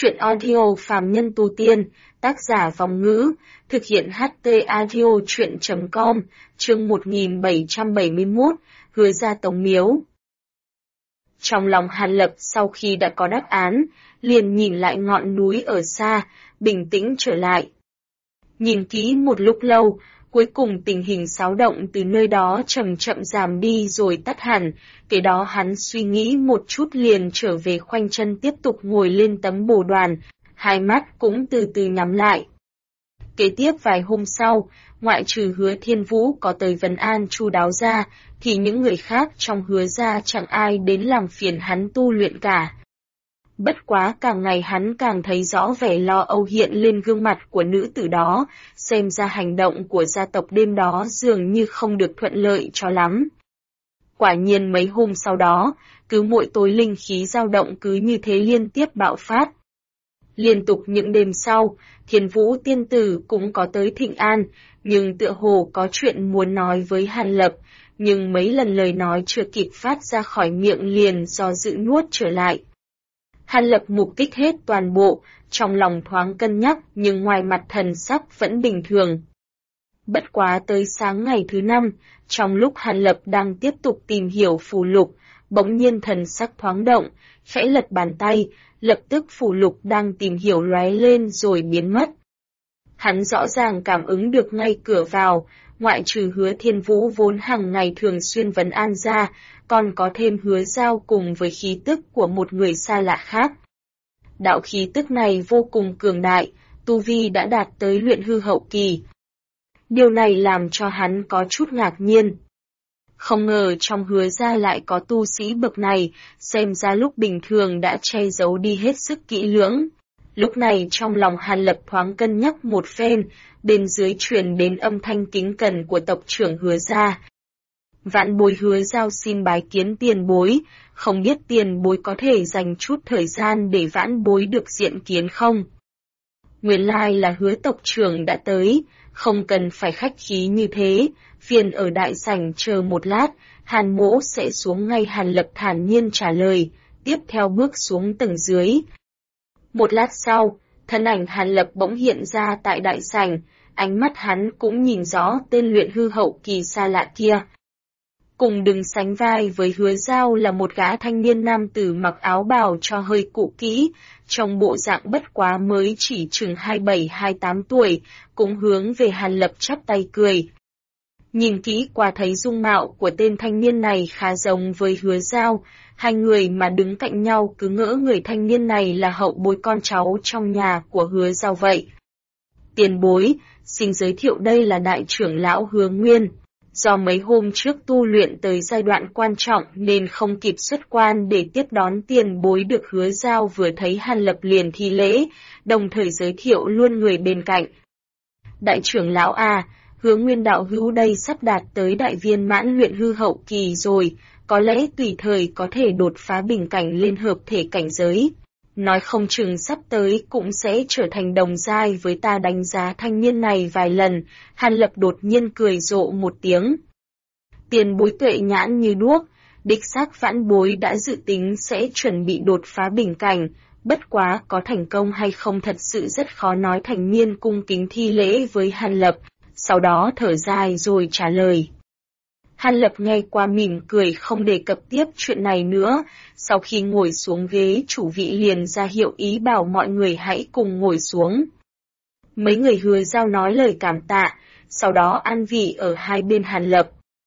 Chuyện audio phàm nhân tu tiên, tác giả Vòng Ngữ, thực hiện HT audio chuyện.com, chương 1771, Hứa Ra Tống Miếu. Trong lòng Hàn Lập sau khi đã có đáp án, liền nhìn lại ngọn núi ở xa, bình tĩnh trở lại. Nhìn kỹ một lúc lâu, cuối cùng tình hình xáo động từ nơi đó chậm chậm giảm đi rồi tắt hẳn, kế đó hắn suy nghĩ một chút liền trở về khoanh chân tiếp tục ngồi lên tấm bồ đoàn, hai mắt cũng từ từ nhắm lại. Kế tiếp vài hôm sau, ngoại trừ Hứa Thiên Vũ có tới vấn an chu đáo ra, thì những người khác trong Hứa gia chẳng ai đến làm phiền hắn tu luyện cả. Bất quá càng ngày hắn càng thấy rõ vẻ lo âu hiện lên gương mặt của nữ tử đó, xem ra hành động của gia tộc đêm đó dường như không được thuận lợi cho lắm. Quả nhiên mấy hôm sau đó, cứ mỗi tối linh khí dao động cứ như thế liên tiếp bạo phát. Liên tục những đêm sau, Thiên Vũ tiên tử cũng có tới thịnh an, nhưng tựa hồ có chuyện muốn nói với Hàn Lập, nhưng mấy lần lời nói chưa kịp phát ra khỏi miệng liền do dự nuốt trở lại. Hàn Lập mục kích hết toàn bộ, trong lòng thoáng cân nhắc nhưng ngoài mặt thần sắc vẫn bình thường. Bất quá tới sáng ngày thứ 5, trong lúc Hàn Lập đang tiếp tục tìm hiểu phù lục, bỗng nhiên thần sắc thoáng động, khẽ lật bàn tay, lập tức phù lục đang tìm hiểu lóe lên rồi biến mất. Hắn rõ ràng cảm ứng được ngay cửa vào, ngoại trừ Hứa Thiên Vũ vốn hàng ngày thường xuyên vấn an ra, còn có thêm Hứa Giao cùng với khí tức của một người xa lạ khác. Đạo khí tức này vô cùng cường đại, tu vi đã đạt tới luyện hư hậu kỳ. Điều này làm cho hắn có chút ngạc nhiên. Không ngờ trong Hứa gia lại có tu sĩ bậc này, xem ra lúc bình thường đã che giấu đi hết sức kỹ lưỡng. Lúc này trong lòng Hàn Lập thoáng cân nhắc một phen, bên dưới truyền đến âm thanh kính cẩn của tộc trưởng Hứa gia. Vạn bối Hứa Giao xin bái kiến tiền bối, không biết tiền bối có thể dành chút thời gian để vãn bối được diện kiến không? Nguyên lai là Hứa tộc trưởng đã tới, không cần phải khách khí như thế, phiền ở đại sảnh chờ một lát, Hàn Mỗ sẽ xuống ngay. Hàn Lập thản nhiên trả lời, tiếp theo bước xuống tầng dưới. Một lát sau, thân ảnh Hàn Lập bỗng hiện ra tại đại sảnh, ánh mắt hắn cũng nhìn rõ tên luyện hư hậu kỳ xa lạ kia. Cùng đứng sánh vai với Hứa Giao là một gã thanh niên nam tử mặc áo bào cho hơi cũ kỹ, trong bộ dạng bất quá mới chỉ chừng 27-28 tuổi, cũng hướng về Hàn Lập chắp tay cười. Nhìn kỹ qua thấy dung mạo của tên thanh niên này khá giống với Hứa Giao, hai người mà đứng cạnh nhau cứ ngỡ người thanh niên này là hậu bối con cháu trong nhà của Hứa Giao vậy. Tiền bối, xin giới thiệu đây là đại trưởng lão Hứa Nguyên. Do mấy hôm trước tu luyện tới giai đoạn quan trọng nên không kịp xuất quan để tiếp đón tiền bối được Hứa Giao vừa thấy Hàn Lập liền thi lễ, đồng thời giới thiệu luôn người bên cạnh. Đại trưởng lão à, Hứa Nguyên đạo hữu đây sắp đạt tới đại viên mãn luyện hư hậu kỳ rồi, có lẽ tùy thời có thể đột phá bình cảnh lên hợp thể cảnh giới. Nói không chừng sắp tới cũng sẽ trở thành đồng giai với ta. Đánh giá thanh niên này vài lần, Hàn Lập đột nhiên cười rộ một tiếng. Tiền bối tuệ nhãn như đuốc, đích xác vãn bối đã dự tính sẽ chuẩn bị đột phá bình cảnh, bất quá có thành công hay không thật sự rất khó nói. Thanh niên cung kính thi lễ với Hàn Lập, sau đó thở dài rồi trả lời. Hàn Lập nghe qua mỉm cười không đề cập tiếp chuyện này nữa, sau khi ngồi xuống ghế chủ vị liền ra hiệu ý bảo mọi người hãy cùng ngồi xuống. Mấy người Hứa Giao nói lời cảm tạ, sau đó an vị ở hai bên Hàn Lập.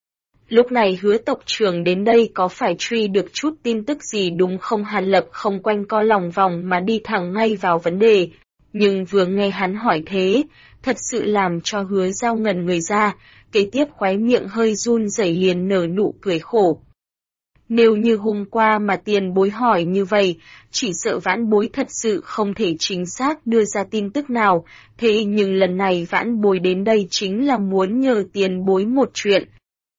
Lúc này Hứa tộc trưởng đến đây có phải truy được chút tin tức gì đúng không? Hàn Lập không quanh co lòng vòng mà đi thẳng ngay vào vấn đề, nhưng vừa nghe hắn hỏi thế, thật sự làm cho Hứa Giao ngẩn người ra. Kế tiếp khóe miệng hơi run rẩy liền nở nụ cười khổ. Nếu như hôm qua mà tiền bối hỏi như vậy, chỉ sợ vãn bối thật sự không thể chính xác đưa ra tin tức nào, thế nhưng lần này vãn bối đến đây chính là muốn nhờ tiền bối một chuyện.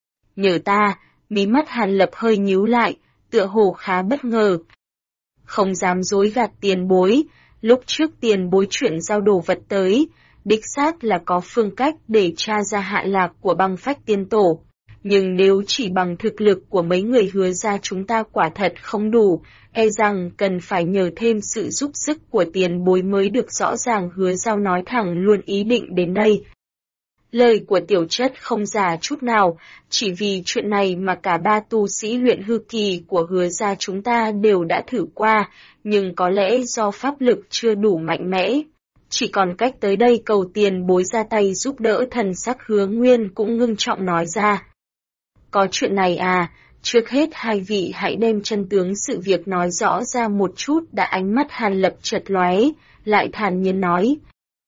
Nhờ ta, mí mắt Hàn Lập hơi nhíu lại, tựa hồ khá bất ngờ. Không dám dối gạt tiền bối, lúc trước tiền bối chuyển giao đồ vật tới, đích xác là có phương cách để tra ra hạ lạc của băng phách tiên tổ. nhưng nếu chỉ bằng thực lực của mấy người Hứa gia chúng ta quả thật không đủ, e rằng cần phải nhờ thêm sự giúp sức của tiền bối mới được. Rõ ràng Hứa Giao nói thẳng luôn ý định đến đây. Lời của tiểu chất không giả chút nào, chỉ vì chuyện này mà cả ba tu sĩ luyện hư kỳ của Hứa gia chúng ta đều đã thử qua, nhưng có lẽ do pháp lực chưa đủ mạnh mẽ. Chỉ còn cách tới đây cầu tiền bối ra tay giúp đỡ. Thần sắc Hứa Nguyên cũng ngưng trọng nói ra. Có chuyện này à, trước hết hai vị hãy đem chân tướng sự việc nói rõ ra một chút. Đã ánh mắt Hàn Lập chợt lóe, lại thản nhiên nói.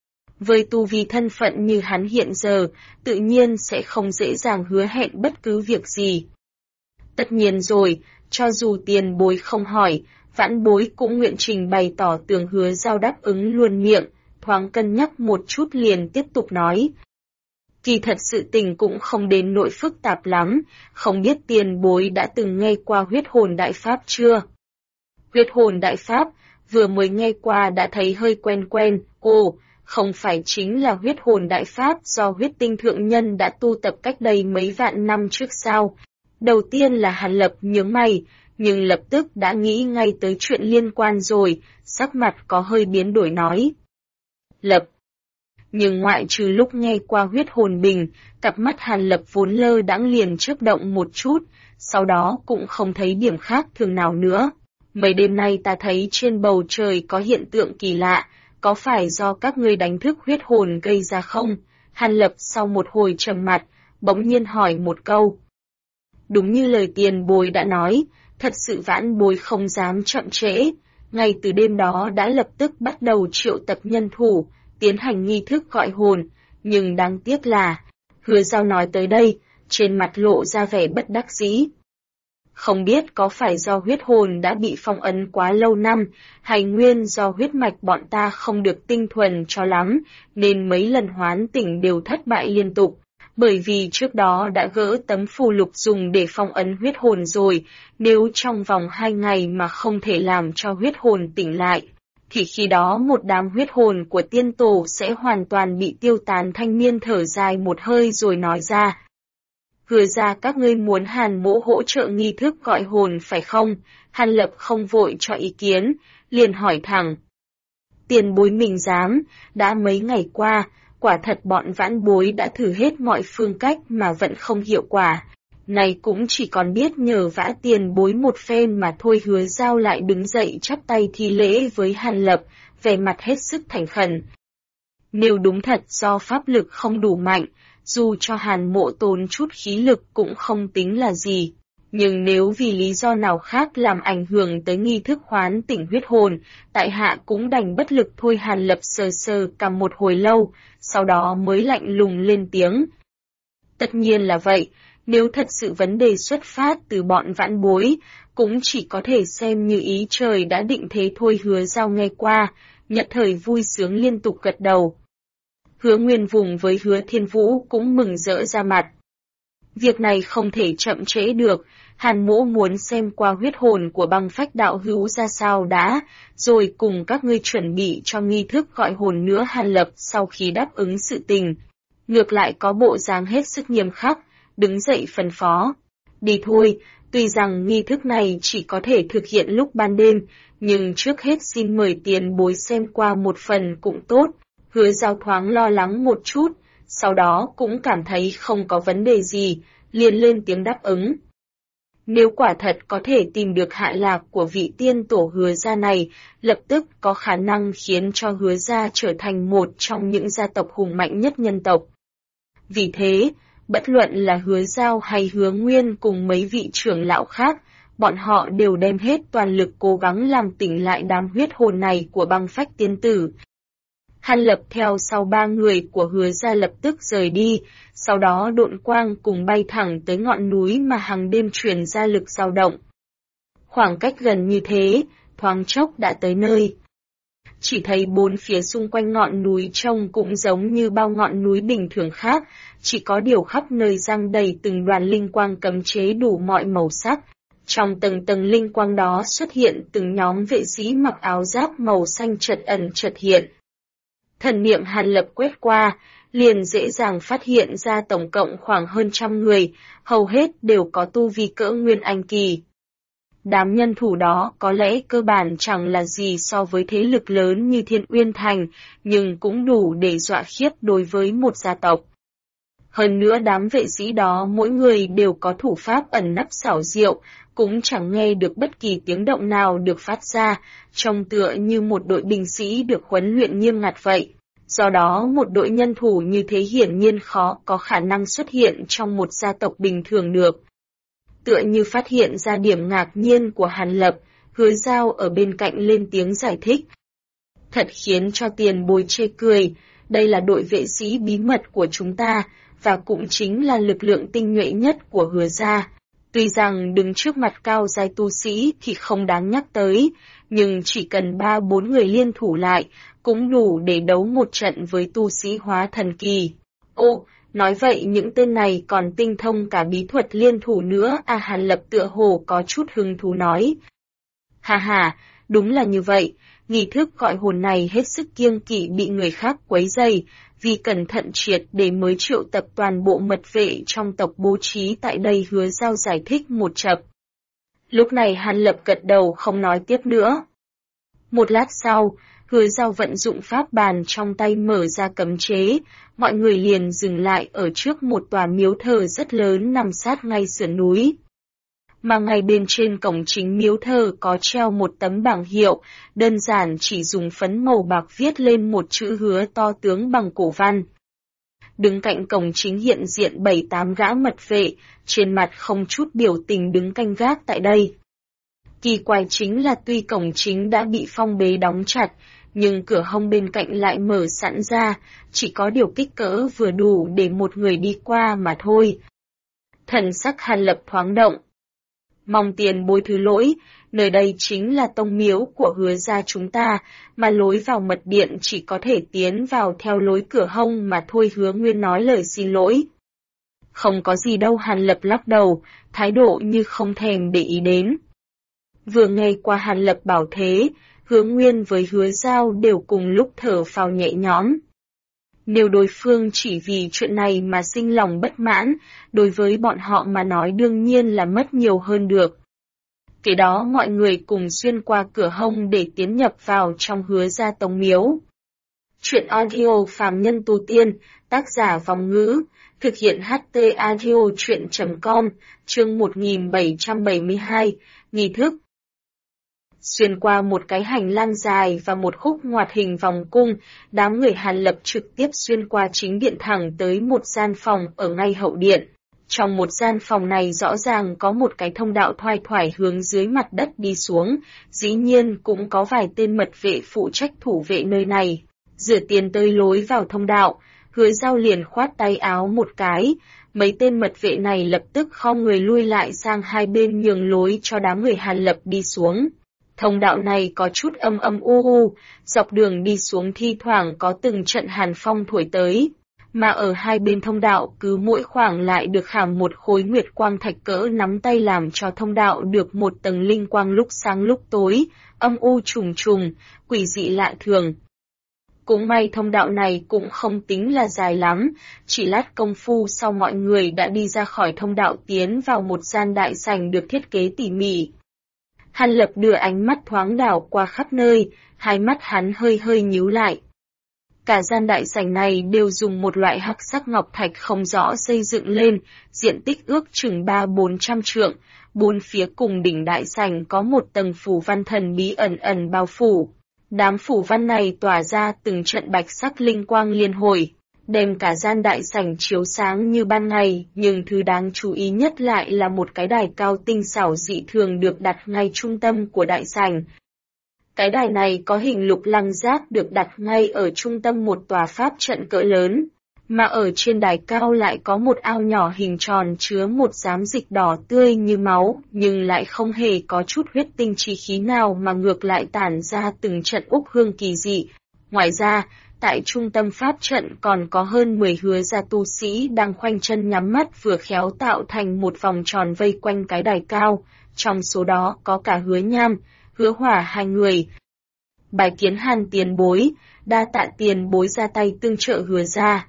Với tu vi thân phận như hắn hiện giờ, tự nhiên sẽ không dễ dàng hứa hẹn bất cứ việc gì. Tất nhiên rồi, cho dù tiền bối không hỏi, vãn bối cũng nguyện trình bày tỏ tường. Hứa Giao đáp ứng luôn miệng, thoáng cân nhắc một chút liền tiếp tục nói. Kỳ thật sự tình cũng không đến nỗi phức tạp lắm, không biết tiền bối đã từng nghe qua huyết hồn đại pháp chưa? Huyết hồn đại pháp, vừa mới nghe qua đã thấy hơi quen quen. Ồ, không phải chính là huyết hồn đại pháp do huyết tinh thượng nhân đã tu tập cách đây mấy vạn năm trước sao? Đầu tiên là Hàn Lập nhướng mày, nhưng lập tức đã nghĩ ngay tới chuyện liên quan rồi, sắc mặt có hơi biến đổi nói. Lập. Nhưng ngoại trừ lúc nghe qua huyết hồn bình, cặp mắt Hàn Lập vốn lơ đãng liền chớp động một chút, sau đó cũng không thấy điểm khác thường nào nữa. Mấy đêm nay ta thấy trên bầu trời có hiện tượng kỳ lạ, có phải do các ngươi đánh thức huyết hồn gây ra không? Hàn Lập sau một hồi trầm mặt, bỗng nhiên hỏi một câu. Đúng như lời tiền bối đã nói, thật sự vãn bối không dám chậm trễ. Ngay từ đêm đó đã lập tức bắt đầu triệu tập nhân thủ, tiến hành nghi thức gọi hồn, nhưng đáng tiếc là, Hứa Giao nói tới đây, trên mặt lộ ra vẻ bất đắc dĩ. Không biết có phải do huyết hồn đã bị phong ấn quá lâu năm, hay nguyên do huyết mạch bọn ta không được tinh thuần cho lắm, nên mấy lần hoán tỉnh đều thất bại liên tục. Bởi vì trước đó đã gỡ tấm phù lục dùng để phong ấn huyết hồn rồi, nếu trong vòng 2 ngày mà không thể làm cho huyết hồn tỉnh lại, thì khi đó một đám huyết hồn của tiên tổ sẽ hoàn toàn bị tiêu tán. Thanh niên thở dài một hơi rồi nói ra. Hứa ra các ngươi muốn Hàn mỗ hỗ trợ nghi thức gọi hồn phải không? Hàn Lập không vội cho ý kiến, liền hỏi thẳng. Tiền bối mình dám, đã mấy ngày qua, quả thật bọn vãn bối đã thử hết mọi phương cách mà vẫn không hiệu quả. Này cũng chỉ còn biết nhờ vã tiền bối một phen mà thôi. Hứa Giao lại đứng dậy chắp tay thi lễ với Hàn Lập, vẻ mặt hết sức thành khẩn. Nếu đúng thật do pháp lực không đủ mạnh, dù cho Hàn mộ tốn chút khí lực cũng không tính là gì. Nhưng nếu vì lý do nào khác làm ảnh hưởng tới nghi thức hoán tỉnh huyết hồn, tại hạ cũng đành bất lực thôi. Hàn Lập sờ sờ cằm một hồi lâu, sau đó mới lạnh lùng lên tiếng. Tất nhiên là vậy, nếu thật sự vấn đề xuất phát từ bọn vãn bối, cũng chỉ có thể xem như ý trời đã định thế thôi. Hứa Giao nghe qua, nhận thời vui sướng liên tục gật đầu. Hứa Nguyên vùng với Hứa Thiên Vũ cũng mừng rỡ ra mặt. Việc này không thể chậm trễ được, Hàn mỗ muốn xem qua huyết hồn của băng phách đạo hữu ra sao đã, rồi cùng các ngươi chuẩn bị cho nghi thức gọi hồn nữa. Hàn Lập sau khi đáp ứng sự tình, ngược lại có bộ dáng hết sức nghiêm khắc, đứng dậy phân phó. Đi thôi, tuy rằng nghi thức này chỉ có thể thực hiện lúc ban đêm, nhưng trước hết xin mời tiền bối xem qua một phần cũng tốt. Hứa Giao thoáng lo lắng một chút, sau đó cũng cảm thấy không có vấn đề gì, liền lên tiếng đáp ứng. Nếu quả thật có thể tìm được hạ lạc của vị tiên tổ Hứa gia này, lập tức có khả năng khiến cho Hứa gia trở thành một trong những gia tộc hùng mạnh nhất nhân tộc. Vì thế, bất luận là Hứa Giao hay Hứa Nguyên cùng mấy vị trưởng lão khác, bọn họ đều đem hết toàn lực cố gắng làm tỉnh lại đám huyết hồn này của băng phách tiên tử. Hàn Lập theo sau 3 người của Hứa gia lập tức rời đi, sau đó độn quang cùng bay thẳng tới ngọn núi mà hàng đêm truyền ra lực dao động. Khoảng cách gần như thế, thoáng chốc đã tới nơi. Chỉ thấy bốn phía xung quanh ngọn núi trông cũng giống như bao ngọn núi bình thường khác, chỉ có điều khắp nơi giăng đầy từng đoàn linh quang cấm chế đủ mọi màu sắc. Trong tầng tầng linh quang đó xuất hiện từng nhóm vệ sĩ mặc áo giáp màu xanh chợt ẩn chợt hiện. Thần niệm Hàn Lập quét qua, liền dễ dàng phát hiện ra tổng cộng khoảng hơn 100 người, hầu hết đều có tu vi cỡ Nguyên Anh kỳ. Đám nhân thủ đó có lẽ cơ bản chẳng là gì so với thế lực lớn như Thiên Uyên Thành, nhưng cũng đủ để dọa khiếp đối với một gia tộc. Hơn nữa đám vệ sĩ đó mỗi người đều có thủ pháp ẩn nấp xảo diệu, cũng chẳng nghe được bất kỳ tiếng động nào được phát ra, trông tựa như một đội binh sĩ được huấn luyện nghiêm ngặt vậy. Do đó một đội nhân thủ như thế hiển nhiên khó có khả năng xuất hiện trong một gia tộc bình thường được. Tựa như phát hiện ra điểm ngạc nhiên của Hàn Lập, Hứa Giao ở bên cạnh lên tiếng giải thích. Thật khiến cho tiền bối chê cười, đây là đội vệ sĩ bí mật của chúng ta, và cũng chính là lực lượng tinh nhuệ nhất của Hứa gia. Tuy rằng đứng trước mặt cao giai tu sĩ thì không đáng nhắc tới, nhưng chỉ cần 3-4 người liên thủ lại, cũng đủ để đấu một trận với tu sĩ hóa thần kỳ. Ô, nói vậy những tên này còn tinh thông cả bí thuật liên thủ nữa à? Hàn Lập tựa hồ có chút hứng thú nói. Hà hà, đúng là như vậy, nghi thức gọi hồn này hết sức kiêng kỵ bị người khác quấy rầy, vì cẩn thận triệt để mới triệu tập toàn bộ mật vệ trong tộc bố trí tại đây. Hứa Giao giải thích một chập. Lúc này Hàn Lập gật đầu không nói tiếp nữa. Một lát sau, Hứa Giao vận dụng pháp bàn trong tay mở ra cấm chế, mọi người liền dừng lại ở trước một tòa miếu thờ rất lớn nằm sát ngay sườn núi. Mà ngay bên trên cổng chính miếu thờ có treo một tấm bảng hiệu, đơn giản chỉ dùng phấn màu bạc viết lên một chữ Hứa to tướng bằng cổ văn. Đứng cạnh cổng chính hiện diện 7-8 gã mật vệ, trên mặt không chút biểu tình đứng canh gác tại đây. Kỳ quái chính là tuy cổng chính đã bị phong bế đóng chặt, nhưng cửa hông bên cạnh lại mở sẵn ra, chỉ có điều kích cỡ vừa đủ để một người đi qua mà thôi. Thần sắc Hàn Lập thoáng động. Mong tiền bối thứ lỗi, nơi đây chính là tông miếu của Hứa gia chúng ta, mà lối vào mật điện chỉ có thể tiến vào theo lối cửa hông mà thôi. Hứa Nguyên nói lời xin lỗi. Không có gì đâu. Hàn Lập lắc đầu, thái độ như không thèm để ý đến. Vừa nghe qua Hàn Lập bảo thế, Hứa Nguyên với Hứa Giao đều cùng lúc thở phào nhẹ nhõm. Nếu đối phương chỉ vì chuyện này mà sinh lòng bất mãn, đối với bọn họ mà nói đương nhiên là mất nhiều hơn được. Kế đó mọi người cùng xuyên qua cửa hông để tiến nhập vào trong Hứa gia tông miếu. Chuyện audio phàm nhân tu tiên, tác giả Vòng Ngữ, thực hiện HT audio chuyện.com, chương 1772, nghi thức. Xuyên qua một cái hành lang dài và một khúc ngoặt hình vòng cung, đám người Hàn Lập trực tiếp xuyên qua chính điện thẳng tới một gian phòng ở ngay hậu điện. Trong một gian phòng này rõ ràng có một cái thông đạo thoai thoải hướng dưới mặt đất đi xuống, dĩ nhiên cũng có vài tên mật vệ phụ trách thủ vệ nơi này. Rửa tiền tới lối vào thông đạo, Hứa Giao liền khoát tay áo một cái, mấy tên mật vệ này lập tức khom người lui lại sang hai bên nhường lối cho đám người Hàn Lập đi xuống. Thông đạo này có chút âm âm u, dọc đường đi xuống thi thoảng có từng trận hàn phong thổi tới, mà ở hai bên thông đạo cứ mỗi khoảng lại được khảm một khối nguyệt quang thạch cỡ nắm tay làm cho thông đạo được một tầng linh quang lúc sáng lúc tối, âm u trùng trùng, quỷ dị lạ thường. Cũng may thông đạo này cũng không tính là dài lắm, chỉ lát công phu sau mọi người đã đi ra khỏi thông đạo tiến vào một gian đại sảnh được thiết kế tỉ mỉ. Hàn Lập đưa ánh mắt thoáng đảo qua khắp nơi, hai mắt hắn hơi hơi nhíu lại. Cả gian đại sảnh này đều dùng một loại hắc sắc ngọc thạch không rõ xây dựng lên, diện tích ước chừng 300-400 trượng, bốn phía cùng đỉnh đại sảnh có một tầng phù văn thần bí ẩn ẩn bao phủ. Đám phù văn này tỏa ra từng trận bạch sắc linh quang liên hồi, đem cả gian đại sảnh chiếu sáng như ban ngày, nhưng thứ đáng chú ý nhất lại là một cái đài cao tinh xảo dị thường được đặt ngay trung tâm của đại sảnh. Cái đài này có hình lục lăng giác được đặt ngay ở trung tâm một tòa pháp trận cỡ lớn, mà ở trên đài cao lại có một ao nhỏ hình tròn chứa một giám dịch đỏ tươi như máu, nhưng lại không hề có chút huyết tinh chi khí nào mà ngược lại tản ra từng trận úc hương kỳ dị. Ngoài ra, tại trung tâm pháp trận còn có hơn 10 Hứa gia tu sĩ đang khoanh chân nhắm mắt vừa khéo tạo thành một vòng tròn vây quanh cái đài cao, trong số đó có cả Hứa Nham, Hứa Hỏa hai người. Bái kiến Hàn tiền bối, đa tạ tiền bối ra tay tương trợ Hứa gia.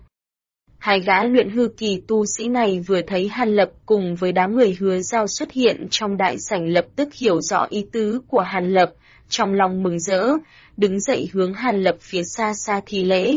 Hai gã luyện hư kỳ tu sĩ này vừa thấy Hàn Lập cùng với đám người Hứa Giao xuất hiện trong đại sảnh lập tức hiểu rõ ý tứ của Hàn Lập, trong lòng mừng rỡ, đứng dậy hướng Hàn Lập phía xa xa thi lễ.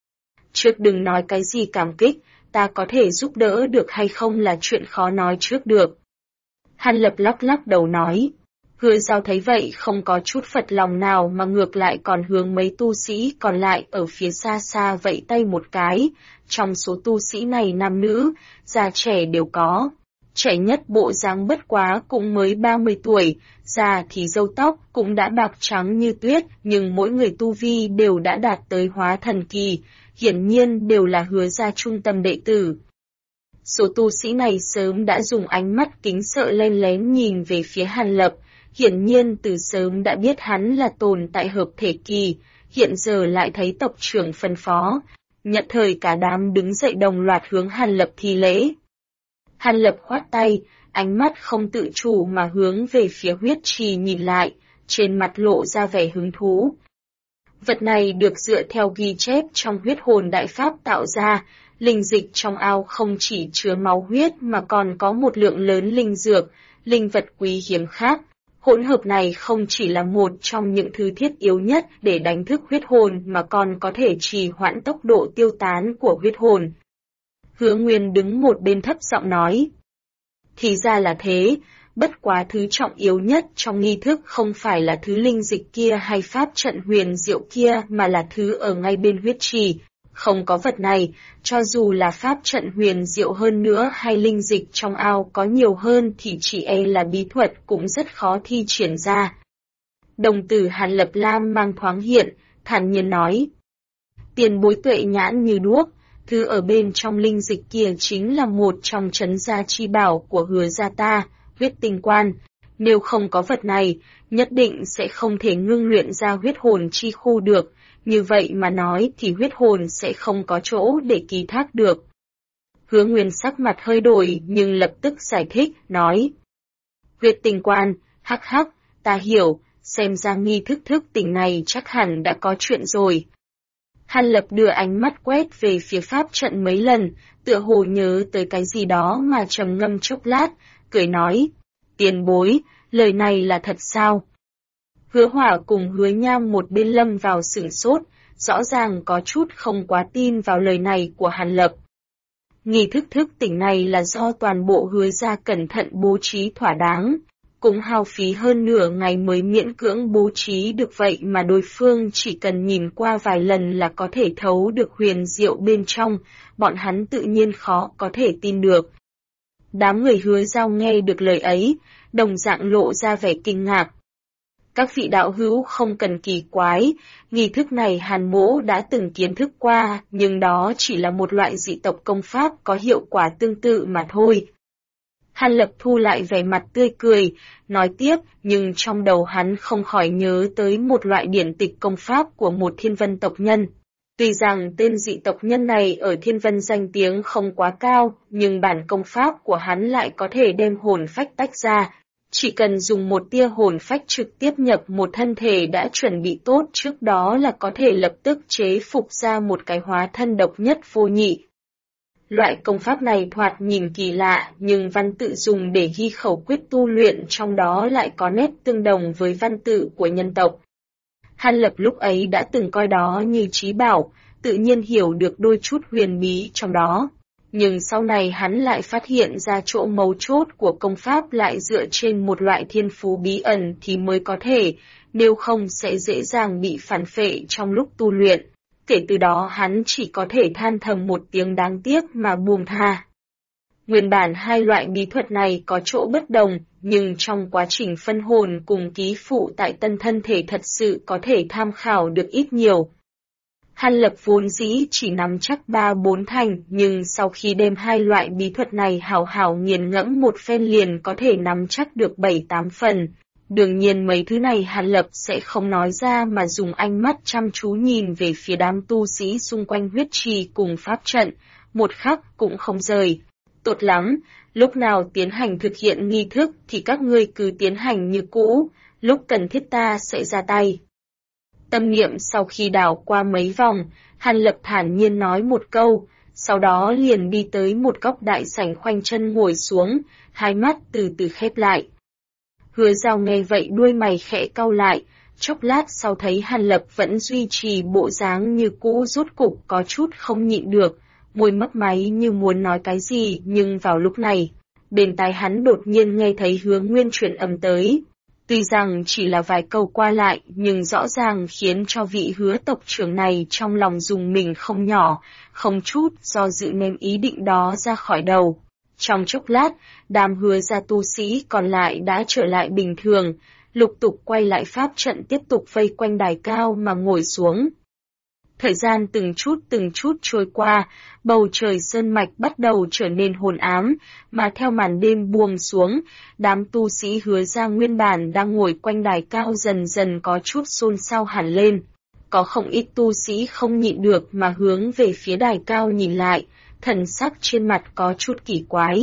Trước đừng nói cái gì cảm kích, ta có thể giúp đỡ được hay không là chuyện khó nói trước được. Hàn Lập lắc đầu nói. Hứa Giao thấy vậy không có chút phật lòng nào mà ngược lại còn hướng mấy tu sĩ còn lại ở phía xa xa vẫy tay một cái. Trong số tu sĩ này nam nữ, già trẻ đều có. Trẻ nhất bộ dáng bất quá cũng mới 30 tuổi, già thì râu tóc cũng đã bạc trắng như tuyết, nhưng mỗi người tu vi đều đã đạt tới hóa thần kỳ, hiển nhiên đều là Hứa gia trung tâm đệ tử. Số tu sĩ này sớm đã dùng ánh mắt kính sợ len lén nhìn về phía Hàn Lập, hiển nhiên từ sớm đã biết hắn là tồn tại hợp thể kỳ, hiện giờ lại thấy tộc trưởng phân phó, nhận thời cả đám đứng dậy đồng loạt hướng Hàn Lập thi lễ. Hàn Lập khoát tay, ánh mắt không tự chủ mà hướng về phía huyết trì nhìn lại, trên mặt lộ ra vẻ hứng thú. Vật này được dựa theo ghi chép trong huyết hồn đại pháp tạo ra, linh dịch trong ao không chỉ chứa máu huyết mà còn có một lượng lớn linh dược, linh vật quý hiếm khác. Hỗn hợp này không chỉ là một trong những thứ thiết yếu nhất để đánh thức huyết hồn mà còn có thể trì hoãn tốc độ tiêu tán của huyết hồn. Hứa Nguyên đứng một bên thấp giọng nói. Thì ra là thế, bất quá thứ trọng yếu nhất trong nghi thức không phải là thứ linh dịch kia hay pháp trận huyền diệu kia mà là thứ ở ngay bên huyết trì. Không có vật này, cho dù là pháp trận huyền diệu hơn nữa hay linh dịch trong ao có nhiều hơn thì chỉ e là bí thuật cũng rất khó thi triển ra. Đồng tử Hàn Lập lam mang thoáng hiện, thản nhiên nói. Tiền bối tuệ nhãn như đuốc, thứ ở bên trong linh dịch kia chính là một trong trấn gia chi bảo của Hứa gia ta, huyết tinh quan. Nếu không có vật này, nhất định sẽ không thể ngưng luyện ra huyết hồn chi khu được. Như vậy mà nói thì huyết hồn sẽ không có chỗ để ký thác được. Hứa Nguyên sắc mặt hơi đổi nhưng lập tức giải thích, nói. Huyết tinh quan, hắc hắc, ta hiểu, xem ra nghi thức tỉnh này chắc hẳn đã có chuyện rồi. Hàn Lập đưa ánh mắt quét về phía pháp trận mấy lần, tựa hồ nhớ tới cái gì đó mà trầm ngâm chốc lát, cười nói. Tiền bối, lời này là thật sao? Hứa Hỏa cùng Hứa Nham một bên lâm vào sửng sốt, rõ ràng có chút không quá tin vào lời này của Hàn Lập. Nghi thức tỉnh này là do toàn bộ Hứa gia cẩn thận bố trí thỏa đáng, cũng hao phí hơn nửa ngày mới miễn cưỡng bố trí được vậy mà đối phương chỉ cần nhìn qua vài lần là có thể thấu được huyền diệu bên trong, bọn hắn tự nhiên khó có thể tin được. Đám người Hứa Giao nghe được lời ấy, đồng dạng lộ ra vẻ kinh ngạc. Các vị đạo hữu không cần kỳ quái, nghi thức này Hàn Mỗ đã từng kiến thức qua, nhưng đó chỉ là một loại dị tộc công pháp có hiệu quả tương tự mà thôi. Hàn Lập thu lại vẻ mặt tươi cười, nói tiếp, nhưng trong đầu hắn không khỏi nhớ tới một loại điển tịch công pháp của một thiên vân tộc nhân. Tuy rằng tên dị tộc nhân này ở thiên vân danh tiếng không quá cao, nhưng bản công pháp của hắn lại có thể đem hồn phách tách ra. Chỉ cần dùng một tia hồn phách trực tiếp nhập một thân thể đã chuẩn bị tốt trước đó là có thể lập tức chế phục ra một cái hóa thân độc nhất vô nhị. Loại công pháp này thoạt nhìn kỳ lạ nhưng văn tự dùng để ghi khẩu quyết tu luyện trong đó lại có nét tương đồng với văn tự của nhân tộc. Hàn Lập lúc ấy đã từng coi đó như trí bảo, tự nhiên hiểu được đôi chút huyền bí trong đó. Nhưng sau này hắn lại phát hiện ra chỗ mấu chốt của công pháp lại dựa trên một loại thiên phú bí ẩn thì mới có thể, nếu không sẽ dễ dàng bị phản phệ trong lúc tu luyện. Kể từ đó hắn chỉ có thể than thầm một tiếng đáng tiếc mà buông tha. Nguyên bản hai loại bí thuật này có chỗ bất đồng, nhưng trong quá trình phân hồn cùng ký phụ tại tân thân thể thật sự có thể tham khảo được ít nhiều. Hàn Lập vốn dĩ chỉ nắm chắc 3-4 thành, nhưng sau khi đem hai loại bí thuật này hào hào nghiền ngẫm một phen liền có thể nắm chắc được 7-8 phần. Đương nhiên mấy thứ này Hàn Lập sẽ không nói ra mà dùng ánh mắt chăm chú nhìn về phía đám tu sĩ xung quanh huyết trì cùng pháp trận, một khắc cũng không rời. Tốt lắm, lúc nào tiến hành thực hiện nghi thức thì các ngươi cứ tiến hành như cũ, lúc cần thiết ta sẽ ra tay. Tâm niệm sau khi đảo qua mấy vòng, Hàn Lập thản nhiên nói một câu, sau đó liền đi tới một góc đại sảnh khoanh chân ngồi xuống, hai mắt từ từ khép lại. Hứa Giao nghe vậy đuôi mày khẽ cau lại, chốc lát sau thấy Hàn Lập vẫn duy trì bộ dáng như cũ, rốt cục có chút không nhịn được, môi mấp máy như muốn nói cái gì, nhưng vào lúc này, bên tai hắn đột nhiên nghe thấy Hứa Nguyên truyền âm tới. Tuy rằng chỉ là vài câu qua lại, nhưng rõ ràng khiến cho vị Hứa tộc trưởng này trong lòng rùng mình không nhỏ, không chút do dự ném ý định đó ra khỏi đầu. Trong chốc lát, đám Hứa gia tu sĩ còn lại đã trở lại bình thường, lục tục quay lại pháp trận tiếp tục vây quanh đài cao mà ngồi xuống. Thời gian từng chút trôi qua, bầu trời sơn mạch bắt đầu trở nên hồn ám, mà theo màn đêm buông xuống, đám tu sĩ Hứa gia nguyên bản đang ngồi quanh đài cao dần dần có chút xôn xao hẳn lên. Có không ít tu sĩ không nhịn được mà hướng về phía đài cao nhìn lại, thần sắc trên mặt có chút kỳ quái.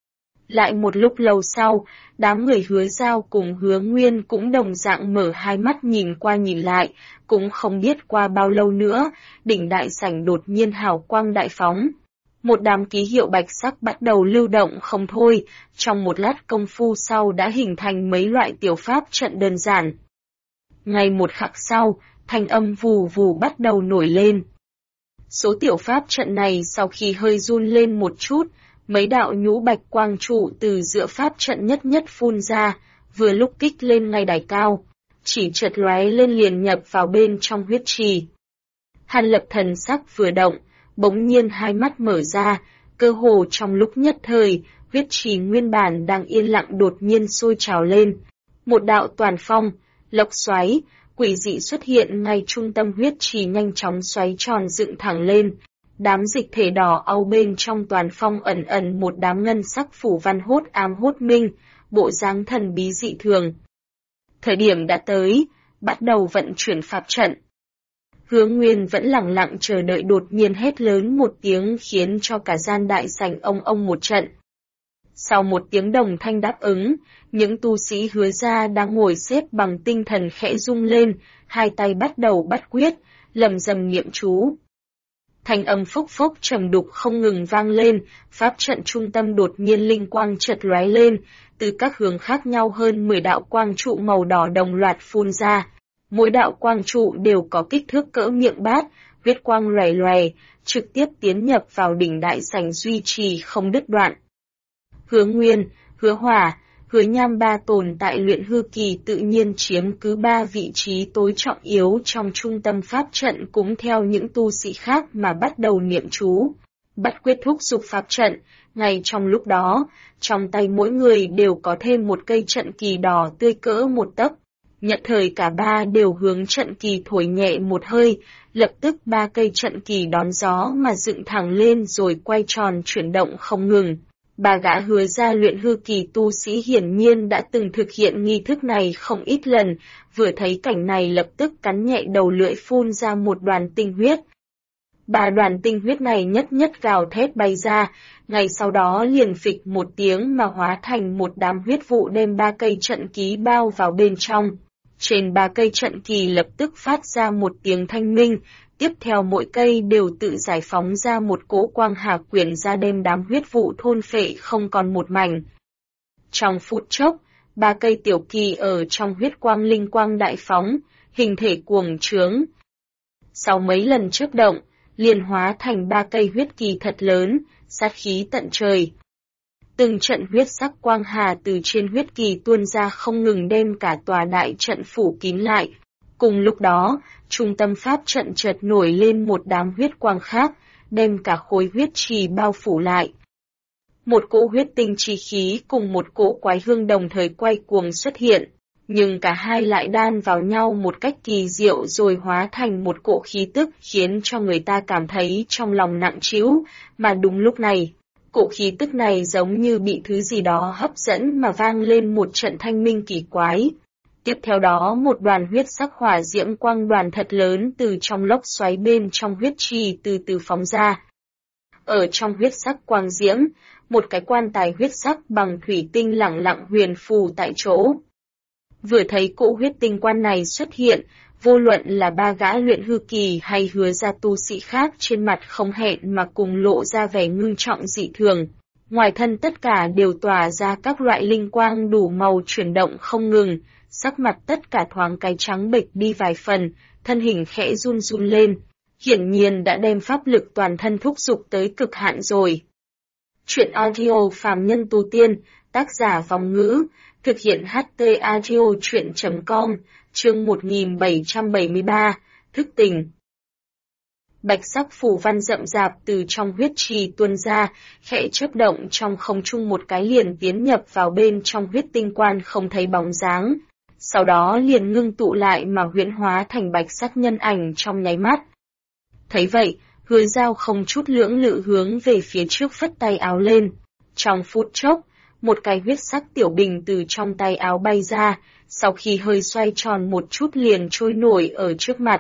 Lại một lúc lâu sau, đám người Hứa Giao cùng Hứa Nguyên cũng đồng dạng mở hai mắt nhìn qua nhìn lại, cũng không biết qua bao lâu nữa, đỉnh đại sảnh đột nhiên hào quang đại phóng. Một đám ký hiệu bạch sắc bắt đầu lưu động không thôi, trong một lát công phu sau đã hình thành mấy loại tiểu pháp trận đơn giản. Ngay một khắc sau, thanh âm vù vù bắt đầu nổi lên. Số tiểu pháp trận này sau khi hơi run lên một chút, mấy đạo nhũ bạch quang trụ từ giữa pháp trận nhất nhất phun ra, vừa lúc kích lên ngay đài cao, chỉ chợt lóe lên liền nhập vào bên trong huyết trì. Hàn Lập thần sắc vừa động, bỗng nhiên hai mắt mở ra, cơ hồ trong lúc nhất thời, huyết trì nguyên bản đang yên lặng đột nhiên sôi trào lên. Một đạo toàn phong, lốc xoáy, quỷ dị xuất hiện ngay trung tâm huyết trì nhanh chóng xoáy tròn dựng thẳng lên. Đám dịch thể đỏ au bên trong toàn phong ẩn ẩn một đám ngân sắc phủ văn hốt ám hốt minh, bộ dáng thần bí dị thường. Thời điểm đã tới, bắt đầu vận chuyển pháp trận. Hứa Nguyên vẫn lặng lặng chờ đợi, đột nhiên hét lớn một tiếng khiến cho cả gian đại sảnh ông một trận. Sau một tiếng đồng thanh đáp ứng, những tu sĩ Hứa gia đang ngồi xếp bằng tinh thần khẽ rung lên, hai tay bắt đầu bắt quyết, lầm rầm niệm chú. Thanh âm phốc phốc trầm đục không ngừng vang lên, pháp trận trung tâm đột nhiên linh quang chợt lóe lên, từ các hướng khác nhau hơn 10 đạo quang trụ màu đỏ đồng loạt phun ra. Mỗi đạo quang trụ đều có kích thước cỡ miệng bát, huyết quang loè loè, trực tiếp tiến nhập vào đỉnh đại sảnh duy trì không đứt đoạn. Hứa Nguyên, Hứa Hỏa, Hứa Nham ba tồn tại luyện hư kỳ tự nhiên chiếm cứ 3 vị trí tối trọng yếu trong trung tâm pháp trận, cũng theo những tu sĩ khác mà bắt đầu niệm chú. Bắt quyết thúc dục pháp trận, ngay trong lúc đó, trong tay mỗi người đều có thêm một cây trận kỳ đỏ tươi cỡ một tấc. Nhận thời cả ba đều hướng trận kỳ thổi nhẹ một hơi, lập tức 3 cây trận kỳ đón gió mà dựng thẳng lên rồi quay tròn chuyển động không ngừng. Bà gã Hứa gia luyện hư kỳ tu sĩ hiển nhiên đã từng thực hiện nghi thức này không ít lần, vừa thấy cảnh này lập tức cắn nhẹ đầu lưỡi phun ra một đoàn tinh huyết. 3 đoàn tinh huyết này nhất nhất gào thét bay ra, ngay sau đó liền phịch một tiếng mà hóa thành một đám huyết vụ đem 3 cây trận kỳ bao vào bên trong. Trên 3 cây trận kỳ lập tức phát ra một tiếng thanh minh, tiếp theo mỗi cây đều tự giải phóng ra một cỗ quang hà quyển ra đem đám huyết vụ thôn phệ không còn một mảnh. Trong phút chốc, 3 cây tiểu kỳ ở trong huyết quang linh quang đại phóng, hình thể cuồng trướng. Sau mấy lần chớp động, liền hóa thành 3 cây huyết kỳ thật lớn, sát khí tận trời. Từng trận huyết sắc quang hà từ trên huyết kỳ tuôn ra không ngừng đem cả tòa đại trận phủ kín lại. Cùng lúc đó, trung tâm pháp trận chợt nổi lên một đám huyết quang khác, đem cả khối huyết trì bao phủ lại. Một cỗ huyết tinh chi khí cùng một cỗ quái hương đồng thời quay cuồng xuất hiện, nhưng cả hai lại đan vào nhau một cách kỳ diệu rồi hóa thành một cỗ khí tức khiến cho người ta cảm thấy trong lòng nặng trĩu, mà đúng lúc này, cỗ khí tức này giống như bị thứ gì đó hấp dẫn mà vang lên một trận thanh minh kỳ quái. Tiếp theo đó một đoàn huyết sắc hỏa diễm quang đoàn thật lớn từ trong lốc xoáy bên trong huyết trì từ từ phóng ra. Ở trong huyết sắc quang diễm, một cái quan tài huyết sắc bằng thủy tinh lẳng lặng huyền phù tại chỗ. Vừa thấy cỗ huyết tinh quan này xuất hiện, vô luận là ba gã luyện hư kỳ hay Hứa gia tu sĩ khác trên mặt không hẹn mà cùng lộ ra vẻ ngưng trọng dị thường. Ngoài thân tất cả đều tỏa ra các loại linh quang đủ màu chuyển động không ngừng, sắc mặt tất cả thoáng cái trắng bệch đi vài phần, thân hình khẽ run run lên, hiển nhiên đã đem pháp lực toàn thân thúc giục tới cực hạn rồi. Truyện audio phàm nhân tu tiên, tác giả Vong Ngữ, thực hiện HT audio truyện.com, chương 1773, thức tỉnh. Bạch sắc phù văn rậm rạp từ trong huyết trì tuôn ra, khẽ chớp động trong không trung một cái liền tiến nhập vào bên trong huyết tinh quan không thấy bóng dáng. Sau đó liền ngưng tụ lại mà huyễn hóa thành bạch sắc nhân ảnh trong nháy mắt. Thấy vậy, Hứa Dao không chút lưỡng lự hướng về phía trước phất tay áo lên. Trong phút chốc, một cái huyết sắc tiểu bình từ trong tay áo bay ra, sau khi hơi xoay tròn một chút liền trôi nổi ở trước mặt.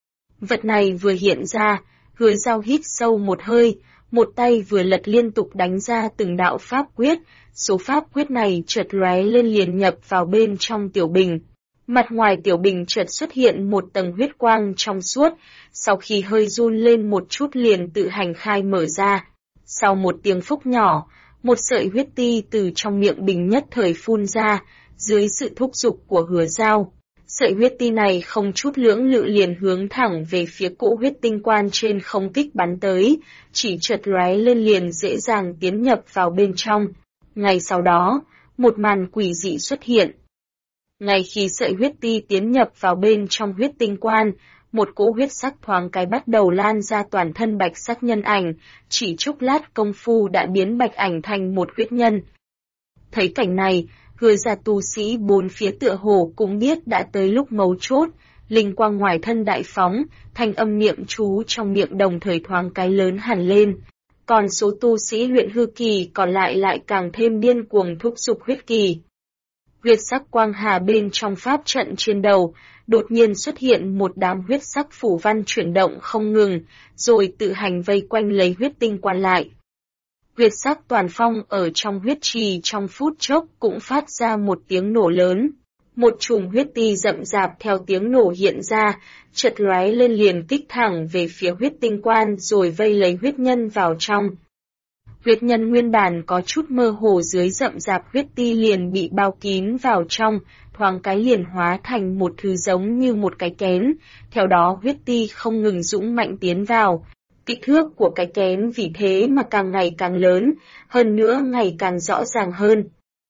Vật này vừa hiện ra, Hứa Dao hít sâu một hơi, một tay vừa lật liên tục đánh ra từng đạo pháp quyết, số pháp quyết này chợt lóe lên liền nhập vào bên trong tiểu bình. Mặt ngoài tiểu bình chợt xuất hiện một tầng huyết quang trong suốt, sau khi hơi run lên một chút liền tự hành khai mở ra. Sau một tiếng phúc nhỏ, một sợi huyết ti từ trong miệng bình nhất thời phun ra, dưới sự thúc giục của Hứa Dao. Sợi huyết ti này không chút lưỡng lự liền hướng thẳng về phía cỗ huyết tinh quan trên không kích bắn tới, chỉ chợt lóe lên liền dễ dàng tiến nhập vào bên trong. Ngay sau đó, một màn quỷ dị xuất hiện. Ngay khi sợi huyết ti tiến nhập vào bên trong huyết tinh quan, một cỗ huyết sắc thoáng cái bắt đầu lan ra toàn thân bạch sắc nhân ảnh, chỉ chốc lát công phu đã biến bạch ảnh thành một huyết nhân. Thấy cảnh này, Hứa gia tu sĩ bốn phía tựa hồ cũng biết đã tới lúc mấu chốt, linh quang ngoài thân đại phóng, thanh âm niệm chú trong miệng đồng thời thoáng cái lớn hẳn lên. Còn số tu sĩ luyện hư kỳ còn lại càng thêm điên cuồng thúc giục huyết kỳ. Huyết sắc quang hà bên trong pháp trận trên đầu, đột nhiên xuất hiện một đám huyết sắc phủ văn chuyển động không ngừng, rồi tự hành vây quanh lấy huyết tinh quan lại. Huyết sắc toàn phong ở trong huyết trì trong phút chốc cũng phát ra một tiếng nổ lớn. Một chùm huyết ti rậm rạp theo tiếng nổ hiện ra, chợt lóe lên liền kích thẳng về phía huyết tinh quan rồi vây lấy huyết nhân vào trong. Huyết nhân nguyên bản có chút mơ hồ dưới rậm rạp huyết ti liền bị bao kín vào trong, thoáng cái liền hóa thành một thứ giống như một cái kén, theo đó huyết ti không ngừng dũng mạnh tiến vào. Kích thước của cái kén vì thế mà càng ngày càng lớn, hơn nữa ngày càng rõ ràng hơn.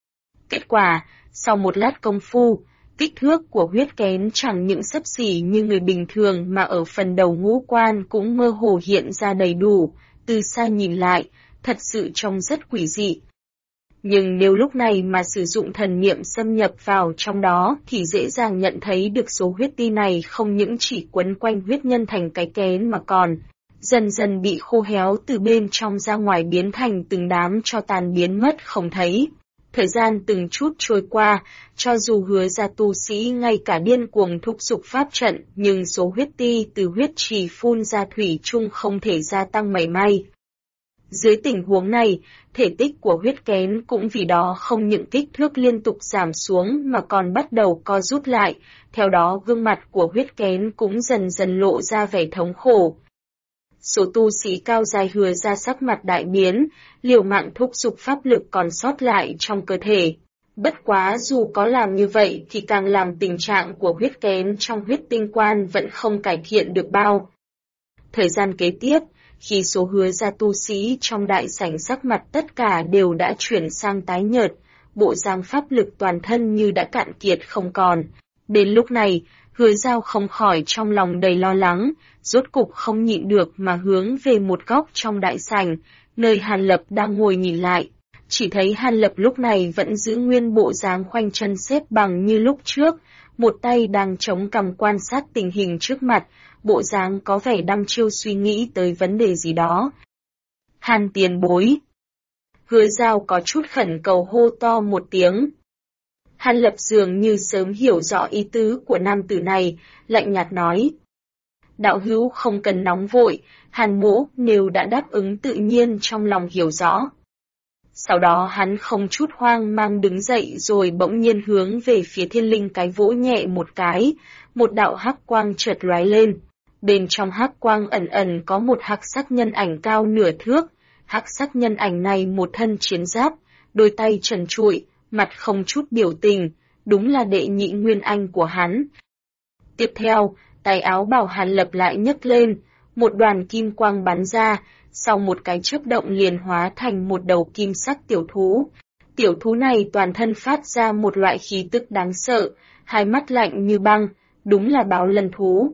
Kết quả, sau một lát công phu, kích thước của huyết kén chẳng những xấp xỉ như người bình thường mà ở phần đầu ngũ quan cũng mơ hồ hiện ra đầy đủ, từ xa nhìn lại, thật sự trông rất quỷ dị. Nhưng nếu lúc này mà sử dụng thần niệm xâm nhập vào trong đó thì dễ dàng nhận thấy được số huyết ti này không những chỉ quấn quanh huyết nhân thành cái kén mà còn dần dần bị khô héo từ bên trong ra ngoài biến thành từng đám tro tàn biến mất không thấy. Thời gian từng chút trôi qua, cho dù Hứa gia tu sĩ ngay cả điên cuồng thúc giục pháp trận, nhưng số huyết ti từ huyết trì phun ra thủy chung không thể gia tăng mảy may. Dưới tình huống này, thể tích của huyết kén cũng vì đó không những kích thước liên tục giảm xuống mà còn bắt đầu co rút lại, theo đó gương mặt của huyết kén cũng dần dần lộ ra vẻ thống khổ. Số tu sĩ cao dài Hứa ra sắc mặt đại biến, liều mạng thúc giục pháp lực còn sót lại trong cơ thể. Bất quá dù có làm như vậy thì càng làm tình trạng của huyết kén trong huyết tinh quan vẫn không cải thiện được bao. Thời gian kế tiếp, khi số Hứa gia tu sĩ trong đại sảnh sắc mặt tất cả đều đã chuyển sang tái nhợt, bộ dáng pháp lực toàn thân như đã cạn kiệt không còn. Đến lúc này, Hứa Dao không khỏi trong lòng đầy lo lắng, rốt cục không nhịn được mà hướng về một góc trong đại sảnh, nơi Hàn Lập đang ngồi nhìn lại. Chỉ thấy Hàn Lập lúc này vẫn giữ nguyên bộ dáng khoanh chân xếp bằng như lúc trước, một tay đang chống cằm quan sát tình hình trước mặt, bộ dáng có vẻ đăm chiêu suy nghĩ tới vấn đề gì đó. Hàn tiền bối. Hứa Dao có chút khẩn cầu hô to một tiếng. Hàn Lập dường như sớm hiểu rõ ý tứ của nam tử này, lạnh nhạt nói. Đạo hữu không cần nóng vội, Hàn mỗ nếu đã đáp ứng tự nhiên trong lòng hiểu rõ. Sau đó hắn không chút hoang mang đứng dậy rồi bỗng nhiên hướng về phía thiên linh cái vỗ nhẹ một cái, một đạo hắc quang chợt lóe lên. Bên trong hắc quang ẩn ẩn có một hắc sắc nhân ảnh cao nửa thước, hắc sắc nhân ảnh này một thân chiến giáp, đôi tay trần trụi, mặt không chút biểu tình, đúng là đệ nhị nguyên anh của hắn. Tiếp theo, tay áo bảo Hàn Lập lại nhấc lên, một đoàn kim quang bắn ra, sau một cái chớp động liền hóa thành một đầu kim sắc tiểu thú. Tiểu thú này toàn thân phát ra một loại khí tức đáng sợ, hai mắt lạnh như băng, đúng là báo lân thú.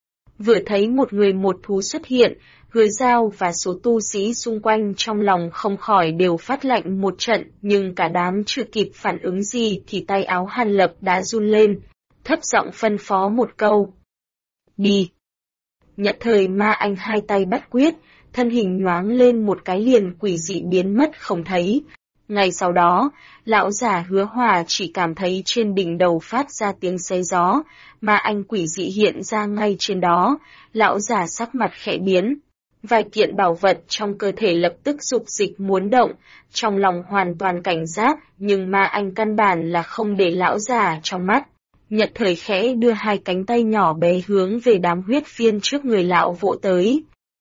Vừa thấy một người một thú xuất hiện, Hứa Giao và số tu sĩ xung quanh trong lòng không khỏi đều phát lạnh một trận, nhưng cả đám chưa kịp phản ứng gì thì tay áo Hàn Lập đã run lên, thấp giọng phân phó một câu. Đi! Nhất thời Ma Anh hai tay bắt quyết, thân hình nhoáng lên một cái liền quỷ dị biến mất không thấy. Ngay sau đó, lão giả Hứa Hòa chỉ cảm thấy trên đỉnh đầu phát ra tiếng xé gió, Ma Anh quỷ dị hiện ra ngay trên đó, lão giả sắc mặt khẽ biến. Vài kiện bảo vật trong cơ thể lập tức dục dịch muốn động, trong lòng hoàn toàn cảnh giác, nhưng Ma Anh căn bản là không để lão giả trong mắt. Nhật thời khẽ đưa hai cánh tay nhỏ bé hướng về đám huyết phiên trước người lão vỗ tới.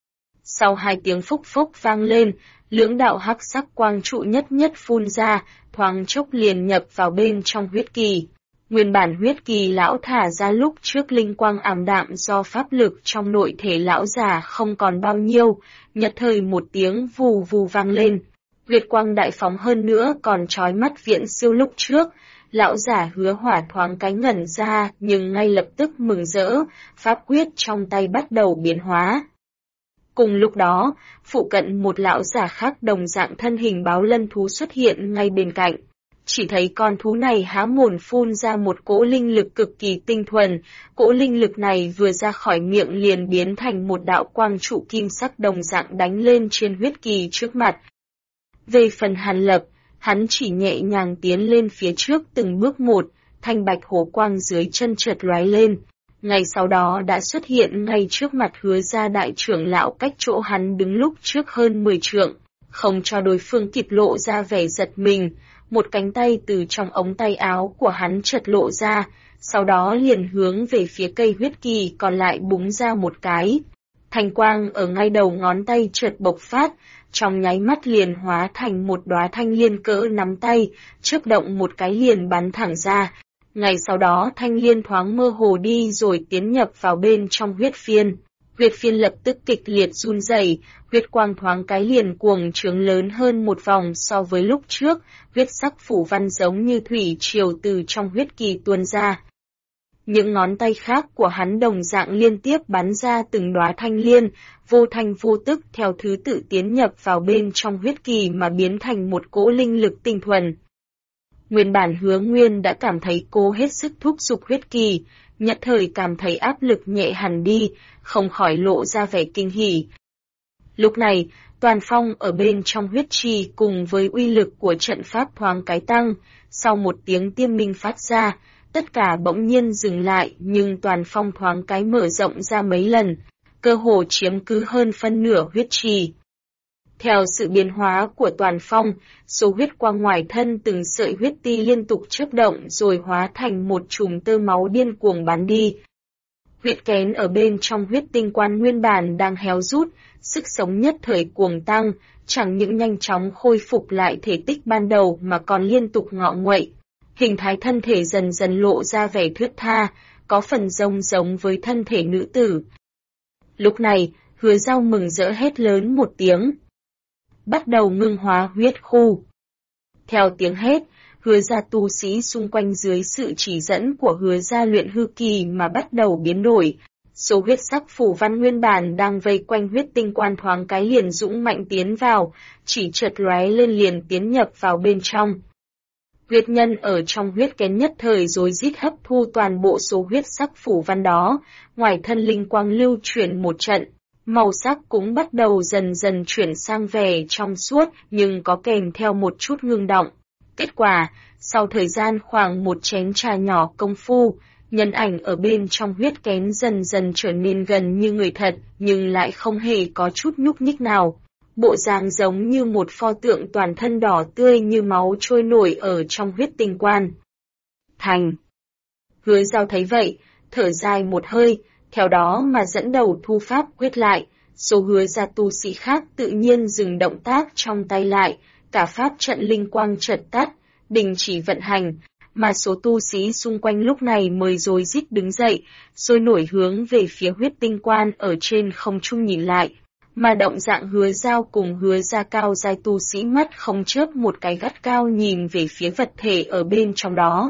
Sau hai tiếng phúc phúc vang lên, lưỡng đạo hắc sắc quang trụ nhất nhất phun ra, thoáng chốc liền nhập vào bên trong huyết kỳ. Nguyên bản huyết kỳ lão thả ra lúc trước linh quang ảm đạm do pháp lực trong nội thể lão già không còn bao nhiêu, nhật thời một tiếng vù vù vang lên. Huyết quang đại phóng hơn nữa còn chói mắt viễn siêu lúc trước. Lão giả Hứa Hỏa thoáng cái ngẩn ra nhưng ngay lập tức mừng rỡ, pháp quyết trong tay bắt đầu biến hóa. Cùng lúc đó, phụ cận một lão giả khác đồng dạng thân hình báo lân thú xuất hiện ngay bên cạnh. Chỉ thấy con thú này há mồm phun ra một cỗ linh lực cực kỳ tinh thuần, cỗ linh lực này vừa ra khỏi miệng liền biến thành một đạo quang trụ kim sắc đồng dạng đánh lên trên huyết kỳ trước mặt. Về phần Hàn Lập, hắn chỉ nhẹ nhàng tiến lên phía trước từng bước một, thanh bạch hồ quang dưới chân chợt lóe lên. Ngay sau đó đã xuất hiện ngay trước mặt Hứa gia đại trưởng lão cách chỗ hắn đứng lúc trước hơn 10 trượng, không cho đối phương kịp lộ ra vẻ giật mình. Một cánh tay từ trong ống tay áo của hắn chợt lộ ra, sau đó liền hướng về phía cây huyết kỳ còn lại búng ra một cái. Thanh quang ở ngay đầu ngón tay chợt bộc phát, trong nháy mắt liền hóa thành một đóa thanh liên cỡ nắm tay, chớp động một cái liền bắn thẳng ra. Ngay sau đó thanh liên thoáng mơ hồ đi rồi tiến nhập vào bên trong huyết phiên. Huyết phiên lập tức kịch liệt run rẩy, huyết quang thoáng cái liền cuồng trướng lớn hơn một vòng so với lúc trước, huyết sắc phủ văn giống như thủy triều từ trong huyết kỳ tuôn ra. Những ngón tay khác của hắn đồng dạng liên tiếp bắn ra từng đóa thanh liên, vô thanh vô tức theo thứ tự tiến nhập vào bên trong huyết kỳ mà biến thành một cỗ linh lực tinh thuần. Nguyên bản Hứa Nguyên đã cảm thấy cố hết sức thúc giục huyết kỳ, nhất thời cảm thấy áp lực nhẹ hẳn đi, không khỏi lộ ra vẻ kinh hỉ. Lúc này, toàn phong ở bên trong huyết trì cùng với uy lực của trận pháp thoáng cái tăng, sau một tiếng tiêm minh phát ra, tất cả bỗng nhiên dừng lại nhưng toàn phong thoáng cái mở rộng ra mấy lần, cơ hồ chiếm cứ hơn phân nửa huyết trì. Theo sự biến hóa của toàn phong, số huyết quang ngoài thân từng sợi huyết ti liên tục chớp động rồi hóa thành một chùm tơ máu điên cuồng bắn đi. Huyết kén ở bên trong huyết tinh quan nguyên bản đang héo rút, sức sống nhất thời cuồng tăng, chẳng những nhanh chóng khôi phục lại thể tích ban đầu mà còn liên tục ngọ nguậy. Hình thái thân thể dần dần lộ ra vẻ thướt tha, có phần giống với thân thể nữ tử. Lúc này, Hứa Giao mừng rỡ hét lớn một tiếng. Bắt đầu ngưng hóa huyết khu. Theo tiếng hét, Hứa gia tu sĩ xung quanh dưới sự chỉ dẫn của Hứa gia luyện hư kỳ mà bắt đầu biến đổi. Số huyết sắc phủ văn nguyên bản đang vây quanh huyết tinh quan thoáng cái liền dũng mạnh tiến vào, chỉ chợt lóe lên liền tiến nhập vào bên trong. Huyết nhân ở trong huyết kén nhất thời rối rít hấp thu toàn bộ số huyết sắc phủ văn đó, ngoài thân linh quang lưu chuyển một trận. Màu sắc cũng bắt đầu dần dần chuyển sang vẻ trong suốt nhưng có kèm theo một chút ngưng động. Kết quả, sau thời gian khoảng một chén trà nhỏ công phu, nhân ảnh ở bên trong huyết kén dần dần trở nên gần như người thật nhưng lại không hề có chút nhúc nhích nào. bộ dáng giống như một pho tượng toàn thân đỏ tươi như máu trôi nổi ở trong huyết tinh quan. Thành. Hứa Giao thấy vậy, thở dài một hơi, theo đó mà dẫn đầu thu pháp quyết lại, số Hứa gia tu sĩ khác tự nhiên dừng động tác trong tay lại, cả pháp trận linh quang chợt tắt, đình chỉ vận hành, mà số tu sĩ xung quanh lúc này mới rối rít đứng dậy, sôi nổi hướng về phía huyết tinh quan ở trên không trung nhìn lại. Mà động dạng Hứa Giao cùng Hứa gia cao giai tu sĩ mắt không chớp một cái gắt cao nhìn về phía vật thể ở bên trong đó.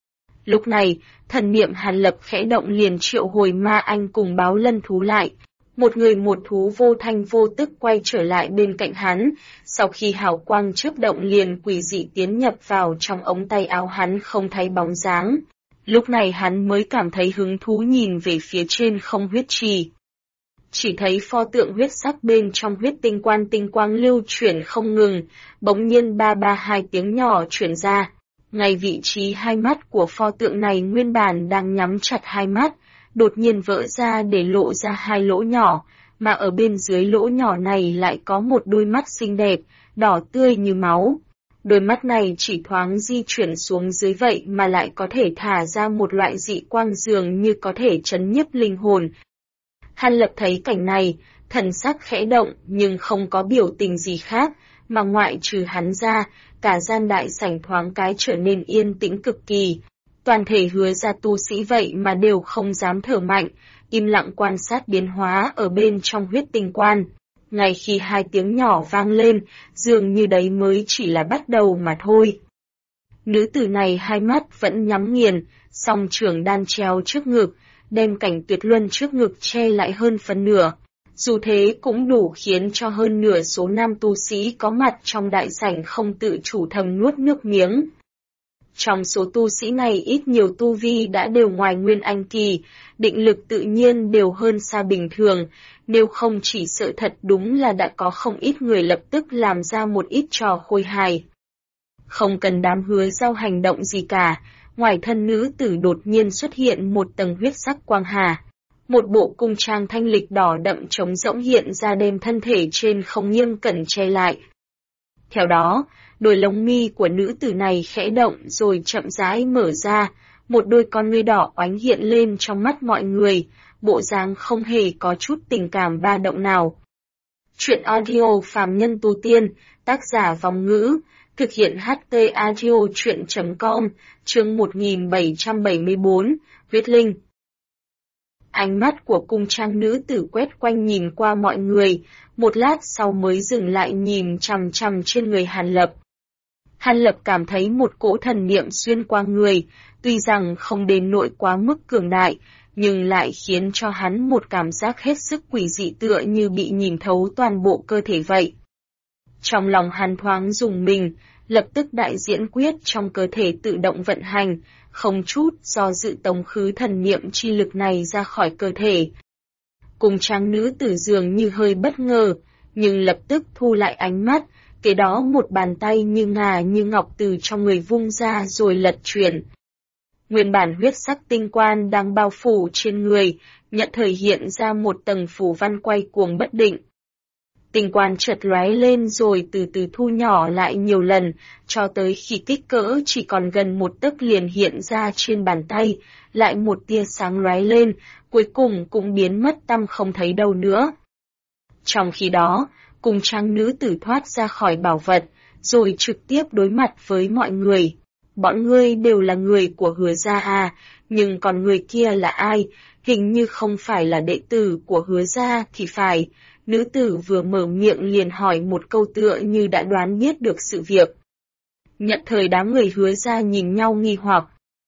Lúc này, thần niệm Hàn Lập khẽ động liền triệu hồi ma anh cùng báo lân thú lại. Một người một thú vô thanh vô tức quay trở lại bên cạnh hắn, sau khi hào quang chớp động liền quỷ dị tiến nhập vào trong ống tay áo hắn không thấy bóng dáng. Lúc này hắn mới cảm thấy hứng thú nhìn về phía trên không huyết trì. Chỉ thấy pho tượng huyết sắc bên trong huyết tinh quan tinh quang lưu chuyển không ngừng, bỗng nhiên ba ba hai tiếng nhỏ chuyển ra. Ngay vị trí hai mắt của pho tượng này nguyên bản đang nhắm chặt hai mắt, đột nhiên vỡ ra để lộ ra hai lỗ nhỏ, mà ở bên dưới lỗ nhỏ này lại có một đôi mắt xinh đẹp, đỏ tươi như máu. Đôi mắt này chỉ thoáng di chuyển xuống dưới vậy mà lại có thể thả ra một loại dị quang dường như có thể chấn nhiếp linh hồn. Hàn Lập thấy cảnh này, thần sắc khẽ động nhưng không có biểu tình gì khác, mà ngoại trừ hắn ra, cả gian đại sảnh thoáng cái trở nên yên tĩnh cực kỳ. Toàn thể Hứa gia tu sĩ vậy mà đều không dám thở mạnh, im lặng quan sát biến hóa ở bên trong huyết tinh quan. Ngay khi hai tiếng nhỏ vang lên, dường như đấy mới chỉ là bắt đầu mà thôi. Nữ tử này hai mắt vẫn nhắm nghiền, song trường đan treo trước ngực, đem cảnh tuyệt luân trước ngực che lại hơn phần nửa. Dù thế cũng đủ khiến cho hơn nửa số nam tu sĩ có mặt trong đại sảnh không tự chủ thầm nuốt nước miếng. Trong số tu sĩ này ít nhiều tu vi đã đều ngoài Nguyên Anh kỳ, định lực tự nhiên đều hơn xa bình thường, nếu không chỉ sợ thật đúng là đã có không ít người lập tức làm ra một ít trò khôi hài. Không cần đám Hứa Giao hành động gì cả, ngoài thân nữ tử đột nhiên xuất hiện một tầng huyết sắc quang hà. Một bộ cung trang thanh lịch đỏ đậm trống rỗng hiện ra đem thân thể trên không nghiêm cẩn che lại. Theo đó, đôi lông mi của nữ tử này khẽ động rồi chậm rãi mở ra, một đôi con ngươi đỏ oánh hiện lên trong mắt mọi người, bộ dáng không hề có chút tình cảm ba động nào. Chuyện audio phàm nhân tu tiên, tác giả Vong Ngữ, thực hiện HT audio chuyện.com, chương 1774, huyết linh. Ánh mắt của cung trang nữ tử quét quanh nhìn qua mọi người, một lát sau mới dừng lại nhìn chằm chằm trên người Hàn Lập. Hàn Lập cảm thấy một cỗ thần niệm xuyên qua người, tuy rằng không đến nỗi quá mức cường đại, nhưng lại khiến cho hắn một cảm giác hết sức quỷ dị tựa như bị nhìn thấu toàn bộ cơ thể vậy. Trong lòng hắn thoáng rùng mình, lập tức đại diễn quyết trong cơ thể tự động vận hành, không chút do dự tống khứ thần niệm chi lực này ra khỏi cơ thể. Cung trang nữ tử dường như hơi bất ngờ, nhưng lập tức thu lại ánh mắt, kế đó một bàn tay như ngà như ngọc từ trong người vung ra rồi lật chuyển. Nguyên bản huyết sắc tinh quan đang bao phủ trên người, nhận thời hiện ra một tầng phù văn quay cuồng bất định. Tinh quan chợt lóe lên rồi từ từ thu nhỏ lại nhiều lần, cho tới khi kích cỡ chỉ còn gần một tấc liền hiện ra trên bàn tay, lại một tia sáng lóe lên, cuối cùng cũng biến mất tăm không thấy đâu nữa. Trong khi đó, cung trang nữ tử thoát ra khỏi bảo vật, rồi trực tiếp đối mặt với mọi người. Bọn ngươi đều là người của Hứa gia à, nhưng còn người kia là ai? Hình như không phải là đệ tử của Hứa gia thì phải. Nữ tử vừa mở miệng liền hỏi một câu tựa như đã đoán biết được sự việc. Nhận thời đám người Hứa gia nhìn nhau nghi hoặc.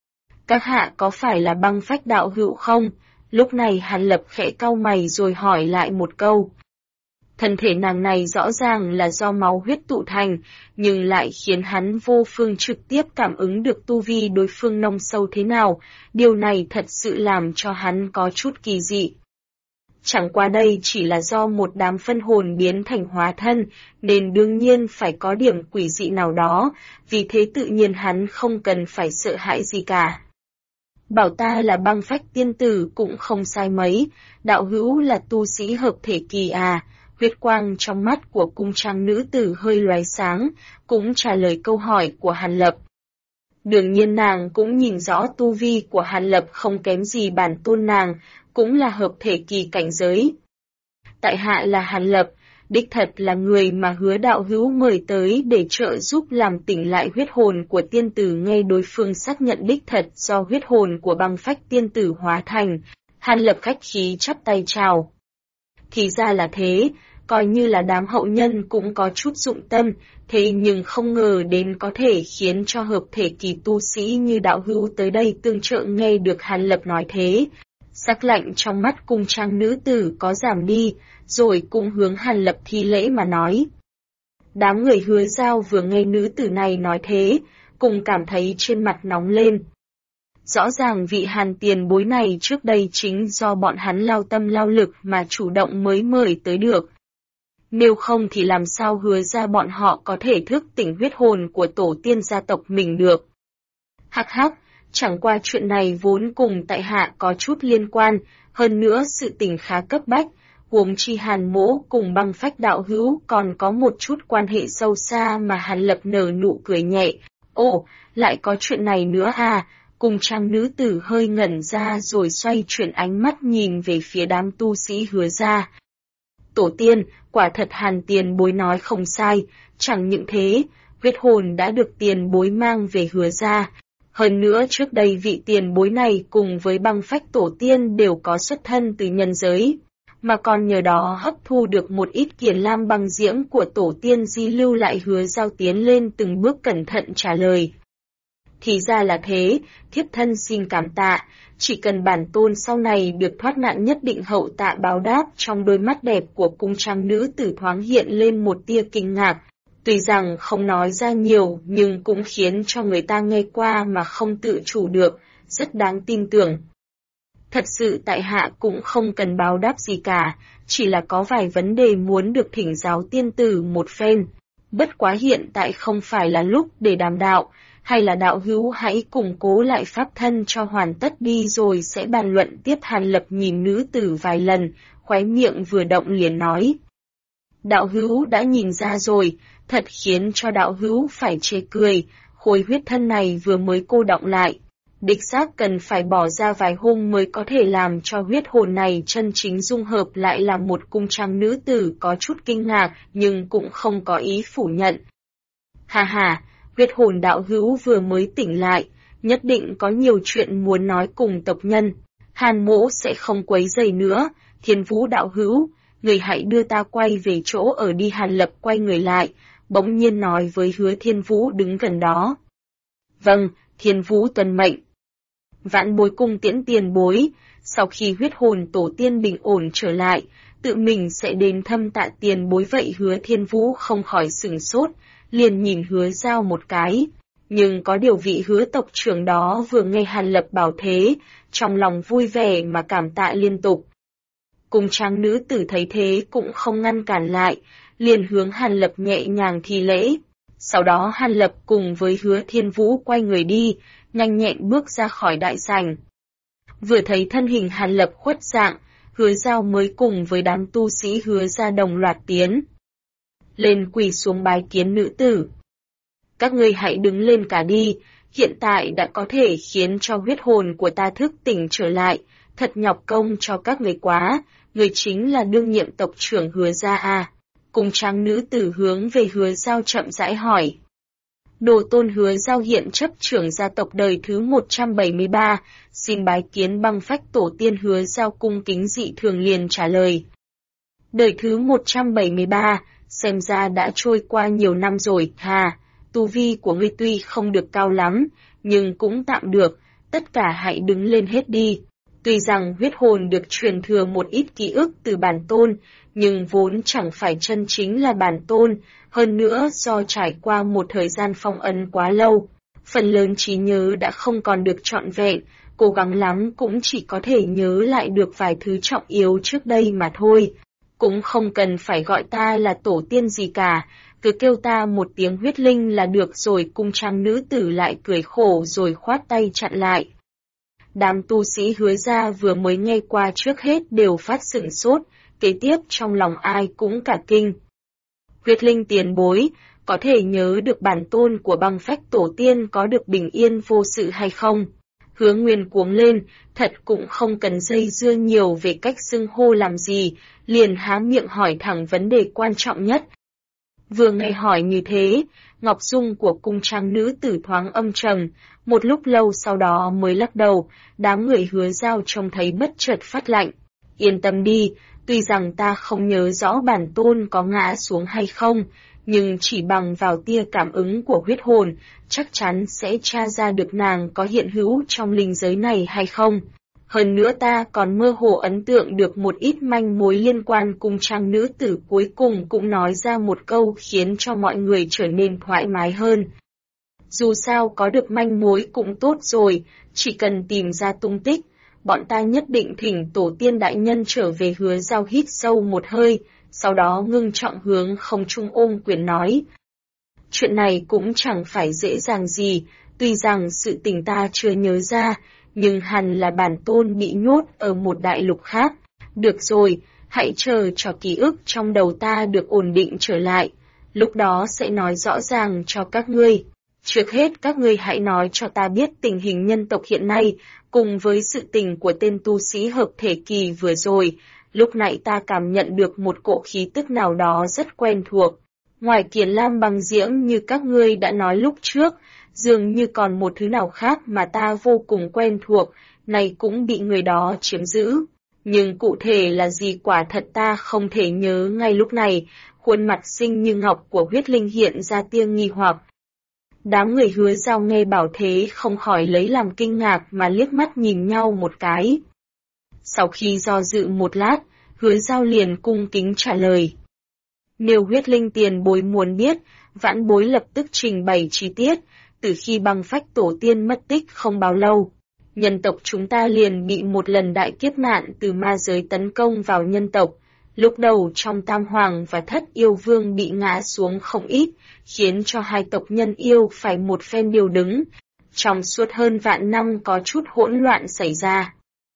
Các hạ có phải là Băng Phách đạo hữu không? Lúc này Hàn Lập khẽ cau mày rồi hỏi lại một câu. Thân thể nàng này rõ ràng là do máu huyết tụ thành, nhưng lại khiến hắn vô phương trực tiếp cảm ứng được tu vi đối phương nông sâu thế nào, điều này thật sự làm cho hắn có chút kỳ dị. Chẳng qua đây chỉ là do một đám phân hồn biến thành hóa thân, nên đương nhiên phải có điểm quỷ dị nào đó, vì thế tự nhiên hắn không cần phải sợ hãi gì cả. Bảo ta là Băng Phách tiên tử cũng không sai mấy, đạo hữu là tu sĩ hợp thể kỳ à, Huyết quang trong mắt của cung trang nữ tử hơi lóe sáng, cũng trả lời câu hỏi của Hàn Lập. Đương nhiên nàng cũng nhìn rõ tu vi của Hàn Lập không kém gì bản tôn nàng, cũng là hợp thể kỳ cảnh giới. Tại hạ là Hàn Lập, đích thật là người mà Hứa đạo hữu mời tới để trợ giúp làm tỉnh lại huyết hồn của tiên tử. Nghe đối phương xác nhận đích thật do huyết hồn của băng phách tiên tử hóa thành, Hàn Lập khách khí chắp tay chào. Thì ra là thế, coi như là đám hậu nhân cũng có chút dụng tâm, thế nhưng không ngờ đến có thể khiến cho hợp thể kỳ tu sĩ như đạo hữu tới đây tương trợ. Nghe được Hàn Lập nói thế, sắc lạnh trong mắt cung trang nữ tử có giảm đi, rồi cũng hướng Hàn Lập thi lễ mà nói. Đám người Hứa Giao vừa nghe nữ tử này nói thế, cùng cảm thấy trên mặt nóng lên. Rõ ràng vị Hàn tiền bối này trước đây chính do bọn hắn lao tâm lao lực mà chủ động mới mời tới được. Nếu không thì làm sao Hứa ra bọn họ có thể thức tỉnh huyết hồn của tổ tiên gia tộc mình được. Hắc hắc, chẳng qua chuyện này vốn cùng tại hạ có chút liên quan, hơn nữa sự tình khá cấp bách, huống chi Hàn mỗ cùng băng phách đạo hữu còn có một chút quan hệ sâu xa. Mà Hàn Lập nở nụ cười nhẹ. Ồ, lại có chuyện này nữa à? Cùng trang nữ tử hơi ngẩn ra rồi xoay chuyển ánh mắt nhìn về phía đám tu sĩ Hứa ra. Tổ tiên, quả thật Hàn tiền bối nói không sai, chẳng những thế, huyết hồn đã được tiền bối mang về Hứa ra. Hơn nữa trước đây vị tiền bối này cùng với băng phách tổ tiên đều có xuất thân từ nhân giới, mà còn nhờ đó hấp thu được một ít kiền lam băng diễm của tổ tiên di lưu lại. Hứa Giao tiến lên từng bước cẩn thận trả lời. Thì ra là thế, thiếp thân xin cảm tạ, chỉ cần bản tôn sau này được thoát nạn nhất định hậu tạ báo đáp. Trong đôi mắt đẹp của cung trang nữ tử thoáng hiện lên một tia kinh ngạc, tuy rằng không nói ra nhiều nhưng cũng khiến cho người ta nghe qua mà không tự chủ được, rất đáng tin tưởng. Thật sự tại hạ cũng không cần báo đáp gì cả, chỉ là có vài vấn đề muốn được thỉnh giáo tiên tử một phen. Bất quá hiện tại không phải là lúc để đàm đạo, hay là đạo hữu hãy củng cố lại pháp thân cho hoàn tất đi rồi sẽ bàn luận tiếp. Hàn Lập nhìn nữ tử vài lần, khóe miệng vừa động liền nói. Đạo hữu đã nhìn ra rồi, thật khiến cho đạo hữu phải chê cười, khối huyết thân này vừa mới cô đọng lại. Đích xác cần phải bỏ ra vài hôm mới có thể làm cho huyết hồn này chân chính dung hợp lại. Là một cung trang nữ tử có chút kinh ngạc nhưng cũng không có ý phủ nhận. Hà hà, huyết hồn đạo hữu vừa mới tỉnh lại, nhất định có nhiều chuyện muốn nói cùng tộc nhân. Hàn mỗ sẽ không quấy rầy nữa, Thiên Vũ đạo hữu, người hãy đưa ta quay về chỗ ở đi. Hàn Lập quay người lại, bỗng nhiên nói với Hứa Thiên Vũ đứng gần đó. Vâng, Thiên Vũ tuân mệnh. Vãn bối cung tiễn tiền bối, sau khi huyết hồn tổ tiên bình ổn trở lại, tự mình sẽ đến thăm tạ tiền bối. Vậy Hứa Thiên Vũ không khỏi sửng sốt, liền nhìn Hứa Giao một cái. Nhưng có điều vị Hứa tộc trưởng đó vừa nghe Hàn Lập bảo thế, trong lòng vui vẻ mà cảm tạ liên tục. Cung trang nữ tử thấy thế cũng không ngăn cản lại, liền hướng Hàn Lập nhẹ nhàng thi lễ. Sau đó Hàn Lập cùng với Hứa Thiên Vũ quay người đi, nhanh nhẹn bước ra khỏi đại sảnh. Vừa thấy thân hình Hàn Lập khuất dạng, Hứa Giao mới cùng với đám tu sĩ Hứa ra đồng loạt tiến lên quỳ xuống bái kiến nữ tử. Các ngươi hãy đứng lên cả đi, hiện tại đã có thể khiến cho huyết hồn của ta thức tỉnh trở lại, thật nhọc công cho các người quá. Người chính là đương nhiệm tộc trưởng Hứa gia à? Cung trang nữ tử hướng về Hứa Giao chậm rãi hỏi. Đồ tôn Hứa Giao hiện chấp trưởng gia tộc đời thứ 173, xin bái kiến băng phách tổ tiên. Hứa Giao cung kính dị thường liền trả lời. Đời thứ 173, xem ra đã trôi qua nhiều năm rồi. Hà, tu vi của ngươi tuy không được cao lắm, nhưng cũng tạm được, tất cả hãy đứng lên hết đi. Tuy rằng huyết hồn được truyền thừa một ít ký ức từ bản tôn, nhưng vốn chẳng phải chân chính là bản tôn, hơn nữa do trải qua một thời gian phong ấn quá lâu, phần lớn trí nhớ đã không còn được trọn vẹn, cố gắng lắm cũng chỉ có thể nhớ lại được vài thứ trọng yếu trước đây mà thôi. Cũng không cần phải gọi ta là tổ tiên gì cả, cứ kêu ta một tiếng huyết linh là được rồi. Cung trang nữ tử lại cười khổ rồi khoát tay chặn lại. Đám tu sĩ Hứa gia vừa mới nghe qua trước hết đều phát sửng sốt, kế tiếp trong lòng ai cũng cả kinh. Huyết linh tiền bối, có thể nhớ được bản tôn của băng phách tổ tiên có được bình yên vô sự hay không? Hứa Nguyên cuống lên, thật cũng không cần dây dưa nhiều về cách xưng hô làm gì, liền há miệng hỏi thẳng vấn đề quan trọng nhất. Vừa nghe hỏi như thế, Ngọc Dung của cung trang nữ tử thoáng âm trầm, một lúc lâu sau đó mới lắc đầu, đám người Hứa Giao trông thấy bất chợt phát lạnh. Yên tâm đi, tuy rằng ta không nhớ rõ bản tôn có ngã xuống hay không, nhưng chỉ bằng vào tia cảm ứng của huyết hồn, chắc chắn sẽ tra ra được nàng có hiện hữu trong linh giới này hay không. Hơn nữa ta còn mơ hồ ấn tượng được một ít manh mối liên quan cung trang nữ tử cuối cùng cũng nói ra một câu khiến cho mọi người trở nên thoải mái hơn. Dù sao có được manh mối cũng tốt rồi, chỉ cần tìm ra tung tích, bọn ta nhất định thỉnh tổ tiên đại nhân trở về. Hứa Giao hít sâu một hơi, sau đó ngưng trọng hướng không trung ôm quyền nói. Chuyện này cũng chẳng phải dễ dàng gì, tuy rằng sự tình ta chưa nhớ ra, nhưng hẳn là bản tôn bị nhốt ở một đại lục khác. Được rồi, hãy chờ cho ký ức trong đầu ta được ổn định trở lại, lúc đó sẽ nói rõ ràng cho các ngươi. Trước hết các ngươi hãy nói cho ta biết tình hình nhân tộc hiện nay, cùng với sự tình của tên tu sĩ hợp thể kỳ vừa rồi. Lúc nãy ta cảm nhận được một cỗ khí tức nào đó rất quen thuộc. Ngoài Kiền Lam băng diễm như các ngươi đã nói lúc trước, dường như còn một thứ nào khác mà ta vô cùng quen thuộc, này cũng bị người đó chiếm giữ. Nhưng cụ thể là gì quả thật ta không thể nhớ ngay lúc này, khuôn mặt xinh như ngọc của huyết linh hiện ra tia nghi hoặc. Đám người Hứa Giao nghe bảo thế không khỏi lấy làm kinh ngạc mà liếc mắt nhìn nhau một cái. Sau khi do dự một lát, Hứa Giao liền cung kính trả lời. Nếu huyết linh tiền bối muốn biết, vãn bối lập tức trình bày chi tiết. Từ khi băng phách tổ tiên mất tích không bao lâu, nhân tộc chúng ta liền bị một lần đại kiếp nạn từ ma giới tấn công vào nhân tộc. Lúc đầu trong Tam Hoàng và Thất Yêu Vương bị ngã xuống không ít, khiến cho hai tộc nhân yêu phải một phen điều đứng. Trong suốt hơn vạn năm có chút hỗn loạn xảy ra.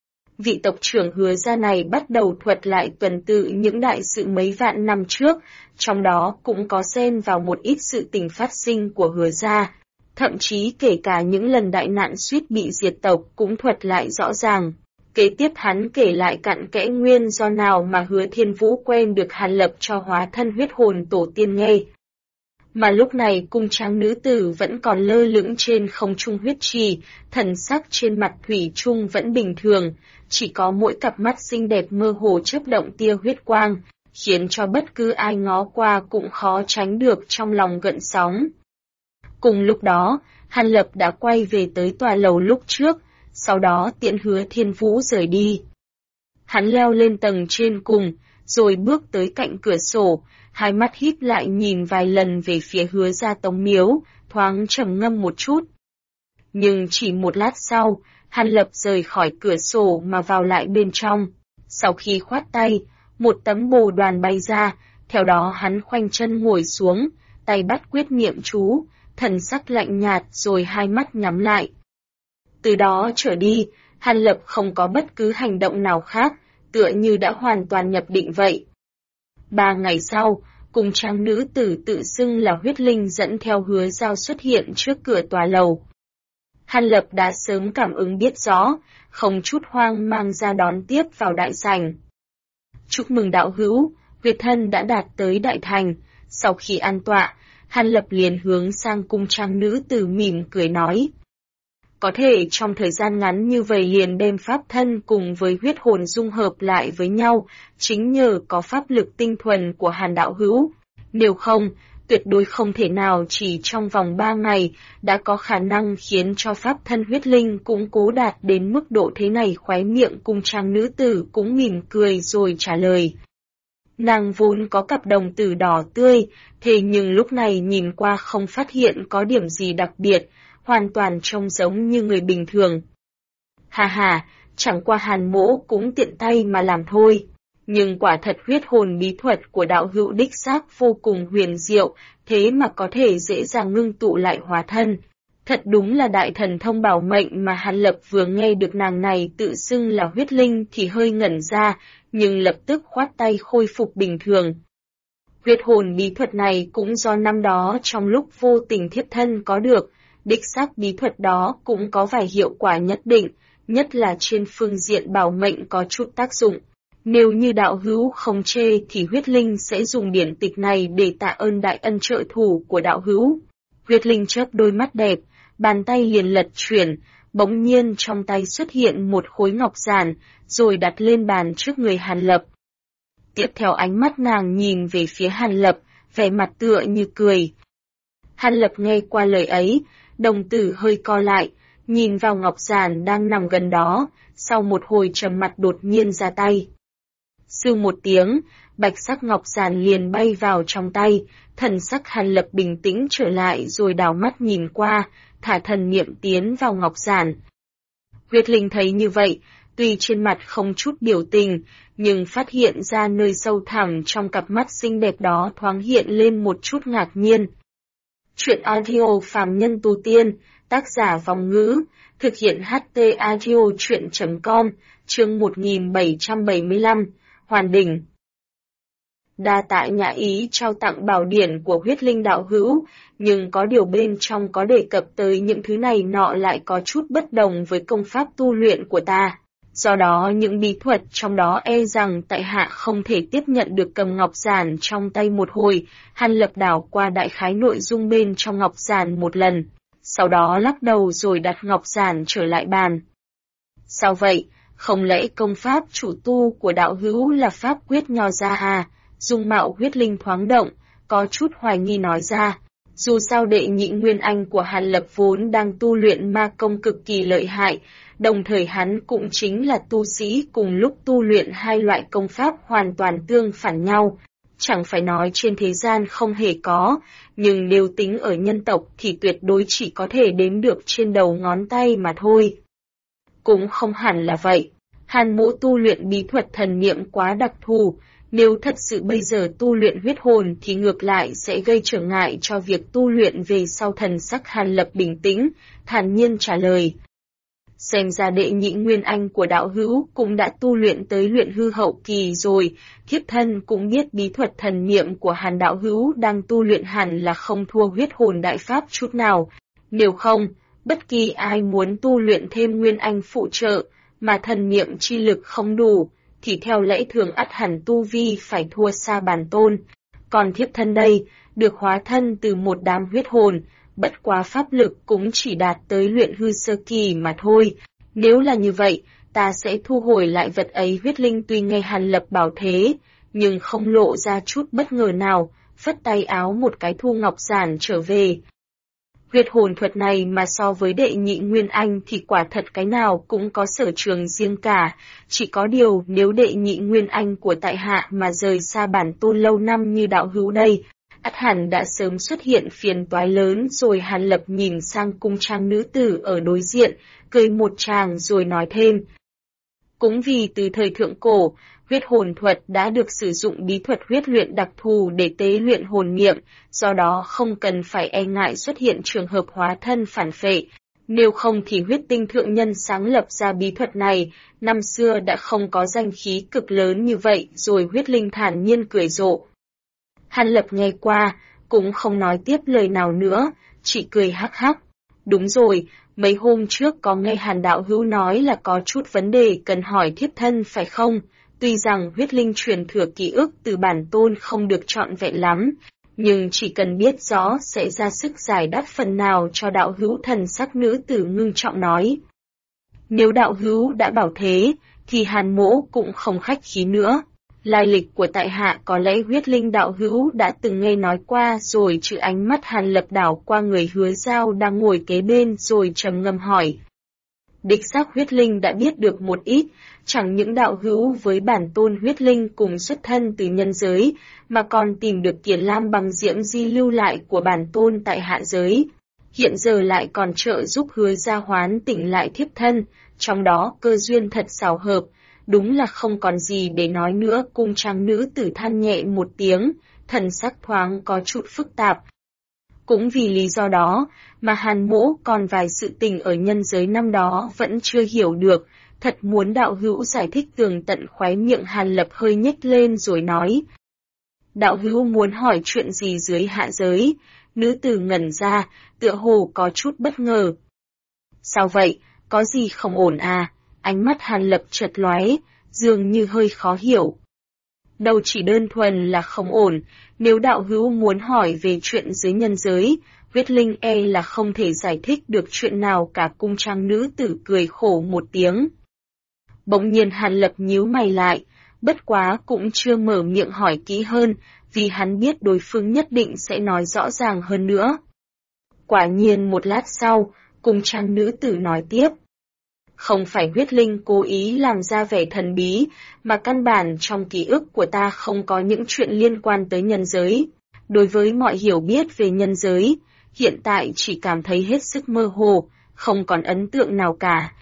Vị tộc trưởng Hứa gia này bắt đầu thuật lại tuần tự những đại sự mấy vạn năm trước, trong đó cũng có xen vào một ít sự tình phát sinh của Hứa gia. Thậm chí kể cả những lần đại nạn suýt bị diệt tộc cũng thuật lại rõ ràng. Kế tiếp hắn kể lại cặn kẽ nguyên do nào mà Hứa Thiên Vũ quen được Hàn Lập cho hóa thân huyết hồn tổ tiên nghe. Mà lúc này cung trang nữ tử vẫn còn lơ lửng trên không trung huyết trì, thần sắc trên mặt thủy chung vẫn bình thường, chỉ có mỗi cặp mắt xinh đẹp mơ hồ chớp động tia huyết quang, khiến cho bất cứ ai ngó qua cũng khó tránh được trong lòng gợn sóng. Cùng lúc đó, Hàn Lập đã quay về tới tòa lầu lúc trước, sau đó tiễn Hứa Thiên Vũ rời đi. Hắn leo lên tầng trên cùng, rồi bước tới cạnh cửa sổ, hai mắt híp lại nhìn vài lần về phía Hứa gia tông miếu, thoáng trầm ngâm một chút. Nhưng chỉ một lát sau, Hàn Lập rời khỏi cửa sổ mà vào lại bên trong. Sau khi khoát tay, một tấm bồ đoàn bay ra, theo đó hắn khoanh chân ngồi xuống, tay bắt quyết niệm chú, thần sắc lạnh nhạt rồi hai mắt nhắm lại. Từ đó trở đi, Hàn Lập không có bất cứ hành động nào khác, tựa như đã hoàn toàn nhập định vậy. 3 ngày sau, cùng trang nữ tử tự xưng là huyết linh dẫn theo Hứa Giao xuất hiện trước cửa tòa lầu. Hàn Lập đã sớm cảm ứng biết rõ, không chút hoang mang ra đón tiếp vào đại sảnh. Chúc mừng đạo hữu, huyết thân đã đạt tới đại thành. Sau khi an tọa, Hàn Lập liền hướng sang cung trang nữ tử mỉm cười nói. Có thể trong thời gian ngắn như vậy liền đem pháp thân cùng với huyết hồn dung hợp lại với nhau, chính nhờ có pháp lực tinh thuần của Hàn đạo hữu. Nếu không, tuyệt đối không thể nào chỉ trong vòng 3 ngày đã có khả năng khiến cho pháp thân huyết linh cũng cố đạt đến mức độ thế này. Khóe miệng cung trang nữ tử cũng mỉm cười rồi trả lời. Nàng vốn có cặp đồng tử đỏ tươi, thế nhưng lúc này nhìn qua không phát hiện có điểm gì đặc biệt, hoàn toàn trông giống như người bình thường. Hà hà, chẳng qua Hàn mỗ cũng tiện tay mà làm thôi. Nhưng quả thật huyết hồn bí thuật của đạo hữu đích xác vô cùng huyền diệu, thế mà có thể dễ dàng ngưng tụ lại hóa thân. Thật đúng là đại thần thông bảo mệnh mà Hàn Lập vừa nghe được nàng này tự xưng là huyết linh thì hơi ngẩn ra, nhưng lập tức khoát tay khôi phục bình thường. Huyết hồn bí thuật này cũng do năm đó trong lúc vô tình thiếp thân có được, đích xác bí thuật đó cũng có vài hiệu quả nhất định, nhất là trên phương diện bảo mệnh có chút tác dụng. Nếu như đạo hữu không chê thì huyết linh sẽ dùng điển tịch này để tạ ơn đại ân trợ thủ của đạo hữu. Huyết linh chớp đôi mắt đẹp, bàn tay liền lật chuyển, bỗng nhiên trong tay xuất hiện một khối ngọc giản, rồi đặt lên bàn trước người Hàn Lập. Tiếp theo ánh mắt nàng nhìn về phía Hàn Lập, vẻ mặt tựa như cười. Hàn Lập nghe qua lời ấy, đồng tử hơi co lại, nhìn vào ngọc giản đang nằm gần đó, sau một hồi trầm mặt đột nhiên ra tay. Sưu một tiếng, bạch sắc ngọc giản liền bay vào trong tay, thần sắc Hàn Lập bình tĩnh trở lại rồi đảo mắt nhìn qua, thả thần niệm tiến vào ngọc giản. Huyết linh thấy như vậy, tuy trên mặt không chút biểu tình, nhưng phát hiện ra nơi sâu thẳm trong cặp mắt xinh đẹp đó thoáng hiện lên một chút ngạc nhiên. Chuyện audio phàm nhân tu tiên, tác giả Vòng Ngữ, thực hiện HT audio chuyện.com, chương 1775, Hoàn Đỉnh. Đa tạ nhã ý trao tặng bảo điển của huyết linh đạo hữu, nhưng có điều bên trong có đề cập tới những thứ này nọ lại có chút bất đồng với công pháp tu luyện của ta. Do đó những bí thuật trong đó e rằng tại hạ không thể tiếp nhận được. Cầm ngọc giản trong tay một hồi, Hàn Lập đảo qua đại khái nội dung bên trong ngọc giản một lần, sau đó lắc đầu rồi đặt ngọc giản trở lại bàn. Sao vậy, không lẽ công pháp chủ tu của đạo hữu là pháp quyết nho ra à? Dung mạo huyết linh thoáng động, có chút hoài nghi nói ra. Dù sao đệ nhị nguyên anh của Hàn Lập vốn đang tu luyện ma công cực kỳ lợi hại, đồng thời hắn cũng chính là tu sĩ cùng lúc tu luyện hai loại công pháp hoàn toàn tương phản nhau. Chẳng phải nói trên thế gian không hề có, nhưng nếu tính ở nhân tộc thì tuyệt đối chỉ có thể đếm được trên đầu ngón tay mà thôi. Cũng không hẳn là vậy. Hàn Mỗ tu luyện bí thuật thần niệm quá đặc thù, nếu thật sự bây giờ tu luyện huyết hồn thì ngược lại sẽ gây trở ngại cho việc tu luyện về sau. Thần sắc Hàn Lập bình tĩnh, thản nhiên trả lời. Xem ra đệ nhị nguyên anh của đạo hữu cũng đã tu luyện tới luyện hư hậu kỳ rồi, thiếp thân cũng biết bí thuật thần niệm của Hàn đạo hữu đang tu luyện hẳn là không thua huyết hồn đại pháp chút nào. Nếu không, bất kỳ ai muốn tu luyện thêm nguyên anh phụ trợ, mà thần niệm chi lực không đủ, thì theo lẽ thường ắt hẳn tu vi phải thua xa bản tôn. Còn thiếp thân đây, được hóa thân từ một đám huyết hồn, bất quá pháp lực cũng chỉ đạt tới luyện hư sơ kỳ mà thôi. Nếu là như vậy, ta sẽ thu hồi lại vật ấy. Huyết linh tuy nghe Hàn Lập bảo thế, nhưng không lộ ra chút bất ngờ nào, phất tay áo một cái thu ngọc giản trở về. Huyết hồn thuật này mà so với đệ nhị nguyên anh thì quả thật cái nào cũng có sở trường riêng cả, chỉ có điều nếu đệ nhị nguyên anh của tại hạ mà rời xa bản tôn lâu năm như đạo hữu đây, ắt hẳn đã sớm xuất hiện phiền toái lớn rồi. Hàn Lập nhìn sang cung trang nữ tử ở đối diện, cười một tràng rồi nói thêm. Cũng vì từ thời thượng cổ, huyết hồn thuật đã được sử dụng bí thuật huyết luyện đặc thù để tế luyện hồn niệm, do đó không cần phải e ngại xuất hiện trường hợp hóa thân phản phệ. Nếu không thì huyết tinh thượng nhân sáng lập ra bí thuật này, năm xưa đã không có danh khí cực lớn như vậy rồi. Huyết linh thản nhiên cười rộ. Hàn Lập nghe qua, cũng không nói tiếp lời nào nữa, chỉ cười hắc hắc. Đúng rồi, mấy hôm trước có nghe Hàn đạo hữu nói là có chút vấn đề cần hỏi thiếp thân phải không? Tuy rằng huyết linh truyền thừa ký ức từ bản tôn không được trọn vẹn lắm, nhưng chỉ cần biết rõ sẽ ra sức giải đáp phần nào cho đạo hữu. Thần sắc nữ tử ngưng trọng nói. Nếu đạo hữu đã bảo thế, thì Hàn Mỗ cũng không khách khí nữa. Lai lịch của tại hạ có lẽ huyết linh đạo hữu đã từng nghe nói qua rồi. Trừ ánh mắt Hàn Lập đảo qua người Hứa Giao đang ngồi kế bên rồi trầm ngâm hỏi. Đích xác huyết linh đã biết được một ít, chẳng những đạo hữu với bản tôn huyết linh cùng xuất thân từ nhân giới, mà còn tìm được Kiền Lam bằng diễm di lưu lại của bản tôn tại hạ giới. Hiện giờ lại còn trợ giúp Hứa Gia hoán tỉnh lại thiếp thân, trong đó cơ duyên thật xảo hợp. Đúng là không còn gì để nói nữa. Cung trang nữ tử than nhẹ một tiếng, thần sắc thoáng có chút phức tạp. Cũng vì lý do đó mà Hàn Mỗ còn vài sự tình ở nhân giới năm đó vẫn chưa hiểu được, thật muốn đạo hữu giải thích tường tận. Khóe miệng Hàn Lập hơi nhếch lên rồi nói. Đạo hữu muốn hỏi chuyện gì dưới hạ giới? Nữ tử ngẩn ra, tựa hồ có chút bất ngờ. Sao vậy, có gì không ổn à? Ánh mắt Hàn Lập chợt lóe, dường như hơi khó hiểu. Đâu chỉ đơn thuần là không ổn, nếu đạo hữu muốn hỏi về chuyện dưới nhân giới, huyết linh e là không thể giải thích được chuyện nào cả. Cung trang nữ tử cười khổ một tiếng. Bỗng nhiên Hàn Lập nhíu mày lại, bất quá cũng chưa mở miệng hỏi kỹ hơn, vì hắn biết đối phương nhất định sẽ nói rõ ràng hơn nữa. Quả nhiên một lát sau, cung trang nữ tử nói tiếp. Không phải huyết linh cố ý làm ra vẻ thần bí, mà căn bản trong ký ức của ta không có những chuyện liên quan tới nhân giới. Đối với mọi hiểu biết về nhân giới, hiện tại chỉ cảm thấy hết sức mơ hồ, không còn ấn tượng nào cả.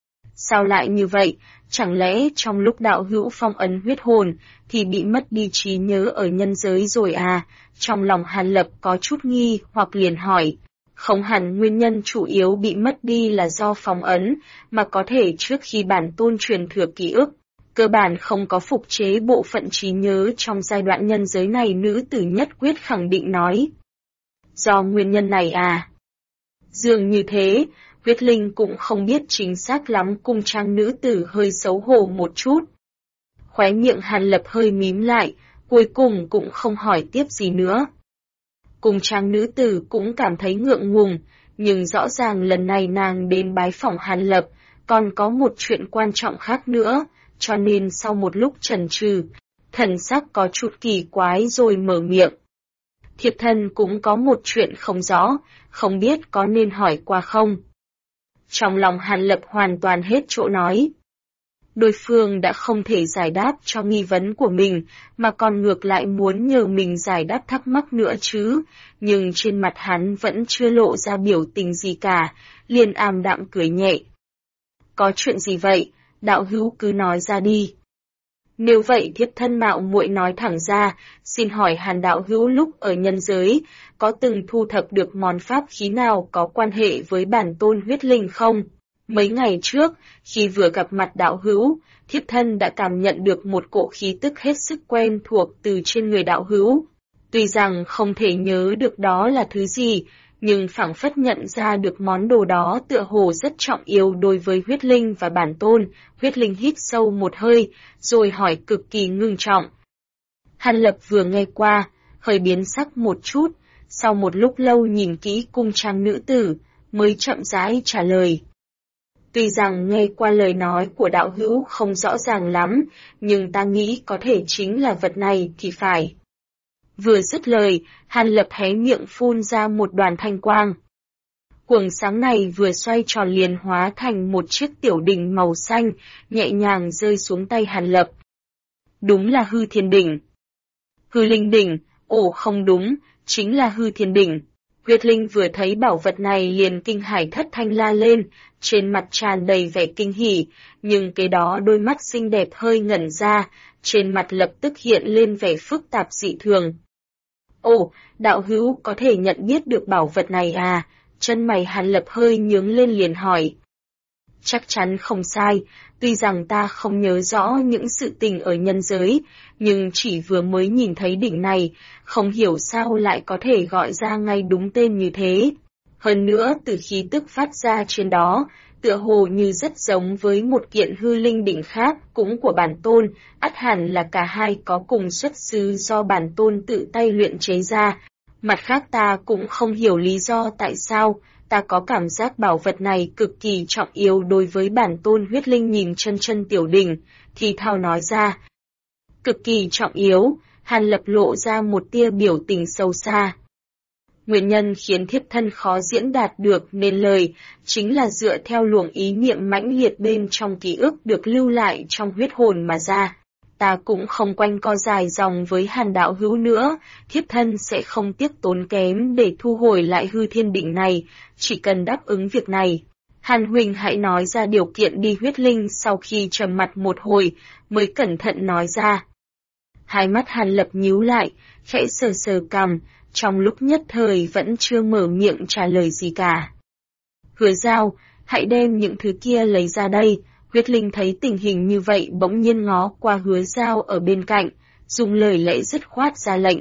Sao lại như vậy? Chẳng lẽ trong lúc đạo hữu phong ấn huyết hồn thì bị mất đi trí nhớ ở nhân giới rồi à? Trong lòng Hàn Lập có chút nghi hoặc liền hỏi. Không hẳn nguyên nhân chủ yếu bị mất đi là do phong ấn, mà có thể trước khi bản tôn truyền thừa ký ức, cơ bản không có phục chế bộ phận trí nhớ trong giai đoạn nhân giới này. Nữ tử nhất quyết khẳng định nói. Do nguyên nhân này à? Dường như thế, huyết linh cũng không biết chính xác lắm. Cung trang nữ tử hơi xấu hổ một chút. Khóe miệng Hàn Lập hơi mím lại, cuối cùng cũng không hỏi tiếp gì nữa. Cung trang nữ tử cũng cảm thấy ngượng ngùng, nhưng rõ ràng lần này nàng đến bái phỏng Hàn Lập, còn có một chuyện quan trọng khác nữa, cho nên sau một lúc chần chừ, thần sắc có chút kỳ quái rồi mở miệng. Thiệp thân cũng có một chuyện không rõ, không biết có nên hỏi qua không? Trong lòng Hàn Lập hoàn toàn hết chỗ nói. Đối phương đã không thể giải đáp cho nghi vấn của mình, mà còn ngược lại muốn nhờ mình giải đáp thắc mắc nữa chứ, nhưng trên mặt hắn vẫn chưa lộ ra biểu tình gì cả, liền ảm đạm cười nhẹ. Có chuyện gì vậy, đạo hữu cứ nói ra đi. Nếu vậy thiếp thân mạo muội nói thẳng ra, xin hỏi Hàn đạo hữu lúc ở nhân giới, có từng thu thập được món pháp khí nào có quan hệ với bản tôn huyết linh không? Mấy ngày trước, khi vừa gặp mặt đạo hữu, thiếp thân đã cảm nhận được một cỗ khí tức hết sức quen thuộc từ trên người đạo hữu. Tuy rằng không thể nhớ được đó là thứ gì, nhưng phảng phất nhận ra được món đồ đó tựa hồ rất trọng yếu đối với huyết linh và bản tôn. Huyết linh hít sâu một hơi, rồi hỏi cực kỳ ngưng trọng. Hàn Lập vừa nghe qua, hơi biến sắc một chút, sau một lúc lâu nhìn kỹ cung trang nữ tử, mới chậm rãi trả lời. Tuy rằng nghe qua lời nói của đạo hữu không rõ ràng lắm, nhưng ta nghĩ có thể chính là vật này thì phải. Vừa dứt lời, Hàn Lập hé miệng phun ra một đoàn thanh quang. Quầng sáng này vừa xoay tròn liền hóa thành một chiếc tiểu đỉnh màu xanh, nhẹ nhàng rơi xuống tay Hàn Lập. Đúng là hư thiên đỉnh. Hư linh đỉnh, ồ không đúng, chính là hư thiên đỉnh. Huyết linh vừa thấy bảo vật này liền kinh hãi thất thanh la lên, trên mặt tràn đầy vẻ kinh hỉ, nhưng kế đó đôi mắt xinh đẹp hơi ngẩn ra, trên mặt lập tức hiện lên vẻ phức tạp dị thường. Ồ, đạo hữu có thể nhận biết được bảo vật này à? Chân mày Hàn Lập hơi nhướng lên liền hỏi. Chắc chắn không sai, tuy rằng ta không nhớ rõ những sự tình ở nhân giới, nhưng chỉ vừa mới nhìn thấy đỉnh này, không hiểu sao lại có thể gọi ra ngay đúng tên như thế. Hơn nữa từ khí tức phát ra trên đó, tựa hồ như rất giống với một kiện hư linh đỉnh khác cũng của bản tôn, ắt hẳn là cả hai có cùng xuất xứ do bản tôn tự tay luyện chế ra. Mặt khác ta cũng không hiểu lý do tại sao, ta có cảm giác bảo vật này cực kỳ trọng yếu đối với bản tôn. Huyết linh nhìn chân tiểu đỉnh, thì thào nói ra. Cực kỳ trọng yếu, Hàn Lập lộ ra một tia biểu tình sâu xa. Nguyên nhân khiến thiếp thân khó diễn đạt được nên lời, chính là dựa theo luồng ý niệm mãnh liệt bên trong ký ức được lưu lại trong huyết hồn mà ra. Ta cũng không quanh co dài dòng với Hàn đạo hữu nữa, thiếp thân sẽ không tiếc tốn kém để thu hồi lại hư thiên đỉnh này, chỉ cần đáp ứng việc này. Hàn huynh hãy nói ra điều kiện đi. Huyết linh sau khi trầm mặt một hồi, mới cẩn thận nói ra. Hai mắt Hàn Lập nhíu lại, khẽ sờ sờ cằm, trong lúc nhất thời vẫn chưa mở miệng trả lời gì cả. Hứa Giao, hãy đem những thứ kia lấy ra đây. Huyết Linh thấy tình hình như vậy bỗng nhiên ngó qua Hứa Giao ở bên cạnh, dùng lời lẽ dứt khoát ra lệnh.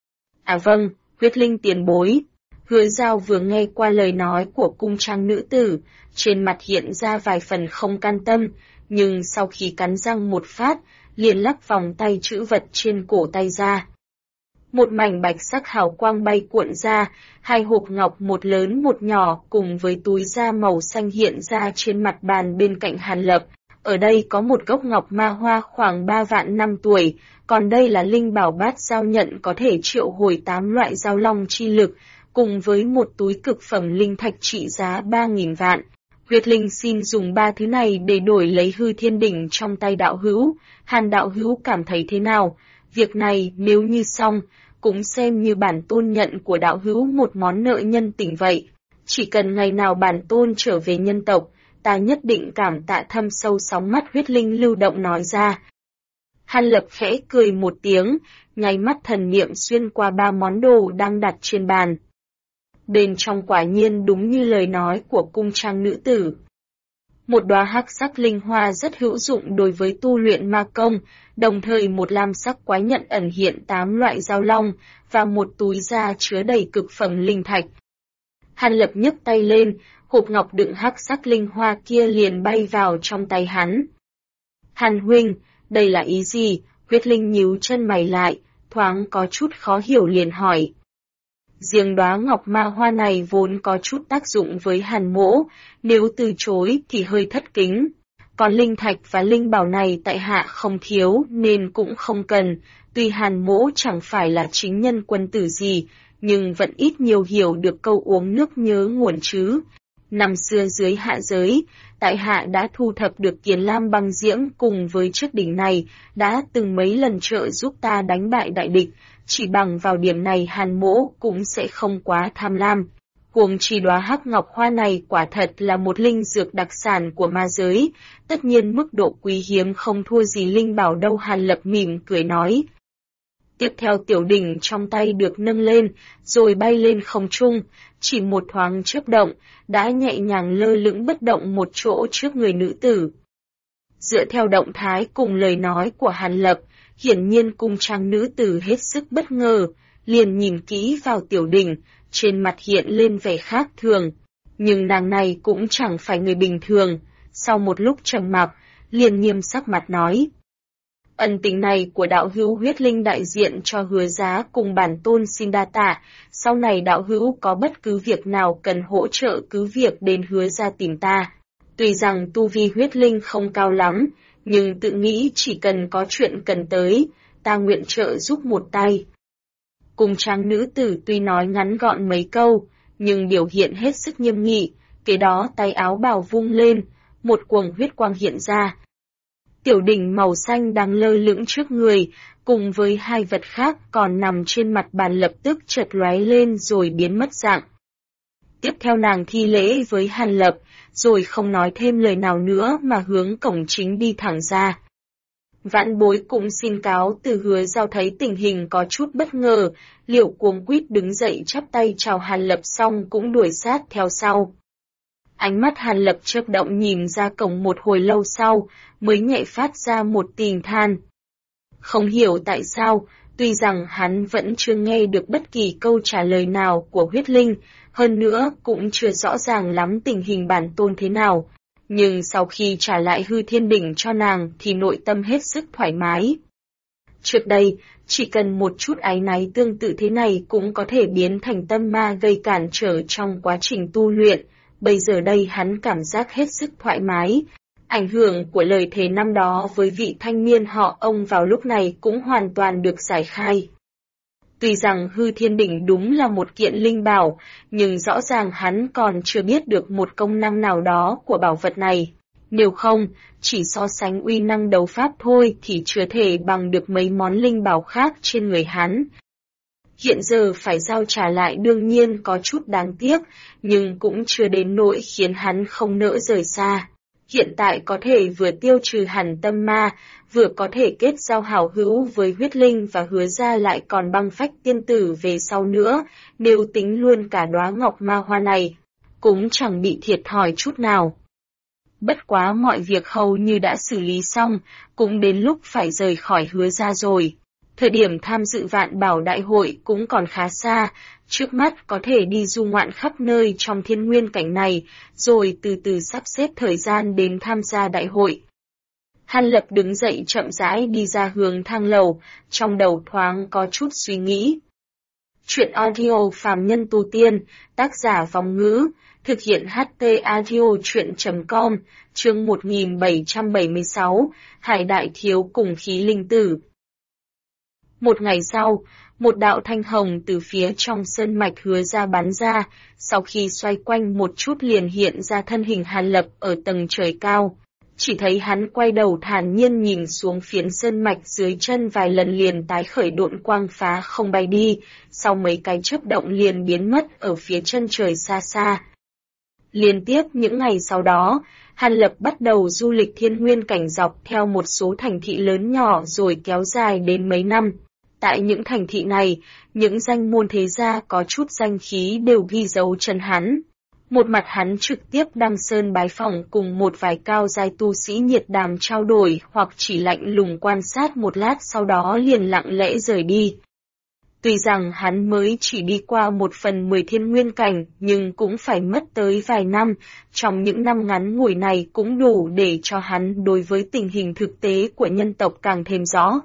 À vâng, Huyết Linh tiền bối. Hứa Giao vừa nghe qua lời nói của cung trang nữ tử, trên mặt hiện ra vài phần không can tâm, nhưng sau khi cắn răng một phát, liền lắc vòng tay chữ vật trên cổ tay ra. Một mảnh bạch sắc hào quang bay cuộn ra, hai hộp ngọc một lớn một nhỏ cùng với túi da màu xanh hiện ra trên mặt bàn bên cạnh Hàn Lập. Ở đây có một gốc ngọc ma hoa khoảng 3 vạn năm tuổi, còn đây là linh bảo bát giao nhận có thể triệu hồi 8 loại giao long chi lực, cùng với một túi cực phẩm linh thạch trị giá 3.000 vạn. Huyết Linh xin dùng 3 thứ này để đổi lấy hư thiên đỉnh trong tay đạo hữu. Hàn đạo hữu cảm thấy thế nào? Việc này nếu như xong, cũng xem như bản tôn nhận của đạo hữu một món nợ nhân tình vậy. Chỉ cần ngày nào bản tôn trở về nhân tộc, ta nhất định cảm tạ thâm sâu. Sóng mắt Huyết Linh lưu động nói ra. Hàn Lập khẽ cười một tiếng, nháy mắt thần niệm xuyên qua 3 món đồ đang đặt trên bàn. Bên trong quả nhiên đúng như lời nói của cung trang nữ tử. Một đóa hắc sắc linh hoa rất hữu dụng đối với tu luyện ma công, đồng thời một lam sắc quái nhận ẩn hiện 8 loại giao long, và một túi da chứa đầy cực phẩm linh thạch. Hàn Lập nhấc tay lên, hộp ngọc đựng hắc sắc linh hoa kia liền bay vào trong tay hắn. Hàn huynh, đây là ý gì? Huyết Linh nhíu chân mày lại, thoáng có chút khó hiểu liền hỏi. Riêng đóa ngọc ma hoa này vốn có chút tác dụng với Hàn mỗ, nếu từ chối thì hơi thất kính. Còn linh thạch và linh bảo này tại hạ không thiếu nên cũng không cần, tuy Hàn mỗ chẳng phải là chính nhân quân tử gì, nhưng vẫn ít nhiều hiểu được câu uống nước nhớ nguồn chứ. Năm xưa dưới hạ giới, tại hạ đã thu thập được Kiền Lam băng diễm cùng với chiếc đỉnh này, đã từng mấy lần trợ giúp ta đánh bại đại địch, chỉ bằng vào điểm này Hàn mỗ cũng sẽ không quá tham lam. Huống chi đóa hắc ngọc hoa này quả thật là một linh dược đặc sản của ma giới, tất nhiên mức độ quý hiếm không thua gì linh bảo đâu. Hàn Lập mỉm cười nói. Tiếp theo tiểu đỉnh trong tay được nâng lên, rồi bay lên không trung, chỉ một thoáng chớp động, đã nhẹ nhàng lơ lửng bất động một chỗ trước người nữ tử. Dựa theo động thái cùng lời nói của Hàn Lập, hiển nhiên cung trang nữ tử hết sức bất ngờ, liền nhìn kỹ vào tiểu đỉnh, trên mặt hiện lên vẻ khác thường. Nhưng nàng này cũng chẳng phải người bình thường, sau một lúc trầm mặc, liền nghiêm sắc mặt nói. Ân tình này của đạo hữu Huyết Linh đại diện cho Hứa giá cùng bản tôn xin đa tạ, sau này đạo hữu có bất cứ việc nào cần hỗ trợ cứ việc đến Hứa gia tìm ta. Tuy rằng tu vi Huyết Linh không cao lắm, nhưng tự nghĩ chỉ cần có chuyện cần tới, ta nguyện trợ giúp một tay. Cung trang nữ tử tuy nói ngắn gọn mấy câu, nhưng biểu hiện hết sức nghiêm nghị, kế đó tay áo bào vung lên, một quầng huyết quang hiện ra. Tiểu đỉnh màu xanh đang lơ lửng trước người, cùng với hai vật khác còn nằm trên mặt bàn lập tức chợt lóe lên rồi biến mất dạng. Tiếp theo nàng thi lễ với Hàn Lập, rồi không nói thêm lời nào nữa mà hướng cổng chính đi thẳng ra. Vãn bối cũng xin cáo từ. Hứa giao thấy tình hình có chút bất ngờ, liệu cuống quýt đứng dậy chắp tay chào Hàn Lập xong cũng đuổi sát theo sau. Ánh mắt Hàn Lập chớp động nhìn ra cổng một hồi lâu sau, mới nhẹ phát ra một tiếng than. Không hiểu tại sao, tuy rằng hắn vẫn chưa nghe được bất kỳ câu trả lời nào của Huyết Linh, hơn nữa cũng chưa rõ ràng lắm tình hình bản tôn thế nào, nhưng sau khi trả lại hư thiên đỉnh cho nàng thì nội tâm hết sức thoải mái. Trước đây, chỉ cần một chút áy náy tương tự thế này cũng có thể biến thành tâm ma gây cản trở trong quá trình tu luyện, bây giờ đây hắn cảm giác hết sức thoải mái. Ảnh hưởng của lời thề năm đó với vị thanh niên họ Ông vào lúc này cũng hoàn toàn được giải khai. Tuy rằng hư thiên đỉnh đúng là một kiện linh bảo, nhưng rõ ràng hắn còn chưa biết được một công năng nào đó của bảo vật này. Nếu không, chỉ so sánh uy năng đấu pháp thôi thì chưa thể bằng được mấy món linh bảo khác trên người hắn. Hiện giờ phải giao trả lại đương nhiên có chút đáng tiếc, nhưng cũng chưa đến nỗi khiến hắn không nỡ rời xa. Hiện tại có thể vừa tiêu trừ hẳn tâm ma, vừa có thể kết giao hảo hữu với huyết linh và hứa ra lại còn băng phách tiên tử về sau nữa, nếu tính luôn cả đóa ngọc ma hoa này, cũng chẳng bị thiệt thòi chút nào. Bất quá mọi việc hầu như đã xử lý xong, cũng đến lúc phải rời khỏi hứa ra rồi. Thời điểm tham dự vạn bảo đại hội cũng còn khá xa, trước mắt có thể đi du ngoạn khắp nơi trong thiên nguyên cảnh này, rồi từ từ sắp xếp thời gian đến tham gia đại hội. Hàn Lập đứng dậy chậm rãi đi ra hướng thang lầu, trong đầu thoáng có chút suy nghĩ. Chuyện audio phàm nhân tu tiên, tác giả Vong Ngữ, thực hiện HT audio chuyện.com, chương 1776, Hải Đại Thiếu cùng khí linh tử. Một ngày sau, một đạo thanh hồng từ phía trong sơn mạch hứa ra bắn ra, sau khi xoay quanh một chút liền hiện ra thân hình Hàn Lập ở tầng trời cao. Chỉ thấy hắn quay đầu thản nhiên nhìn xuống phiến sơn mạch dưới chân vài lần liền tái khởi độn quang phá không bay đi, sau mấy cái chớp động liền biến mất ở phía chân trời xa xa. Liên tiếp những ngày sau đó, Hàn Lập bắt đầu du lịch thiên nguyên cảnh dọc theo một số thành thị lớn nhỏ rồi kéo dài đến mấy năm. Tại những thành thị này, những danh môn thế gia có chút danh khí đều ghi dấu chân hắn. Một mặt hắn trực tiếp đăng sơn bái phỏng cùng một vài cao giai tu sĩ nhiệt đàm trao đổi hoặc chỉ lạnh lùng quan sát một lát sau đó liền lặng lẽ rời đi. Tuy rằng hắn mới chỉ đi qua 1/10 thiên nguyên cảnh nhưng cũng phải mất tới vài năm, trong những năm ngắn ngủi này cũng đủ để cho hắn đối với tình hình thực tế của nhân tộc càng thêm rõ.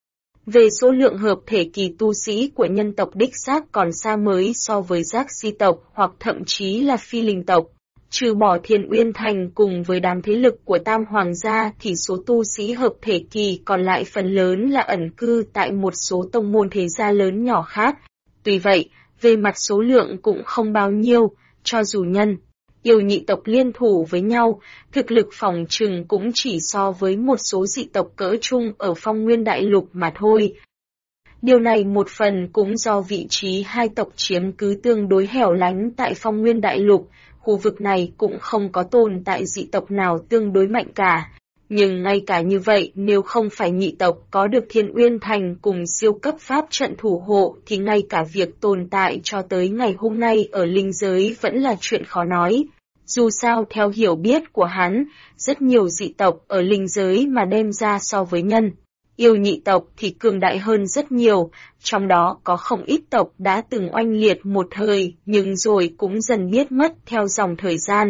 Về số lượng hợp thể kỳ tu sĩ của nhân tộc đích xác còn xa mới so với giác si tộc hoặc thậm chí là phi linh tộc. Trừ bỏ Thiên Uyên Thành cùng với đám thế lực của Tam Hoàng gia thì số tu sĩ hợp thể kỳ còn lại phần lớn là ẩn cư tại một số tông môn thế gia lớn nhỏ khác. Tuy vậy, về mặt số lượng cũng không bao nhiêu, cho dù nhân, yêu nhị tộc liên thủ với nhau, thực lực phòng trừng cũng chỉ so với một số dị tộc cỡ trung ở Phong Nguyên Đại Lục mà thôi. Điều này một phần cũng do vị trí hai tộc chiếm cứ tương đối hẻo lánh tại Phong Nguyên Đại Lục, khu vực này cũng không có tồn tại dị tộc nào tương đối mạnh cả. Nhưng ngay cả như vậy, nếu không phải nhị tộc có được Thiên Uyên Thành cùng siêu cấp pháp trận thủ hộ thì ngay cả việc tồn tại cho tới ngày hôm nay ở linh giới vẫn là chuyện khó nói. Dù sao theo hiểu biết của hắn, rất nhiều dị tộc ở linh giới mà đem ra so với nhân, yêu nhị tộc thì cường đại hơn rất nhiều, trong đó có không ít tộc đã từng oanh liệt một thời nhưng rồi cũng dần biết mất theo dòng thời gian.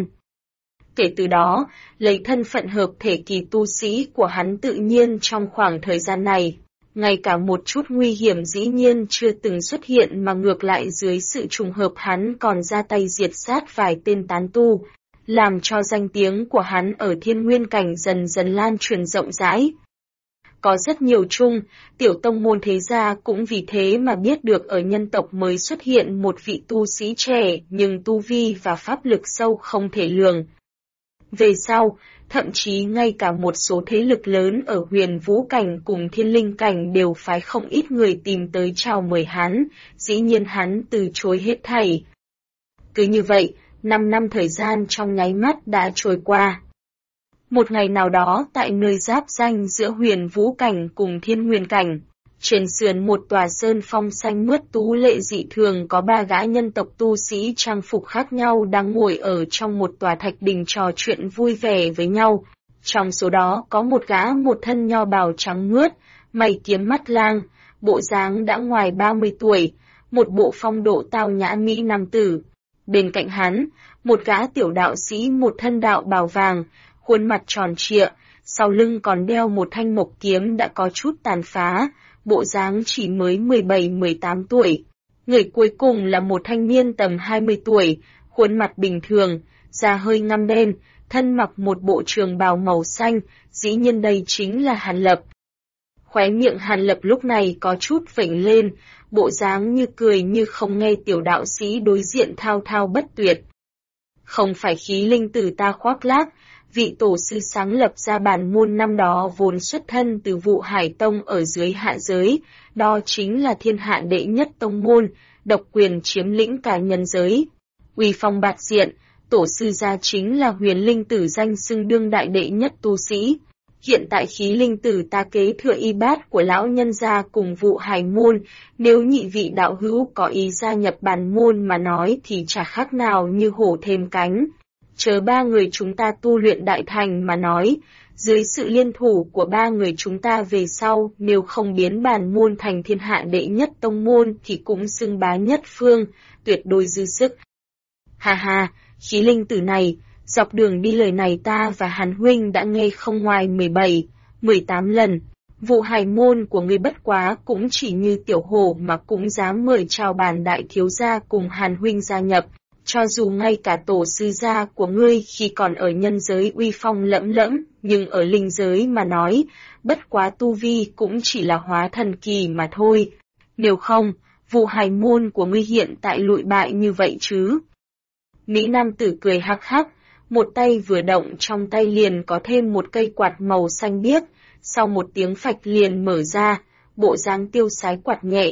Kể từ đó, lấy thân phận hợp thể kỳ tu sĩ của hắn tự nhiên trong khoảng thời gian này, ngay cả một chút nguy hiểm dĩ nhiên chưa từng xuất hiện mà ngược lại dưới sự trùng hợp hắn còn ra tay diệt sát vài tên tán tu, làm cho danh tiếng của hắn ở thiên nguyên cảnh dần dần lan truyền rộng rãi. Có rất nhiều chung, tiểu tông môn thế gia cũng vì thế mà biết được ở nhân tộc mới xuất hiện một vị tu sĩ trẻ nhưng tu vi và pháp lực sâu không thể lường. Về sau, thậm chí ngay cả một số thế lực lớn ở huyền vũ cảnh cùng thiên linh cảnh đều phái không ít người tìm tới chào mời hắn, dĩ nhiên hắn từ chối hết thảy. Cứ như vậy, 5 năm thời gian trong nháy mắt đã trôi qua. Một ngày nào đó tại nơi giáp ranh giữa huyền vũ cảnh cùng thiên nguyên cảnh, trên sườn một tòa sơn phong xanh mướt tú lệ dị thường có 3 gã nhân tộc tu sĩ trang phục khác nhau đang ngồi ở trong một tòa thạch đình trò chuyện vui vẻ với nhau. Trong số đó có một gã một thân nho bào trắng mướt, mày kiếm mắt lang, bộ dáng đã ngoài 30 tuổi, một bộ phong độ tao nhã mỹ nam tử. Bên cạnh hắn, một gã tiểu đạo sĩ một thân đạo bào vàng, khuôn mặt tròn trịa, sau lưng còn đeo một thanh mộc kiếm đã có chút tàn phá, bộ dáng chỉ mới 17-18 tuổi. Người cuối cùng là một thanh niên tầm 20 tuổi, khuôn mặt bình thường, da hơi ngăm đen, thân mặc một bộ trường bào màu xanh, dĩ nhiên đây chính là Hàn Lập. Khóe miệng Hàn Lập lúc này có chút vểnh lên, bộ dáng như cười như không nghe tiểu đạo sĩ đối diện thao thao bất tuyệt. Không phải khí linh tử ta khoác lác, vị tổ sư sáng lập ra bản môn năm đó vốn xuất thân từ Vụ Hải Tông ở dưới hạ giới, đó chính là thiên hạ đệ nhất tông môn, độc quyền chiếm lĩnh cả nhân giới. Uy phong bạt diện, Tổ sư gia chính là Huyền Linh Tử danh xưng đương đại đệ nhất tu sĩ. Hiện tại Khí Linh Tử ta kế thừa y bát của lão nhân gia cùng Vụ Hải môn, nếu nhị vị đạo hữu có ý gia nhập bản môn mà nói thì chả khác nào như hổ thêm cánh. Chờ ba người chúng ta tu luyện đại thành mà nói, dưới sự liên thủ của ba người chúng ta về sau, nếu không biến bản môn thành thiên hạ đệ nhất tông môn thì cũng xưng bá nhất phương, tuyệt đối dư sức. Ha ha, Khí Linh Tử này, dọc đường đi lời này ta và Hàn huynh đã nghe không ngoài 17, 18 lần. Vụ Hải môn của ngươi bất quá cũng chỉ như tiểu hổ mà cũng dám mời chào bản đại thiếu gia cùng Hàn huynh gia nhập. Cho dù ngay cả tổ sư gia của ngươi khi còn ở nhân giới uy phong lẫm lẫm, nhưng ở linh giới mà nói, bất quá tu vi cũng chỉ là hóa thần kỳ mà thôi. Nếu không, Vụ Hải môn của ngươi hiện tại lụi bại như vậy chứ? Mỹ nam tử cười hắc hắc, một tay vừa động trong tay liền có thêm một cây quạt màu xanh biếc, sau một tiếng phạch liền mở ra, bộ dáng tiêu sái quạt nhẹ.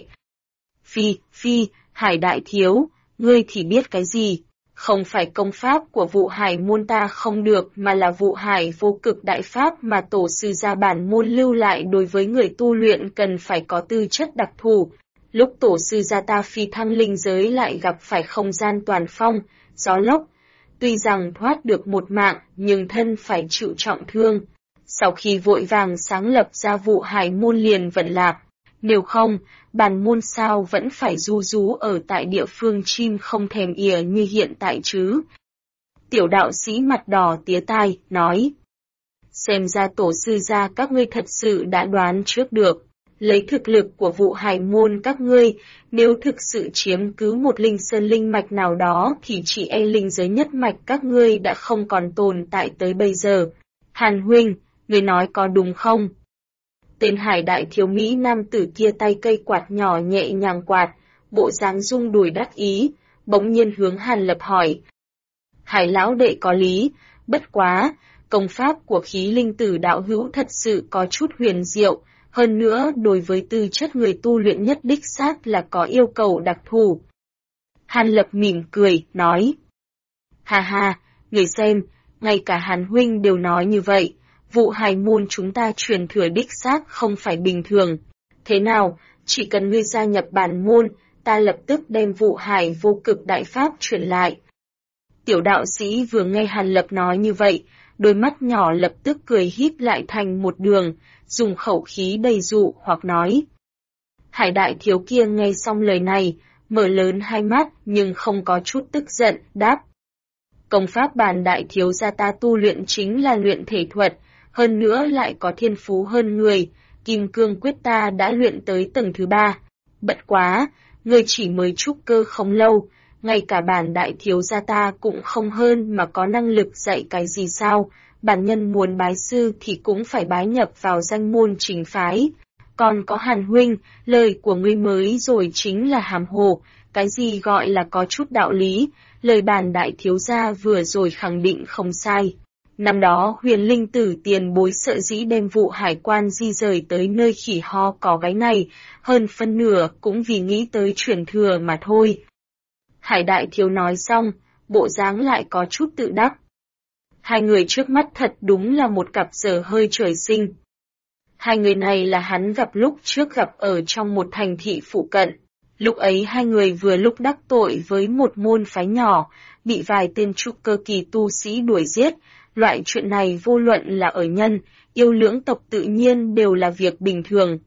Phi, Hải đại thiếu, ngươi thì biết cái gì? Không phải công pháp của Vụ Hải môn ta không được mà là Vụ Hải vô cực đại pháp mà tổ sư gia bản môn lưu lại đối với người tu luyện cần phải có tư chất đặc thù. Lúc tổ sư gia ta phi thăng linh giới lại gặp phải không gian toàn phong, gió lốc. Tuy rằng thoát được một mạng nhưng thân phải chịu trọng thương. Sau khi vội vàng sáng lập ra Vụ Hải môn liền vận lạc. Nếu không, bản môn sao vẫn phải ru rú ở tại địa phương chim không thèm ỉa như hiện tại chứ? Tiểu đạo sĩ mặt đỏ tía tai, nói. Xem ra tổ sư gia các ngươi thật sự đã đoán trước được. Lấy thực lực của Vụ Hải môn các ngươi, nếu thực sự chiếm cứ một linh sơn linh mạch nào đó thì chỉ e linh giới nhất mạch các ngươi đã không còn tồn tại tới bây giờ. Hàn huynh, ngươi nói có đúng không? Tên Hải đại thiếu Mỹ nam tử kia tay cây quạt nhỏ nhẹ nhàng quạt, bộ dáng rung đùi đắc ý, bỗng nhiên hướng Hàn Lập hỏi. Hải lão đệ có lý, bất quá, công pháp của Khí Linh Tử đạo hữu thật sự có chút huyền diệu, hơn nữa đối với tư chất người tu luyện nhất đích xác là có yêu cầu đặc thù. Hàn Lập mỉm cười, nói. Ha ha, người xem, ngay cả Hàn huynh đều nói như vậy. Vụ Hải môn chúng ta truyền thừa đích xác không phải bình thường. Thế nào, chỉ cần ngươi gia nhập bản môn, ta lập tức đem Vụ Hải vô cực đại pháp truyền lại. Tiểu đạo sĩ vừa nghe Hàn Lập nói như vậy, đôi mắt nhỏ lập tức cười híp lại thành một đường, dùng khẩu khí đầy dụ hoặc nói. Hải đại thiếu kia nghe xong lời này, mở lớn hai mắt nhưng không có chút tức giận, đáp. Công pháp bản đại thiếu gia ta tu luyện chính là luyện thể thuật, hơn nữa lại có thiên phú hơn người, kim cương quyết ta đã luyện tới tầng thứ 3. Bất quá, người chỉ mới trúc cơ không lâu, ngay cả bản đại thiếu gia ta cũng không hơn mà có năng lực dạy cái gì sao, bản nhân muốn bái sư thì cũng phải bái nhập vào danh môn chính phái. Còn có Hàn huynh, lời của ngươi mới rồi chính là hàm hồ, cái gì gọi là có chút đạo lý, lời bản đại thiếu gia vừa rồi khẳng định không sai. Năm đó Huyền Linh Tử tiền bối sợ dĩ đem Vụ Hải quan di rời tới nơi khỉ ho có gáy này, hơn phân nửa cũng vì nghĩ tới truyền thừa mà thôi. Hải đại thiếu nói xong, bộ dáng lại có chút tự đắc. Hai người trước mắt thật đúng là một cặp dở hơi trời sinh. Hai người này là hắn gặp lúc trước gặp ở trong một thành thị phụ cận. Lúc ấy hai người vừa lúc đắc tội với một môn phái nhỏ, bị vài tên trúc cơ kỳ tu sĩ đuổi giết. Loại chuyện này vô luận là ở nhân, yêu lưỡng tộc tự nhiên đều là việc bình thường.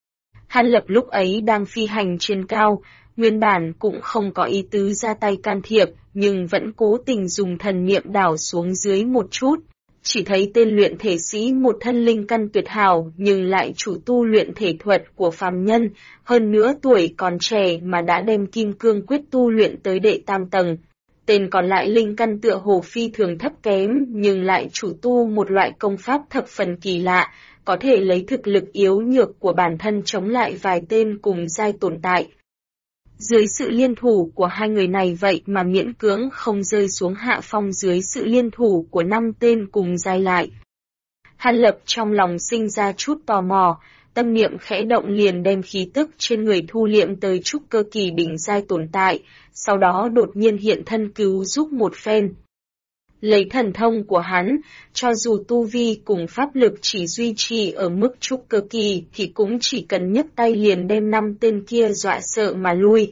Hàn Lập lúc ấy đang phi hành trên cao, nguyên bản cũng không có ý tứ ra tay can thiệp, nhưng vẫn cố tình dùng thần niệm đảo xuống dưới một chút. Chỉ thấy tên luyện thể sĩ một thân linh căn tuyệt hảo nhưng lại chủ tu luyện thể thuật của phàm nhân, hơn nữa tuổi còn trẻ mà đã đem kim cương quyết tu luyện tới đệ tam tầng. Tên còn lại linh căn tựa hồ phi thường thấp kém nhưng lại chủ tu một loại công pháp thập phần kỳ lạ, có thể lấy thực lực yếu nhược của bản thân chống lại vài tên cùng giai tồn tại. Dưới sự liên thủ của hai người này vậy mà miễn cưỡng không rơi xuống hạ phong dưới sự liên thủ của 5 tên cùng giai lại. Hàn Lập trong lòng sinh ra chút tò mò, tâm niệm khẽ động liền đem khí tức trên người thu liệm tới trúc cơ kỳ đỉnh giai tồn tại, sau đó đột nhiên hiện thân cứu giúp một phen. Lấy thần thông của hắn, cho dù tu vi cùng pháp lực chỉ duy trì ở mức trúc cơ kỳ thì cũng chỉ cần nhấc tay liền đem 5 tên kia dọa sợ mà lui.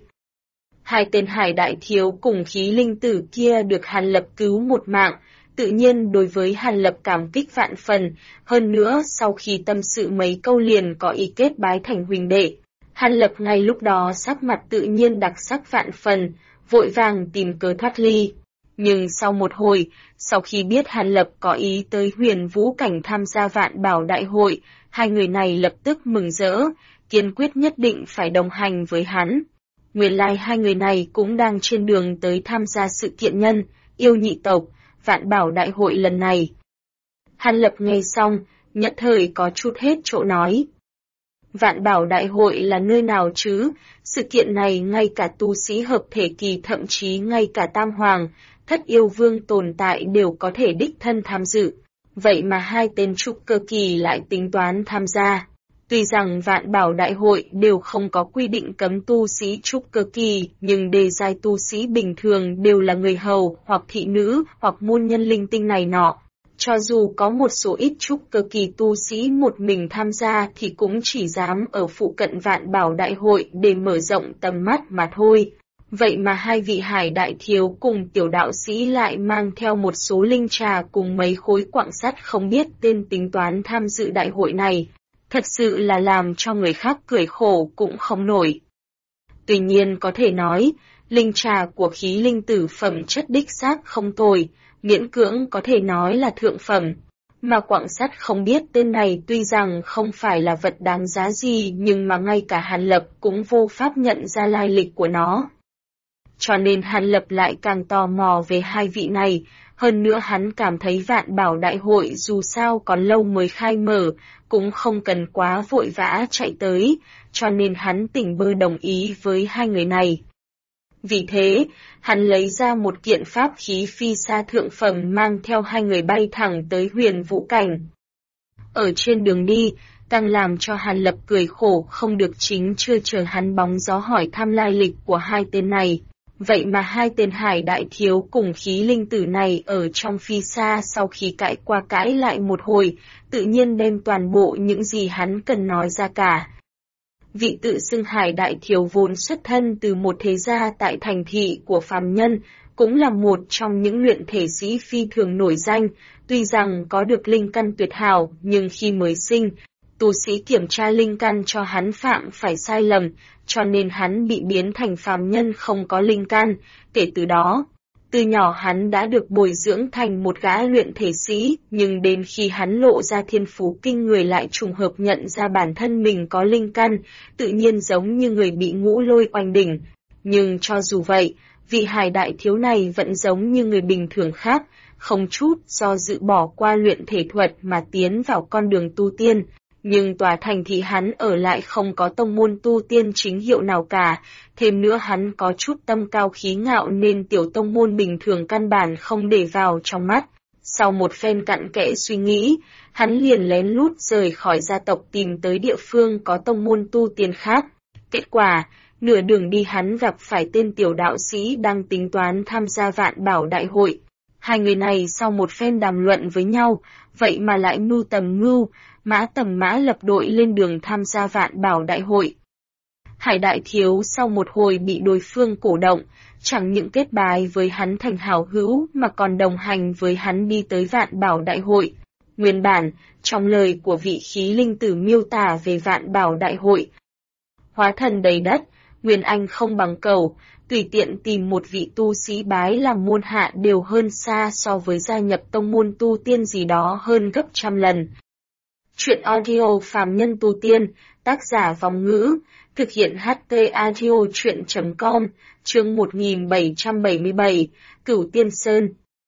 2 tên hải đại thiếu cùng khí linh tử kia được Hàn Lập cứu một mạng, tự nhiên đối với Hàn Lập cảm kích vạn phần, hơn nữa sau khi tâm sự mấy câu liền có ý kết bái thành huynh đệ. Hàn Lập ngay lúc đó sắc mặt tự nhiên đặc sắc vạn phần, vội vàng tìm cớ thoát ly. Nhưng sau một hồi, sau khi biết Hàn Lập có ý tới Huyền Vũ Cảnh tham gia Vạn Bảo Đại hội, 2 người này lập tức mừng rỡ, kiên quyết nhất định phải đồng hành với hắn. Nguyên lai 2 người này cũng đang trên đường tới tham gia sự kiện nhân, yêu nhị tộc, Vạn Bảo Đại hội lần này. Hàn Lập nghe xong, nhất thời có chút hết chỗ nói. Vạn Bảo Đại hội là nơi nào chứ? Sự kiện này ngay cả tu sĩ hợp thể kỳ thậm chí ngay cả Tam Hoàng, Thất Yêu Vương tồn tại đều có thể đích thân tham dự. Vậy mà 2 tên trúc cơ kỳ lại tính toán tham gia. Tuy rằng Vạn Bảo Đại hội đều không có quy định cấm tu sĩ trúc cơ kỳ, nhưng đề giai tu sĩ bình thường đều là người hầu, hoặc thị nữ, hoặc môn nhân linh tinh này nọ. Cho dù có một số ít trúc cơ kỳ tu sĩ một mình tham gia thì cũng chỉ dám ở phụ cận Vạn Bảo Đại hội để mở rộng tầm mắt mà thôi. Vậy mà 2 vị hải đại thiếu cùng tiểu đạo sĩ lại mang theo một số linh trà cùng mấy khối quặng sắt không biết tên tính toán tham dự đại hội này. Thật sự là làm cho người khác cười khổ cũng không nổi. Tuy nhiên có thể nói, linh trà của khí linh tử phẩm chất đích xác không tồi, miễn cưỡng có thể nói là thượng phẩm. Mà quặng sắt không biết tên này tuy rằng không phải là vật đáng giá gì nhưng mà ngay cả Hàn Lập cũng vô pháp nhận ra lai lịch của nó. Cho nên Hàn Lập lại càng tò mò về 2 vị này, hơn nữa hắn cảm thấy Vạn Bảo Đại hội dù sao còn lâu mới khai mở, cũng không cần quá vội vã chạy tới, cho nên hắn tỉnh bơ đồng ý với 2 người này. Vì thế, hắn lấy ra một kiện pháp khí phi xa thượng phẩm mang theo 2 người bay thẳng tới Huyền Vũ Cảnh. Ở trên đường đi, càng làm cho Hàn Lập cười khổ không được chính chưa chờ hắn bóng gió hỏi thăm lai lịch của 2 tên này. Vậy mà 2 tên hải đại thiếu cùng khí linh tử này ở trong phi xa sau khi cãi qua cãi lại một hồi, tự nhiên đem toàn bộ những gì hắn cần nói ra cả. Vị tự xưng hải đại thiếu vốn xuất thân từ một thế gia tại thành thị của phàm nhân, cũng là một trong những luyện thể sĩ phi thường nổi danh, tuy rằng có được linh căn tuyệt hảo nhưng khi mới sinh, tu sĩ kiểm tra linh căn cho hắn phạm phải sai lầm, cho nên hắn bị biến thành phàm nhân không có linh căn. Kể từ đó, từ nhỏ hắn đã được bồi dưỡng thành một gã luyện thể sĩ, nhưng đến khi hắn lộ ra thiên phú kinh người lại trùng hợp nhận ra bản thân mình có linh căn, tự nhiên giống như người bị ngũ lôi oanh đỉnh. Nhưng cho dù vậy, vị hải đại thiếu này vẫn giống như người bình thường khác, không chút do dự bỏ qua luyện thể thuật mà tiến vào con đường tu tiên. Nhưng tòa thành thị hắn ở lại không có tông môn tu tiên chính hiệu nào cả, thêm nữa hắn có chút tâm cao khí ngạo nên tiểu tông môn bình thường căn bản không để vào trong mắt. Sau một phen cặn kẽ suy nghĩ, hắn liền lén lút rời khỏi gia tộc tìm tới địa phương có tông môn tu tiên khác. Kết quả, nửa đường đi hắn gặp phải tên tiểu đạo sĩ đang tính toán tham gia Vạn Bảo Đại hội. 2 người này sau một phen đàm luận với nhau, vậy mà lại mưu tầm mưu, mã tầm mã lập đội lên đường tham gia Vạn Bảo Đại hội. Hải đại thiếu sau một hồi bị đối phương cổ động, chẳng những kết bái với hắn thành hảo hữu mà còn đồng hành với hắn đi tới Vạn Bảo Đại hội. Nguyên bản, trong lời của vị khí linh tử miêu tả về Vạn Bảo Đại hội, hóa thần đầy đất, nguyên anh không bằng cầu, tùy tiện tìm một vị tu sĩ bái làm môn hạ đều hơn xa so với gia nhập tông môn tu tiên gì đó hơn gấp trăm lần. Chuyện audio phàm nhân tu tiên, tác giả Vòng Ngữ, thực hiện HT Audio Chuyện.com, chương 1777, Cửu Tiên Sơn.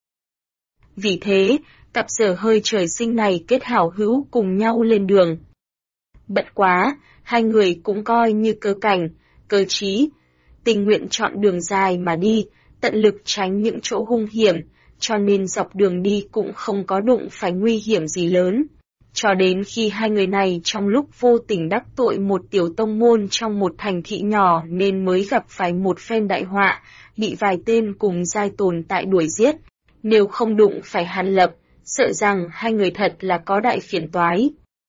Vì thế, cặp dở hơi trời sinh này kết hảo hữu cùng nhau lên đường. Bận quá, 2 người cũng coi như cơ cảnh, cơ trí, tình nguyện chọn đường dài mà đi, tận lực tránh những chỗ hung hiểm, cho nên dọc đường đi cũng không có đụng phải nguy hiểm gì lớn. Cho đến khi 2 người này trong lúc vô tình đắc tội một tiểu tông môn trong một thành thị nhỏ nên mới gặp phải một phen đại họa, bị vài tên cùng giai tồn tại đuổi giết. Nếu không đụng phải Hàn Lập, sợ rằng hai người thật là có đại phiền toái.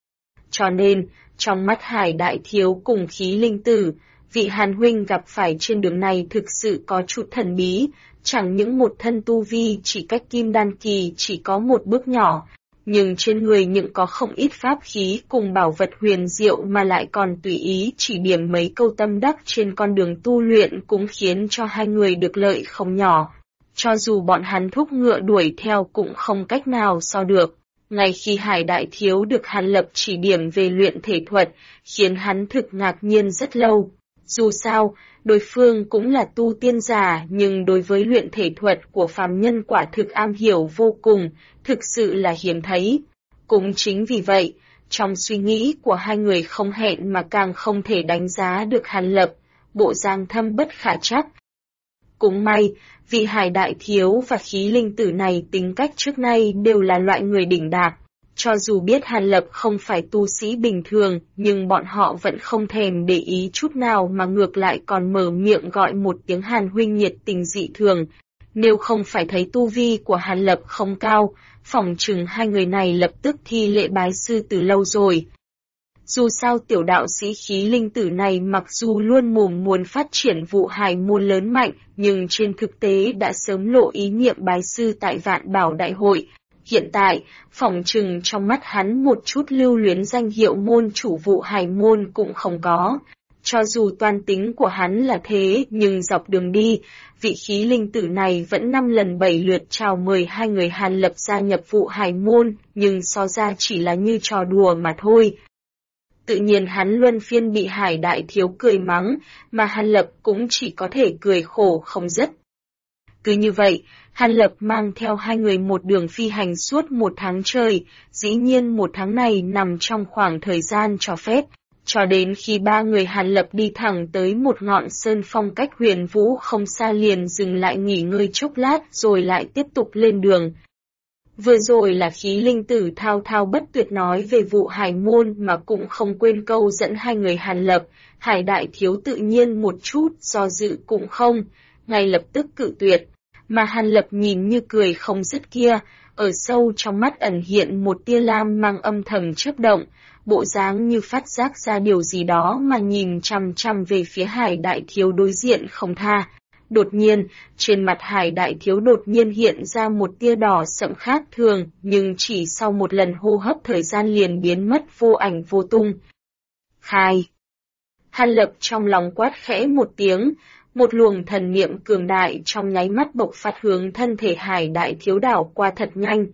Cho nên, trong mắt Hải Đại Thiếu cùng Khí Linh Tử, vị Hàn huynh gặp phải trên đường này thực sự có chút thần bí, chẳng những một thân tu vi chỉ cách Kim Đan kỳ chỉ có một bước nhỏ, nhưng trên người những có không ít pháp khí cùng bảo vật huyền diệu mà lại còn tùy ý chỉ điểm mấy câu tâm đắc trên con đường tu luyện cũng khiến cho hai người được lợi không nhỏ. Cho dù bọn hắn thúc ngựa đuổi theo cũng không cách nào so được. Ngay khi Hải Đại Thiếu được Hàn Lập chỉ điểm về luyện thể thuật, khiến hắn thực ngạc nhiên rất lâu. Dù sao, đối phương cũng là tu tiên giả nhưng đối với luyện thể thuật của phàm nhân quả thực am hiểu vô cùng, thực sự là hiếm thấy. Cũng chính vì vậy, trong suy nghĩ của hai người không hẹn mà càng không thể đánh giá được Hàn Lập, bộ dáng thâm bất khả trắc. Cũng may, vị Hải Đại Thiếu và Khí Linh Tử này tính cách trước nay đều là loại người đỉnh đạc. Cho dù biết Hàn Lập không phải tu sĩ bình thường, nhưng bọn họ vẫn không thèm để ý chút nào mà ngược lại còn mở miệng gọi một tiếng Hàn huynh nhiệt tình dị thường. Nếu không phải thấy tu vi của Hàn Lập không cao, phỏng chừng hai người này lập tức thi lễ bái sư từ lâu rồi. Dù sao tiểu đạo sĩ Khí Linh Tử này mặc dù luôn mồm muốn phát triển vụ hải môn lớn mạnh, nhưng trên thực tế đã sớm lộ ý niệm bái sư tại Vạn Bảo Đại hội. Hiện tại, phỏng chừng trong mắt hắn một chút lưu luyến danh hiệu môn chủ vụ hải môn cũng không có. Cho dù toan tính của hắn là thế, nhưng dọc đường đi, vị Khí Linh Tử này vẫn 5 lần 7 lượt chào mời hai người Hàn Lập gia nhập vụ hải môn, nhưng so ra chỉ là như trò đùa mà thôi. Tự nhiên hắn luân phiên bị Hải Đại Thiếu cười mắng, mà Hàn Lập cũng chỉ có thể cười khổ không dứt. Cứ như vậy, Hàn Lập mang theo hai người một đường phi hành suốt 1 tháng trời, dĩ nhiên 1 tháng này nằm trong khoảng thời gian cho phép, cho đến khi ba người Hàn Lập đi thẳng tới một ngọn sơn phong cách Huyền Vũ không xa liền dừng lại nghỉ ngơi chốc lát rồi lại tiếp tục lên đường. Vừa rồi là Khí Linh Tử thao thao bất tuyệt nói về vụ hải môn mà cũng không quên câu dẫn hai người Hàn Lập, Hải Đại Thiếu tự nhiên một chút do dự cũng không, ngay lập tức cự tuyệt. Mà Hàn Lập nhìn như cười không dứt kia, ở sâu trong mắt ẩn hiện một tia lam mang âm thầm chớp động, bộ dáng như phát giác ra điều gì đó mà nhìn chằm chằm về phía Hải Đại Thiếu đối diện không tha. Đột nhiên, trên mặt Hải Đại Thiếu đột nhiên hiện ra một tia đỏ sậm khác thường, nhưng chỉ sau một lần hô hấp thời gian liền biến mất vô ảnh vô tung. Khai! Hàn Lập trong lòng quát khẽ một tiếng, một luồng thần niệm cường đại trong nháy mắt bộc phát hướng thân thể Hải Đại Thiếu đảo qua thật nhanh.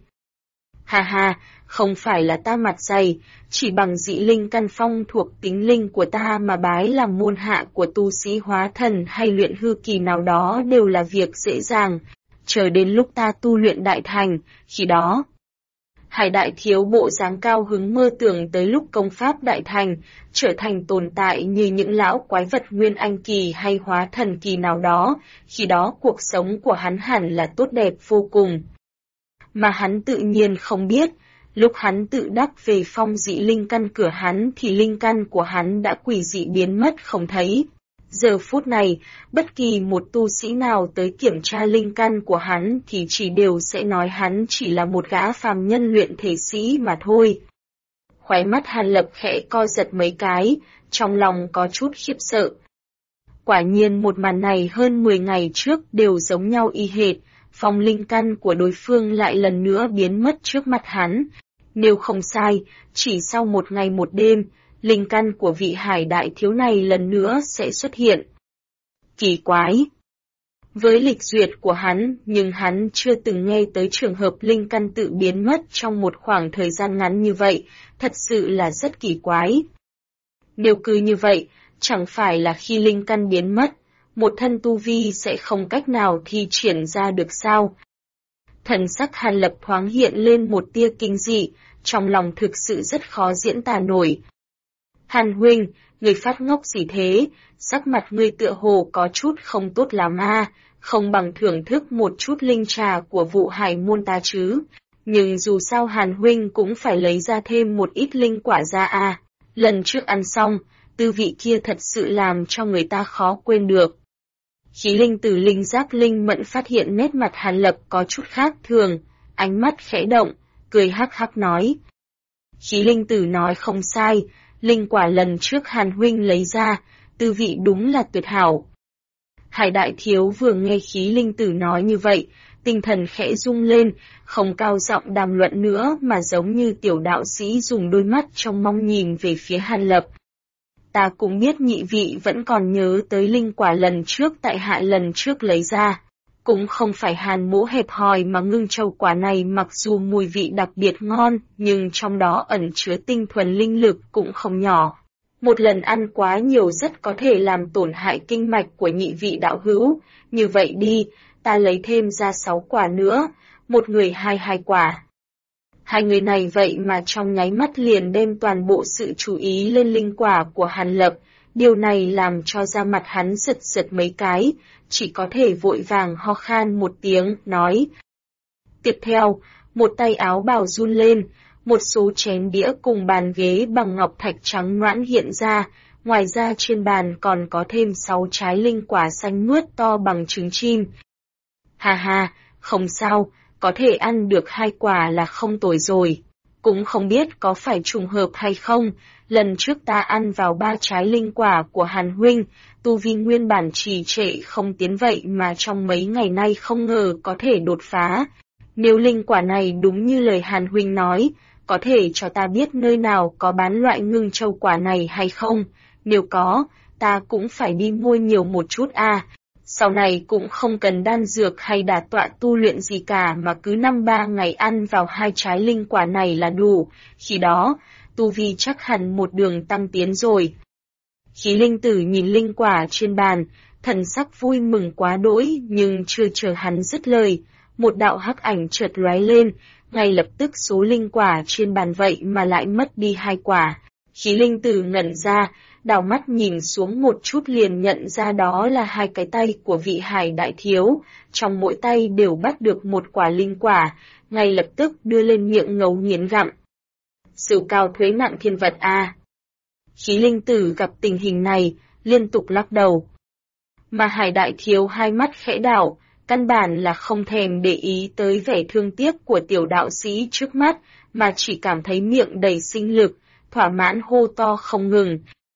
Ha ha, không phải là ta mặt dày, chỉ bằng dị linh căn phong thuộc tính linh của ta mà bái làm môn hạ của tu sĩ hóa thần hay luyện hư kỳ nào đó đều là việc dễ dàng, chờ đến lúc ta tu luyện đại thành, khi đó. Hải Đại Thiếu bộ dáng cao hứng mơ tưởng tới lúc công pháp đại thành, trở thành tồn tại như những lão quái vật nguyên anh kỳ hay hóa thần kỳ nào đó, khi đó cuộc sống của hắn hẳn là tốt đẹp vô cùng. Mà hắn tự nhiên không biết, lúc hắn tự đắc về phong dị linh căn cửa hắn thì linh căn của hắn đã quỷ dị biến mất không thấy. Giờ phút này, bất kỳ một tu sĩ nào tới kiểm tra linh căn của hắn thì chỉ đều sẽ nói hắn chỉ là một gã phàm nhân luyện thể sĩ mà thôi. Khóe mắt Hàn Lập khẽ co giật mấy cái, trong lòng có chút khiếp sợ. Quả nhiên một màn này hơn 10 ngày trước đều giống nhau y hệt, phong linh căn của đối phương lại lần nữa biến mất trước mặt hắn. Nếu không sai, chỉ sau 1 ngày 1 đêm, linh căn của vị Hải Đại Thiếu này lần nữa sẽ xuất hiện. Kỳ quái! Với lịch duyệt của hắn, nhưng hắn chưa từng nghe tới trường hợp linh căn tự biến mất trong một khoảng thời gian ngắn như vậy, thật sự là rất kỳ quái. Nếu cứ như vậy, chẳng phải là khi linh căn biến mất, một thân tu vi sẽ không cách nào thi triển ra được sao? Thần sắc Hàn Lập thoáng hiện lên một tia kinh dị, trong lòng thực sự rất khó diễn tả nổi. Hàn huynh, người phát ngốc gì thế, sắc mặt ngươi tựa hồ có chút không tốt lắm không bằng thưởng thức một chút linh trà của vụ hải môn ta chứ. Nhưng dù sao Hàn huynh cũng phải lấy ra thêm một ít linh quả ra lần trước ăn xong, tư vị kia thật sự làm cho người ta khó quên được. Khí linh tử linh giác linh mẫn phát hiện nét mặt Hàn Lập có chút khác thường, ánh mắt khẽ động, cười hắc hắc nói. Khí linh tử nói không sai, linh quả lần trước Hàn huynh lấy ra, tư vị đúng là tuyệt hảo. Hải đại thiếu vừa nghe khí linh tử nói như vậy, tinh thần khẽ rung lên, không cao giọng đàm luận nữa mà giống như tiểu đạo sĩ dùng đôi mắt trong mong nhìn về phía Hàn Lập. Ta cũng biết nhị vị vẫn còn nhớ tới linh quả lần trước tại hạ lần trước lấy ra. Cũng không phải Hàn mỗ hẹp hòi mà ngưng châu quả này mặc dù mùi vị đặc biệt ngon, nhưng trong đó ẩn chứa tinh thuần linh lực cũng không nhỏ. Một lần ăn quá nhiều rất có thể làm tổn hại kinh mạch của nhị vị đạo hữu. Như vậy đi, ta lấy thêm ra 6 quả nữa, một người 2 quả. Hai người này vậy mà trong nháy mắt liền đem toàn bộ sự chú ý lên linh quả của Hàn Lập, điều này làm cho da mặt hắn giật giật mấy cái, chỉ có thể vội vàng ho khan một tiếng, nói. Tiếp theo, một tay áo bào run lên, một số chén đĩa cùng bàn ghế bằng ngọc thạch trắng nõn hiện ra, ngoài ra trên bàn còn có thêm 6 trái linh quả xanh mướt to bằng trứng chim. Ha ha, không sao, có thể ăn được 2 quả là không tồi rồi. Cũng không biết có phải trùng hợp hay không, lần trước ta ăn vào 3 trái linh quả của Hàn huynh, tu vi nguyên bản trì trệ không tiến vậy mà trong mấy ngày nay không ngờ có thể đột phá. Nếu linh quả này đúng như lời Hàn huynh nói, có thể cho ta biết nơi nào có bán loại ngưng châu quả này hay không? Nếu có, ta cũng phải đi mua nhiều một chút à. Sau này cũng không cần đan dược hay đả tọa tu luyện gì cả mà cứ 5-3 ngày ăn vào 2 trái linh quả này là đủ, khi đó, tu vi chắc hẳn một đường tăng tiến rồi. Khí linh tử nhìn linh quả trên bàn, thần sắc vui mừng quá đỗi nhưng chưa chờ hắn dứt lời, một đạo hắc ảnh chợt lóe lên, ngay lập tức số linh quả trên bàn vậy mà lại mất đi 2 quả. Khí linh tử ngẩn ra, đảo mắt nhìn xuống một chút liền nhận ra đó là 2 cái tay của vị Hải đại thiếu, trong mỗi tay đều bắt được một quả linh quả, ngay lập tức đưa lên miệng ngấu nghiến gặm. Sửu cao thuế nặng thiên vật a. Khí linh tử gặp tình hình này, liên tục lắc đầu. Mà Hải đại thiếu hai mắt khẽ đảo, căn bản là không thèm để ý tới vẻ thương tiếc của tiểu đạo sĩ trước mắt, mà chỉ cảm thấy miệng đầy sinh lực, thỏa mãn hô to không ngừng.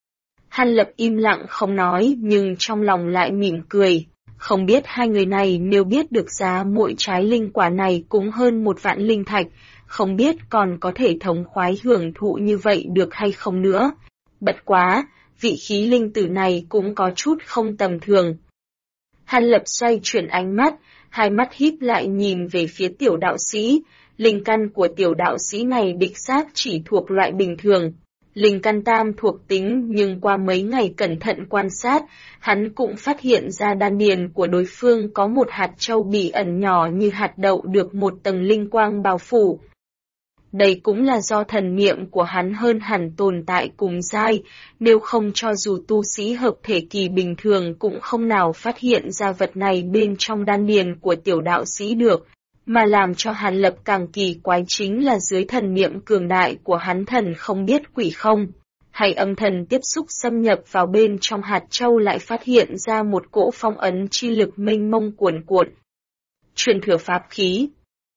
Hàn Lập im lặng không nói nhưng trong lòng lại mỉm cười, không biết hai người này nếu biết được giá mỗi trái linh quả này cũng hơn 1 vạn linh thạch, không biết còn có thể thống khoái hưởng thụ như vậy được hay không nữa. Bất quá, vị khí linh tử này cũng có chút không tầm thường. Hàn Lập xoay chuyển ánh mắt, hai mắt híp lại nhìn về phía tiểu đạo sĩ, linh căn của tiểu đạo sĩ này đích xác chỉ thuộc loại bình thường. Linh căn tam thuộc tính nhưng qua mấy ngày cẩn thận quan sát, hắn cũng phát hiện ra đan điền của đối phương có một hạt châu bỉ ẩn nhỏ như hạt đậu được một tầng linh quang bao phủ. Đây cũng là do thần niệm của hắn hơn hẳn tồn tại cùng giai, nếu không cho dù tu sĩ hợp thể kỳ bình thường cũng không nào phát hiện ra vật này bên trong đan điền của tiểu đạo sĩ được. Mà làm cho Hàn Lập càng kỳ quái chính là dưới thần niệm cường đại của hắn thần không biết quỷ không, hay âm thần tiếp xúc xâm nhập vào bên trong hạt châu lại phát hiện ra một cỗ phong ấn chi lực mênh mông cuồn cuộn. Truyền thừa pháp khí.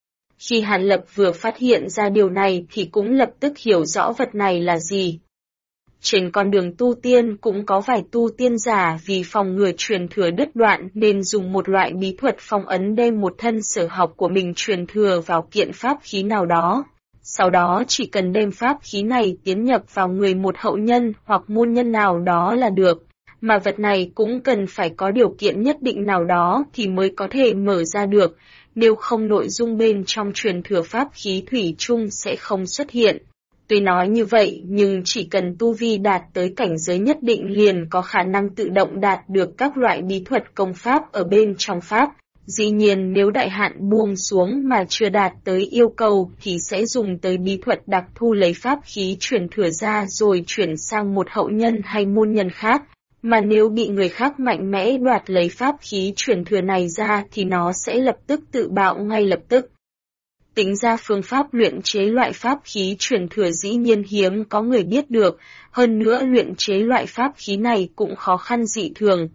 Khi Hàn Lập vừa phát hiện ra điều này thì cũng lập tức hiểu rõ vật này là gì. Trên con đường tu tiên cũng có vài tu tiên giả vì phòng ngừa truyền thừa đứt đoạn nên dùng một loại bí thuật phong ấn đem một thân sở học của mình truyền thừa vào kiện pháp khí nào đó. Sau đó chỉ cần đem pháp khí này tiến nhập vào người một hậu nhân hoặc môn nhân nào đó là được, mà vật này cũng cần phải có điều kiện nhất định nào đó thì mới có thể mở ra được, nếu không nội dung bên trong truyền thừa pháp khí thủy chung sẽ không xuất hiện. Tuy nói như vậy nhưng chỉ cần tu vi đạt tới cảnh giới nhất định liền có khả năng tự động đạt được các loại bí thuật công pháp ở bên trong pháp. Dĩ nhiên nếu đại hạn buông xuống mà chưa đạt tới yêu cầu thì sẽ dùng tới bí thuật đặc thu lấy pháp khí chuyển thừa ra rồi chuyển sang một hậu nhân hay môn nhân khác. Mà nếu bị người khác mạnh mẽ đoạt lấy pháp khí chuyển thừa này ra thì nó sẽ lập tức tự bạo ngay lập tức. Tính ra phương pháp luyện chế loại pháp khí truyền thừa dĩ nhiên hiếm có người biết được, hơn nữa luyện chế loại pháp khí này cũng khó khăn dị thường.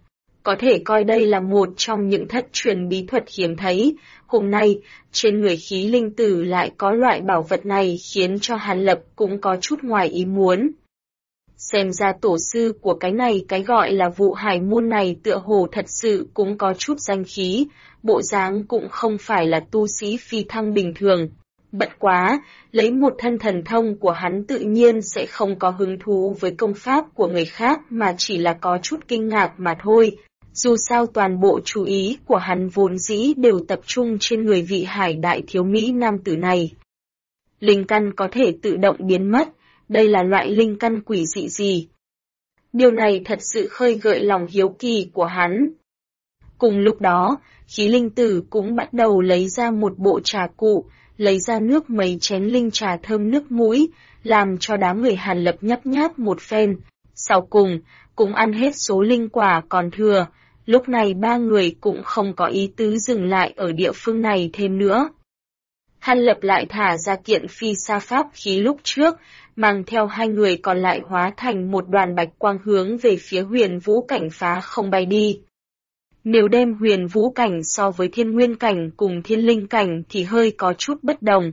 có thể coi đây là một trong những thất truyền bí thuật hiếm thấy. Hôm nay, trên người khí linh tử lại có loại bảo vật này khiến cho Hàn Lập cũng có chút ngoài ý muốn. Xem ra tổ sư của cái gọi là vụ hải môn này tựa hồ thật sự cũng có chút danh khí, bộ dáng cũng không phải là tu sĩ phi thăng bình thường. Bất quá, lấy một thân thần thông của hắn tự nhiên sẽ không có hứng thú với công pháp của người khác mà chỉ là có chút kinh ngạc mà thôi. Dù sao toàn bộ chú ý của hắn vốn dĩ đều tập trung trên người vị hải đại thiếu mỹ nam tử này. Linh căn có thể tự động biến mất, đây là loại linh căn quỷ dị gì? Điều này thật sự khơi gợi lòng hiếu kỳ của hắn. Cùng lúc đó, khí linh tử cũng bắt đầu lấy ra một bộ trà cụ, lấy ra nước mấy chén linh trà thơm nước mũi, làm cho đám người Hàn Lập nhấp nháp một phen. Sau cùng, cũng ăn hết số linh quả còn thừa, lúc này ba người cũng không có ý tứ dừng lại ở địa phương này thêm nữa. Hàn Lập lại thả ra kiện phi sa pháp khí lúc trước, mang theo hai người còn lại hóa thành một đoàn bạch quang hướng về phía huyền vũ cảnh phá không bay đi. Nếu đem huyền vũ cảnh so với thiên nguyên cảnh cùng thiên linh cảnh thì hơi có chút bất đồng.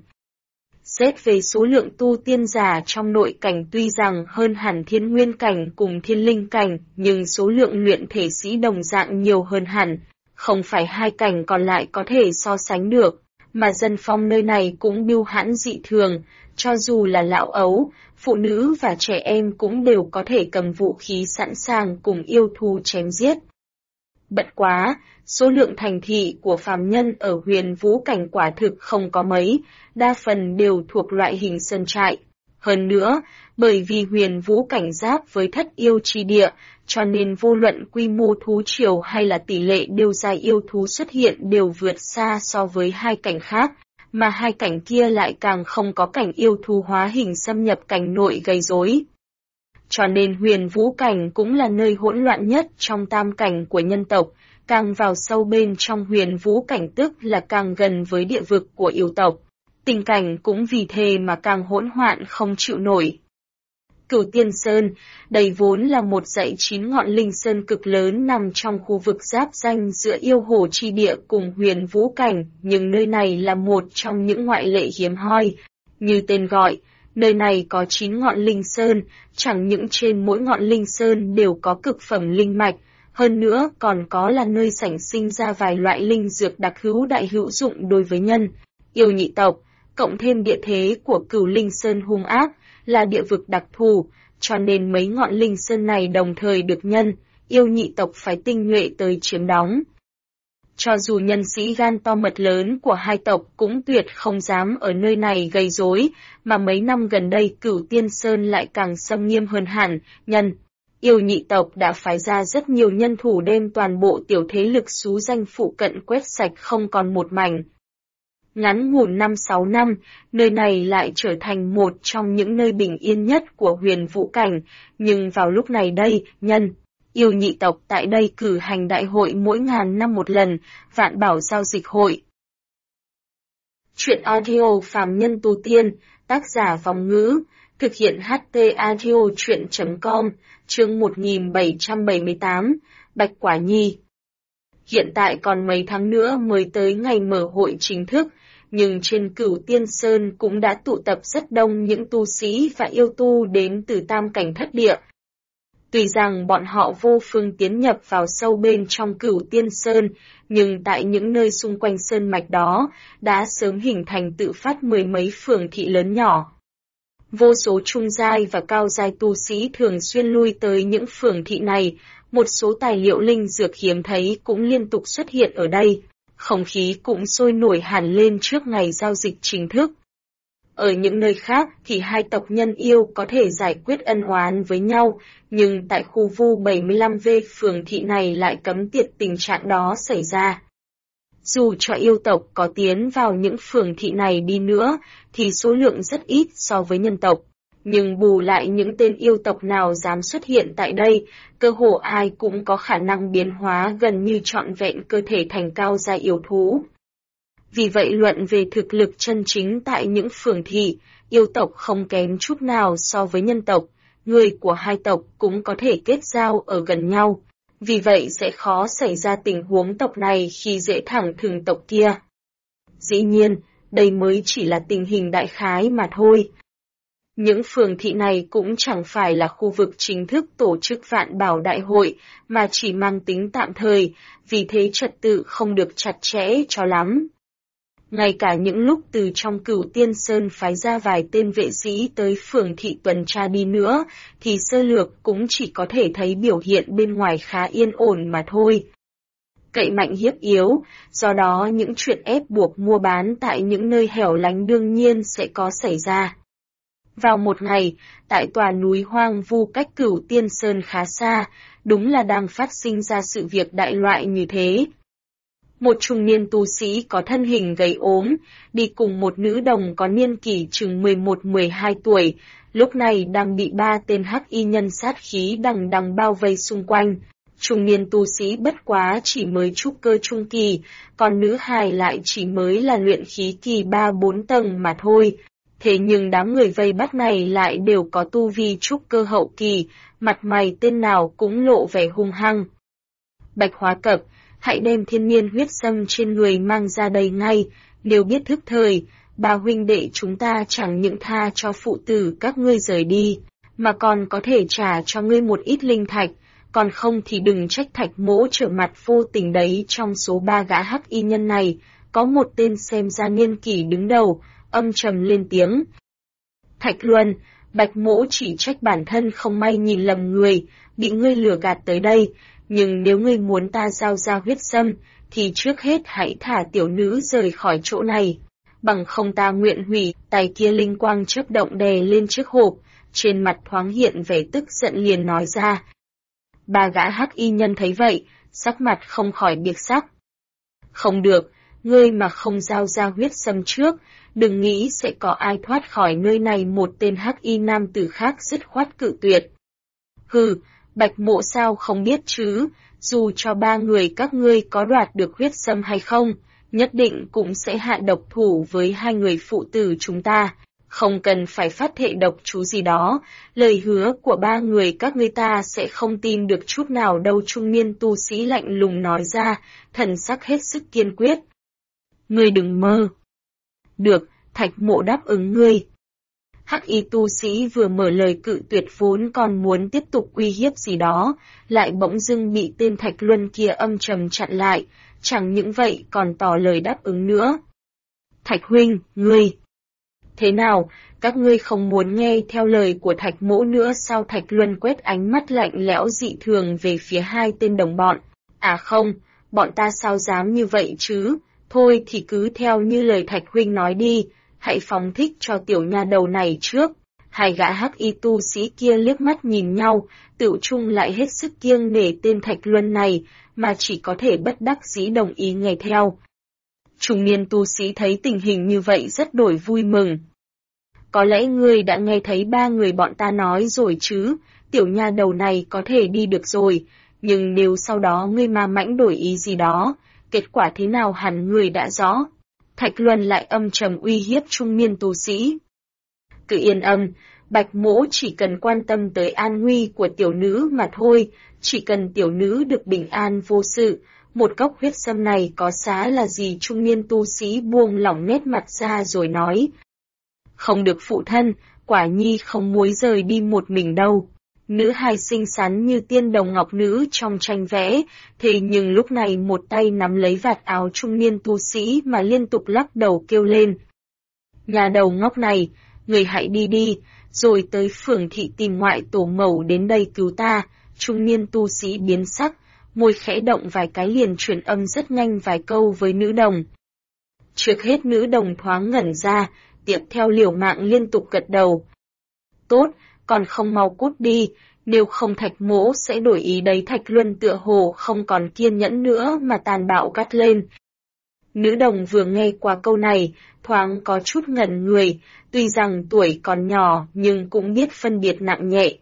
Xét về số lượng tu tiên giả trong nội cảnh tuy rằng hơn hẳn thiên nguyên cảnh cùng thiên linh cảnh, nhưng số lượng luyện thể sĩ đồng dạng nhiều hơn hẳn, không phải hai cảnh còn lại có thể so sánh được, mà dân phong nơi này cũng bưu hãn dị thường, cho dù là lão ấu, phụ nữ và trẻ em cũng đều có thể cầm vũ khí sẵn sàng cùng yêu thú chém giết. Bất quá, số lượng thành thị của phàm nhân ở huyền vũ cảnh quả thực không có mấy, đa phần đều thuộc loại hình sơn trại. Hơn nữa, bởi vì huyền vũ cảnh giáp với thất yêu chi địa, cho nên vô luận quy mô thú triều hay là tỷ lệ điều dài yêu thú xuất hiện đều vượt xa so với hai cảnh khác, mà hai cảnh kia lại càng không có cảnh yêu thú hóa hình xâm nhập cảnh nội gây rối. Cho nên huyền vũ cảnh cũng là nơi hỗn loạn nhất trong tam cảnh của nhân tộc, càng vào sâu bên trong huyền vũ cảnh tức là càng gần với địa vực của yêu tộc. Tình cảnh cũng vì thế mà càng hỗn hoạn không chịu nổi. Cửu Tiên Sơn, đây vốn là một dãy 9 ngọn linh sơn cực lớn nằm trong khu vực giáp danh giữa yêu hồ chi địa cùng huyền vũ cảnh, nhưng nơi này là một trong những ngoại lệ hiếm hoi. Như tên gọi, nơi này có 9 ngọn linh sơn, chẳng những trên mỗi ngọn linh sơn đều có cực phẩm linh mạch, hơn nữa còn có là nơi sản sinh ra vài loại linh dược đặc hữu đại hữu dụng đối với nhân, yêu nhị tộc, cộng thêm địa thế của Cửu Linh Sơn hung ác, là địa vực đặc thù, cho nên mấy ngọn linh sơn này đồng thời được nhân, yêu nhị tộc phải tinh nhuệ tới chiếm đóng. Cho dù nhân sĩ gan to mật lớn của hai tộc cũng tuyệt không dám ở nơi này gây rối, mà mấy năm gần đây Cửu Tiên Sơn lại càng xâm nghiêm hơn hẳn, nhân, yêu nhị tộc đã phái ra rất nhiều nhân thủ đem toàn bộ tiểu thế lực xú danh phụ cận quét sạch không còn một mảnh. Ngắn ngủn 5-6 năm, nơi này lại trở thành một trong những nơi bình yên nhất của huyền vũ cảnh, nhưng vào lúc này đây, nhân, yêu nhị tộc tại đây cử hành đại hội mỗi ngàn năm một lần, vạn bảo giao dịch hội. Chuyện audio phàm nhân tu tiên, tác giả Vong Ngữ, thực hiện HT audio chuyện.com, chương 1778, Bạch Quả Nhi. Hiện tại còn mấy tháng nữa mới tới ngày mở hội chính thức, nhưng trên Cửu Tiên Sơn cũng đã tụ tập rất đông những tu sĩ và yêu tu đến từ tam cảnh thất địa. Tuy rằng bọn họ vô phương tiến nhập vào sâu bên trong Cửu Tiên Sơn, nhưng tại những nơi xung quanh sơn mạch đó, đã sớm hình thành tự phát mười mấy phường thị lớn nhỏ. Vô số trung giai và cao giai tu sĩ thường xuyên lui tới những phường thị này, một số tài liệu linh dược hiếm thấy cũng liên tục xuất hiện ở đây, không khí cũng sôi nổi hẳn lên trước ngày giao dịch chính thức. Ở những nơi khác thì hai tộc nhân yêu có thể giải quyết ân oán với nhau, nhưng tại khu vu 75V phường thị này lại cấm tiệt tình trạng đó xảy ra. Dù cho yêu tộc có tiến vào những phường thị này đi nữa, thì số lượng rất ít so với nhân tộc. Nhưng bù lại những tên yêu tộc nào dám xuất hiện tại đây, cơ hồ ai cũng có khả năng biến hóa gần như trọn vẹn cơ thể thành cao giai yêu thú. Vì vậy luận về thực lực chân chính tại những phường thị, yêu tộc không kém chút nào so với nhân tộc, người của hai tộc cũng có thể kết giao ở gần nhau. vì vậy sẽ khó xảy ra tình huống tộc này khi dễ thẳng thừng tộc kia. Dĩ nhiên, đây mới chỉ là tình hình đại khái mà thôi. Những phường thị này cũng chẳng phải là khu vực chính thức tổ chức vạn bảo đại hội, mà chỉ mang tính tạm thời, vì thế trật tự không được chặt chẽ cho lắm. Ngay cả những lúc từ trong Cửu Tiên Sơn phái ra vài tên vệ sĩ tới phường thị tuần tra đi nữa, thì sơ lược cũng chỉ có thể thấy biểu hiện bên ngoài khá yên ổn mà thôi. Cậy mạnh hiếp yếu, do đó những chuyện ép buộc mua bán tại những nơi hẻo lánh đương nhiên sẽ có xảy ra. Vào một ngày, tại tòa núi hoang vu cách Cửu Tiên Sơn khá xa, đúng là đang phát sinh ra sự việc đại loại như thế. Một trung niên tu sĩ có thân hình gầy ốm, đi cùng một nữ đồng có niên kỷ chừng 11-12 tuổi, lúc này đang bị 3 tên hắc y nhân sát khí đằng đằng bao vây xung quanh. Trung niên tu sĩ bất quá chỉ mới trúc cơ trung kỳ, còn nữ hài lại chỉ mới là luyện khí kỳ 3-4 tầng mà thôi. Thế nhưng đám người vây bắt này lại đều có tu vi trúc cơ hậu kỳ, mặt mày tên nào cũng lộ vẻ hung hăng. Bạch Hóa Cập, hãy đem thiên niên huyết sâm trên người mang ra đây ngay, nếu biết thức thời, ba huynh đệ chúng ta chẳng những tha cho phụ tử các ngươi rời đi, mà còn có thể trả cho ngươi một ít linh thạch, còn không thì đừng trách Thạch Mỗ trở mặt vô tình đấy. Trong số 3 gã hắc y nhân này, có một tên xem ra niên kỷ đứng đầu, âm trầm lên tiếng. Thạch Luân, Bạch Mỗ chỉ trách bản thân không may nhìn lầm người, bị ngươi lừa gạt tới đây, nhưng nếu ngươi muốn ta giao ra huyết sâm, thì trước hết hãy thả tiểu nữ rời khỏi chỗ này. Bằng không ta nguyện hủy. Tay kia linh quang chớp động đè lên chiếc hộp, trên mặt thoáng hiện vẻ tức giận liền nói ra. 3 gã hắc y nhân thấy vậy, sắc mặt không khỏi biệt sắc. Không được, ngươi mà không giao ra huyết sâm trước, đừng nghĩ sẽ có ai thoát khỏi nơi này. Một tên hắc y nam tử khác dứt khoát cự tuyệt. Hừ, Bạch Mộ sao không biết chứ, dù cho 3 người các ngươi có đoạt được huyết sâm hay không, nhất định cũng sẽ hạ độc thủ với 2 người phụ tử chúng ta, không cần phải phát thệ độc chú gì đó, lời hứa của 3 người các ngươi ta sẽ không tin được chút nào đâu. Trung niên tu sĩ lạnh lùng nói ra, thần sắc hết sức kiên quyết. Ngươi đừng mơ. Được, Thạch Mộ đáp ứng ngươi. Hắc y tu sĩ vừa mở lời cự tuyệt vốn còn muốn tiếp tục uy hiếp gì đó, lại bỗng dưng bị tên Thạch Luân kia âm trầm chặn lại, chẳng những vậy còn tỏ lời đáp ứng nữa. Thạch huynh, ngươi. Thế nào, các ngươi không muốn nghe theo lời của Thạch Mỗ nữa sao? Thạch Luân quét ánh mắt lạnh lẽo dị thường về phía 2 tên đồng bọn. À không, bọn ta sao dám như vậy chứ, thôi thì cứ theo như lời Thạch huynh nói đi. Hãy phóng thích cho tiểu nha đầu này trước. 2 gã hắc y tu sĩ kia liếc mắt nhìn nhau, Tựu Trung lại hết sức kiêng nể tên Thạch Luân này, mà chỉ có thể bất đắc dĩ đồng ý nghe theo. Trung niên tu sĩ thấy tình hình như vậy rất đổi vui mừng. Có lẽ ngươi đã nghe thấy 3 người bọn ta nói rồi chứ, tiểu nha đầu này có thể đi được rồi, nhưng nếu sau đó ngươi ma mãnh đổi ý gì đó, kết quả thế nào hẳn ngươi đã rõ. Thạch Luân lại âm trầm uy hiếp trung niên tu sĩ. Cứ yên âm, Bạch Mỗ chỉ cần quan tâm tới an nguy của tiểu nữ mà thôi, chỉ cần tiểu nữ được bình an vô sự, một cốc huyết sâm này có giá là gì? Trung niên tu sĩ buông lỏng nét mặt ra rồi nói. Không được phụ thân, quả nhi không muốn rời đi một mình đâu. Nữ hài xinh xắn như tiên đồng ngọc nữ trong tranh vẽ, thế nhưng lúc này một tay nắm lấy vạt áo trung niên tu sĩ mà liên tục lắc đầu kêu lên. Nhà đầu ngốc này, người hãy đi đi, rồi tới phường thị tìm ngoại tổ mẫu đến đây cứu ta. Trung niên tu sĩ biến sắc, môi khẽ động vài cái liền truyền âm rất nhanh vài câu với nữ đồng. Trước hết nữ đồng thoáng ngẩn ra, tiếp theo liều mạng liên tục gật đầu. Tốt, còn không mau cút đi, nếu không Thạch Mỗ sẽ đổi ý đấy. Thạch Luân tựa hồ không còn kiên nhẫn nữa mà tàn bạo gắt lên. Nữ đồng vừa nghe qua câu này, thoáng có chút ngẩn người, tuy rằng tuổi còn nhỏ nhưng cũng biết phân biệt nặng nhẹ.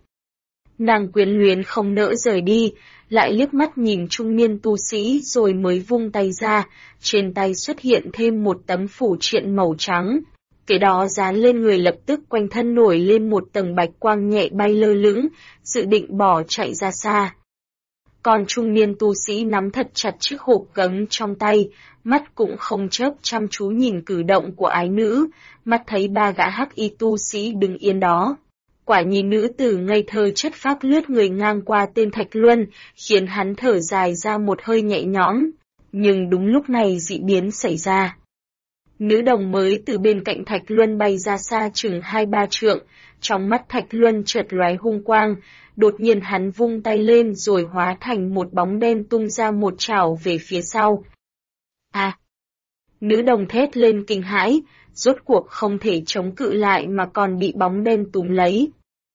Nàng quyến luyến không nỡ rời đi, lại liếc mắt nhìn trung niên tu sĩ rồi mới vung tay ra, trên tay xuất hiện thêm một tấm phủ triện màu trắng. Cái đó dán lên người lập tức quanh thân nổi lên một tầng bạch quang nhẹ bay lơ lửng, dự định bỏ chạy ra xa. Còn trung niên tu sĩ nắm thật chặt chiếc hộp gấm trong tay, mắt cũng không chớp chăm chú nhìn cử động của ái nữ, mắt thấy ba gã hắc y tu sĩ đứng yên đó. Quả nhìn nữ tử ngây thơ chất phác lướt người ngang qua tên Thạch Luân, khiến hắn thở dài ra một hơi nhẹ nhõm. Nhưng đúng lúc này dị biến xảy ra. Nữ đồng mới từ bên cạnh Thạch Luân bay ra xa chừng 2-3 trượng, trong mắt Thạch Luân chợt lóe hung quang, đột nhiên hắn vung tay lên rồi hóa thành một bóng đen tung ra một chảo về phía sau. Nữ đồng thét lên kinh hãi, rốt cuộc không thể chống cự lại mà còn bị bóng đen túm lấy.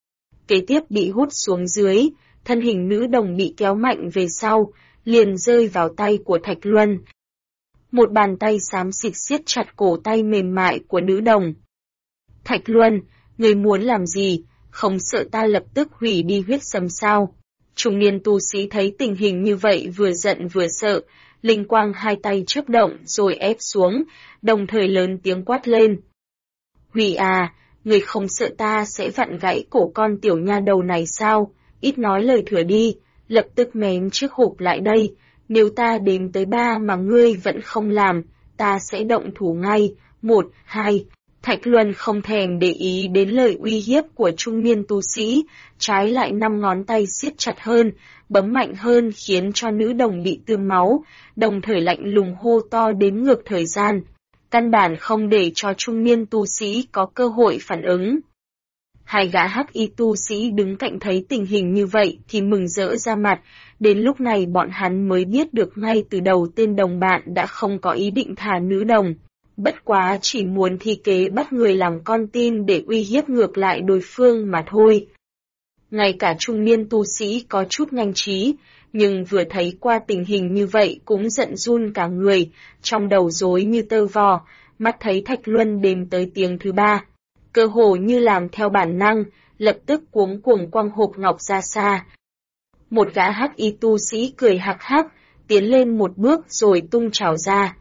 Kế tiếp bị hút xuống dưới, thân hình nữ đồng bị kéo mạnh về sau, liền rơi vào tay của Thạch Luân. Một bàn tay xám xịt siết chặt cổ tay mềm mại của nữ đồng. Thạch Luân, ngươi muốn làm gì, không sợ ta lập tức hủy đi huyết sâm sao? Trung niên tu sĩ thấy tình hình như vậy vừa giận vừa sợ, linh quang hai tay chớp động rồi ép xuống, đồng thời lớn tiếng quát lên. Hủy à, ngươi không sợ ta sẽ vặn gãy cổ con tiểu nha đầu này sao? Ít nói lời thừa đi, lập tức mém chiếc hộp lại đây. Nếu ta đếm tới 3 mà ngươi vẫn không làm, ta sẽ động thủ ngay. 1, 2. Thạch Luân không thèm để ý đến lời uy hiếp của trung niên tu sĩ, trái lại 5 ngón tay siết chặt hơn, bấm mạnh hơn khiến cho nữ đồng bị tươm máu, đồng thời lạnh lùng hô to đến ngược thời gian. Căn bản không để cho trung niên tu sĩ có cơ hội phản ứng. Hai gã hắc y tu sĩ đứng cạnh thấy tình hình như vậy thì mừng rỡ ra mặt, đến lúc này bọn hắn mới biết được ngay từ đầu tên đồng bạn đã không có ý định thả nữ đồng. Bất quá chỉ muốn thi kế bắt người làm con tin để uy hiếp ngược lại đối phương mà thôi. Ngay cả trung niên tu sĩ có chút nhanh trí, nhưng vừa thấy qua tình hình như vậy cũng giận run cả người, trong đầu rối như tơ vò, mắt thấy Thạch Luân đếm tới tiếng thứ 3. Cơ hồ như làm theo bản năng, lập tức cuống cuồng quăng hộp ngọc ra xa. Một gã hắc y tu sĩ cười hắc hắc, tiến lên một bước rồi tung chảo ra.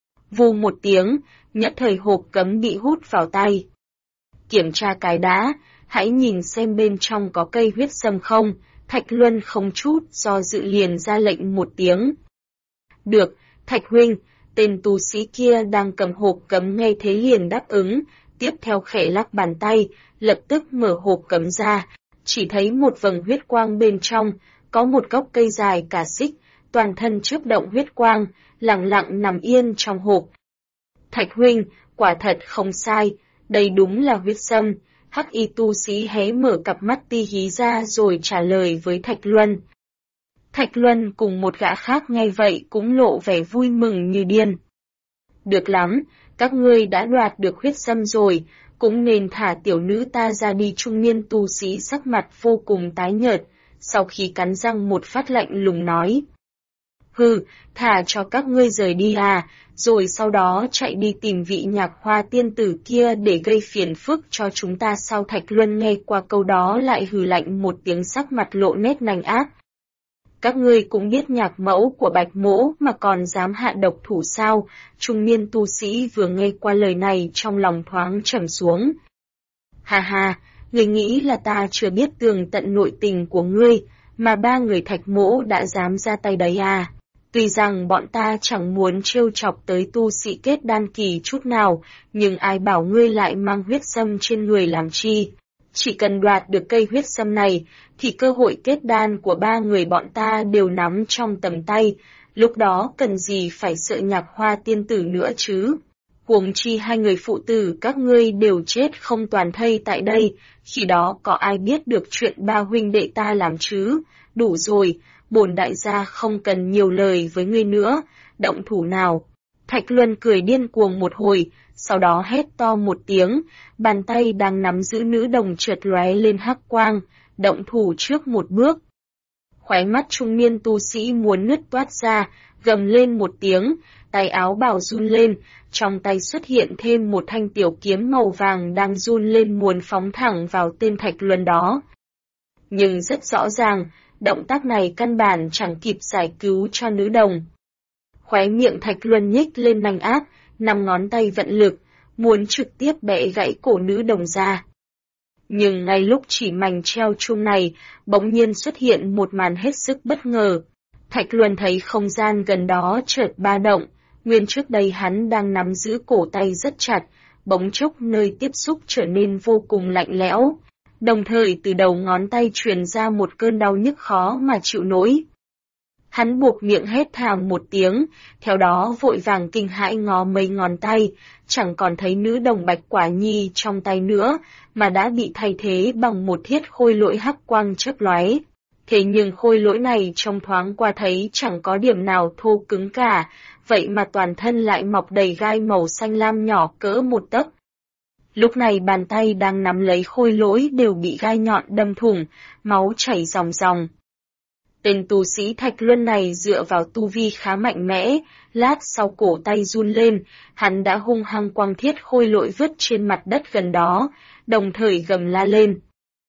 Vù một tiếng, nhất thời hộp cấm bị hút vào tay. Kiểm tra cái đã, hãy nhìn xem bên trong có cây huyết sâm không, Thạch Luân không chút do dự liền ra lệnh một tiếng. Được, Thạch huynh, tên tu sĩ kia đang cầm hộp cấm nghe thế liền đáp ứng, tiếp theo khẽ lắc bàn tay, lập tức mở hộp cấm ra, chỉ thấy một vầng huyết quang bên trong, có một gốc cây dài cả xích, toàn thân chớp động huyết quang, lặng lặng nằm yên trong hộp. Thạch huynh, quả thật không sai, đây đúng là huyết sâm. Hắc y tu sĩ hé mở cặp mắt ti hí ra rồi trả lời với Thạch Luân. Thạch Luân cùng một gã khác nghe vậy cũng lộ vẻ vui mừng như điên. Được lắm, các ngươi đã đoạt được huyết sâm rồi, cũng nên thả tiểu nữ ta ra đi. Trung niên tu sĩ sắc mặt vô cùng tái nhợt, sau khi cắn răng một phát lạnh lùng nói. Hừ, thả cho các ngươi rời đi à, rồi sau đó chạy đi tìm vị Nhạc Hoa tiên tử kia để gây phiền phức cho chúng ta sao? Thạch Luân nghe qua câu đó lại hừ lạnh một tiếng, sắc mặt lộ nét nanh ác. Các ngươi cũng biết nhạc mẫu của Bạch Mỗ mà còn dám hạ độc thủ sao? Trung niên tu sĩ vừa nghe qua lời này trong lòng thoáng trầm xuống. Ha ha, ngươi nghĩ là ta chưa biết tường tận nội tình của ngươi, mà 3 người Thạch Mỗ đã dám ra tay đấy à? Tuy rằng bọn ta chẳng muốn trêu chọc tới tu sĩ kết đan kỳ chút nào, nhưng ai bảo ngươi lại mang huyết sâm trên người làm chi? Chỉ cần đoạt được cây huyết sâm này, thì cơ hội kết đan của 3 người bọn ta đều nắm trong tầm tay, lúc đó cần gì phải sợ Nhạc Hoa tiên tử nữa chứ? Huống chi 2 người phụ tử các ngươi đều chết không toàn thây tại đây, khi đó có ai biết được chuyện 3 huynh đệ ta làm chứ? Đủ rồi, bổn đại gia không cần nhiều lời với ngươi nữa, động thủ nào. Thạch Luân cười điên cuồng một hồi, sau đó hét to một tiếng, bàn tay đang nắm giữ nữ đồng chợt lóe lên hắc quang, động thủ trước một bước. Khóe mắt trung niên tu sĩ muốn nứt toát ra, gầm lên một tiếng, tay áo bào run lên, trong tay xuất hiện thêm một thanh tiểu kiếm màu vàng đang run lên muốn phóng thẳng vào tên Thạch Luân đó. Nhưng rất rõ ràng, động tác này căn bản chẳng kịp giải cứu cho nữ đồng. Khóe miệng Thạch Luân nhếch lên nanh ác, 5 ngón tay vận lực, muốn trực tiếp bẻ gãy cổ nữ đồng ra. Nhưng ngay lúc chỉ mảnh treo chuông này, bỗng nhiên xuất hiện một màn hết sức bất ngờ. Thạch Luân thấy không gian gần đó chợt ba động, nguyên trước đây hắn đang nắm giữ cổ tay rất chặt, bỗng chốc nơi tiếp xúc trở nên vô cùng lạnh lẽo, đồng thời từ đầu ngón tay truyền ra một cơn đau nhức khó mà chịu nổi. Hắn buộc miệng hét thảm một tiếng, theo đó vội vàng kinh hãi ngó mấy ngón tay, chẳng còn thấy nữ đồng bạch quả nhi trong tay nữa, mà đã bị thay thế bằng một thiết khôi lỗi hắc quang chớp lóe. Thế nhưng khôi lỗi này trong thoáng qua thấy chẳng có điểm nào thô cứng cả, vậy mà toàn thân lại mọc đầy gai màu xanh lam nhỏ cỡ một tấc. Lúc này bàn tay đang nắm lấy khôi lỗi đều bị gai nhọn đâm thủng, máu chảy ròng ròng. Tên tu sĩ Thạch Luân này dựa vào tu vi khá mạnh mẽ, lát sau cổ tay run lên, hắn đã hung hăng quăng thiết khôi lỗi vứt trên mặt đất gần đó, đồng thời gầm la lên.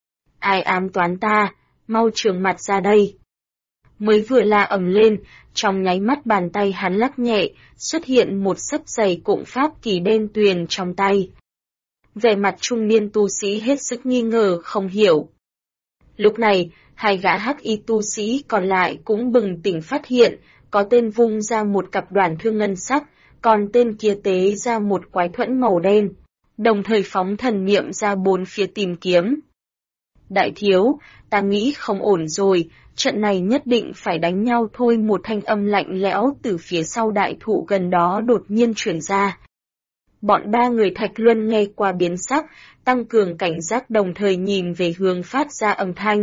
Ai ám toán ta, mau trường mặt ra đây. Mới vừa la ầm lên, trong nháy mắt bàn tay hắn lắc nhẹ, xuất hiện một xấp giày cụng pháp kỳ đen tuyền trong tay. Vẻ mặt trung niên tu sĩ hết sức nghi ngờ không hiểu. Lúc này, hai gã hắc y tu sĩ còn lại cũng bừng tỉnh phát hiện, có tên vung ra một cặp đoản thương ngân sắc, còn tên kia tế ra một quái thuẫn màu đen, đồng thời phóng thần niệm ra bốn phía tìm kiếm. Đại thiếu, ta nghĩ không ổn rồi, trận này nhất định phải đánh nhau thôi. Một thanh âm lạnh lẽo từ phía sau đại thụ gần đó đột nhiên truyền ra. Bọn ba người Thạch Luân nghe qua biến sắc, tăng cường cảnh giác đồng thời nhìn về hướng phát ra âm thanh.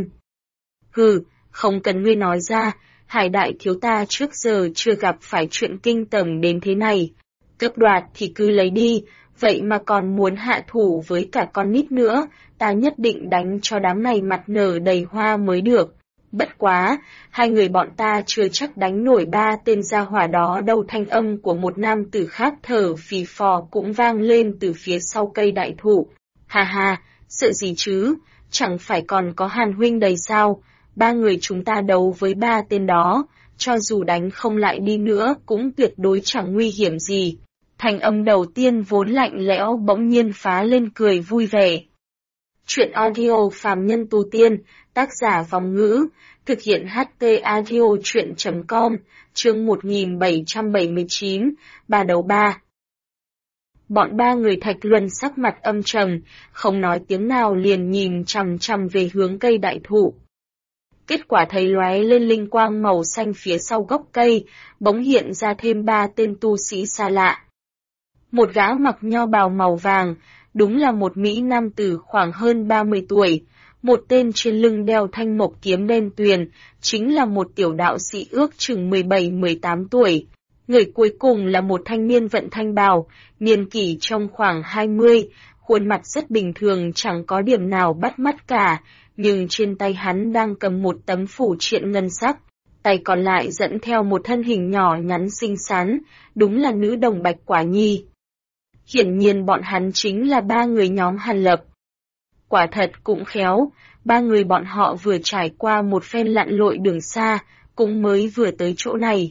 Hừ, không cần ngươi nói ra, Hải đại thiếu ta trước giờ chưa gặp phải chuyện kinh tởm đến thế này. Cướp đoạt thì cứ lấy đi, vậy mà còn muốn hạ thủ với cả con nít nữa, ta nhất định đánh cho đám này mặt nở đầy hoa mới được. Bất quá, hai người bọn ta chưa chắc đánh nổi ba tên gia hỏa đó đâu. Thanh âm của một nam tử khác thở phì phò cũng vang lên từ phía sau cây đại thụ. Ha ha, sợ gì chứ, chẳng phải còn có Hàn huynh đầy sao, ba người chúng ta đấu với ba tên đó, cho dù đánh không lại đi nữa cũng tuyệt đối chẳng nguy hiểm gì. Thanh âm đầu tiên vốn lạnh lẽo bỗng nhiên phá lên cười vui vẻ. Chuyện audio phàm nhân tu tiên, tác giả Vòng Ngữ, thực hiện HT audio chuyện.com, chương 1779, bà đấu ba. Bọn ba người Thạch Luân sắc mặt âm trầm, không nói tiếng nào liền nhìn chằm chằm về hướng cây đại thụ. Kết quả thấy lóe lên linh quang màu xanh phía sau gốc cây, bỗng hiện ra thêm ba tên tu sĩ xa lạ. Một gã mặc nho bào màu vàng, đúng là một mỹ nam tử khoảng hơn 30 tuổi, một tên trên lưng đeo thanh mộc kiếm đen tuyền, chính là một tiểu đạo sĩ ước chừng 17-18 tuổi. Người cuối cùng là một thanh niên vận thanh bào, niên kỷ trong khoảng 20, khuôn mặt rất bình thường chẳng có điểm nào bắt mắt cả, nhưng trên tay hắn đang cầm một tấm phủ triện ngân sắc, tay còn lại dẫn theo một thân hình nhỏ nhắn xinh xắn, đúng là nữ đồng bạch quả nhi. Hiển nhiên bọn hắn chính là ba người nhóm Hàn Lập. Quả thật cũng khéo, ba người bọn họ vừa trải qua một phen lặn lội đường xa, cũng mới vừa tới chỗ này.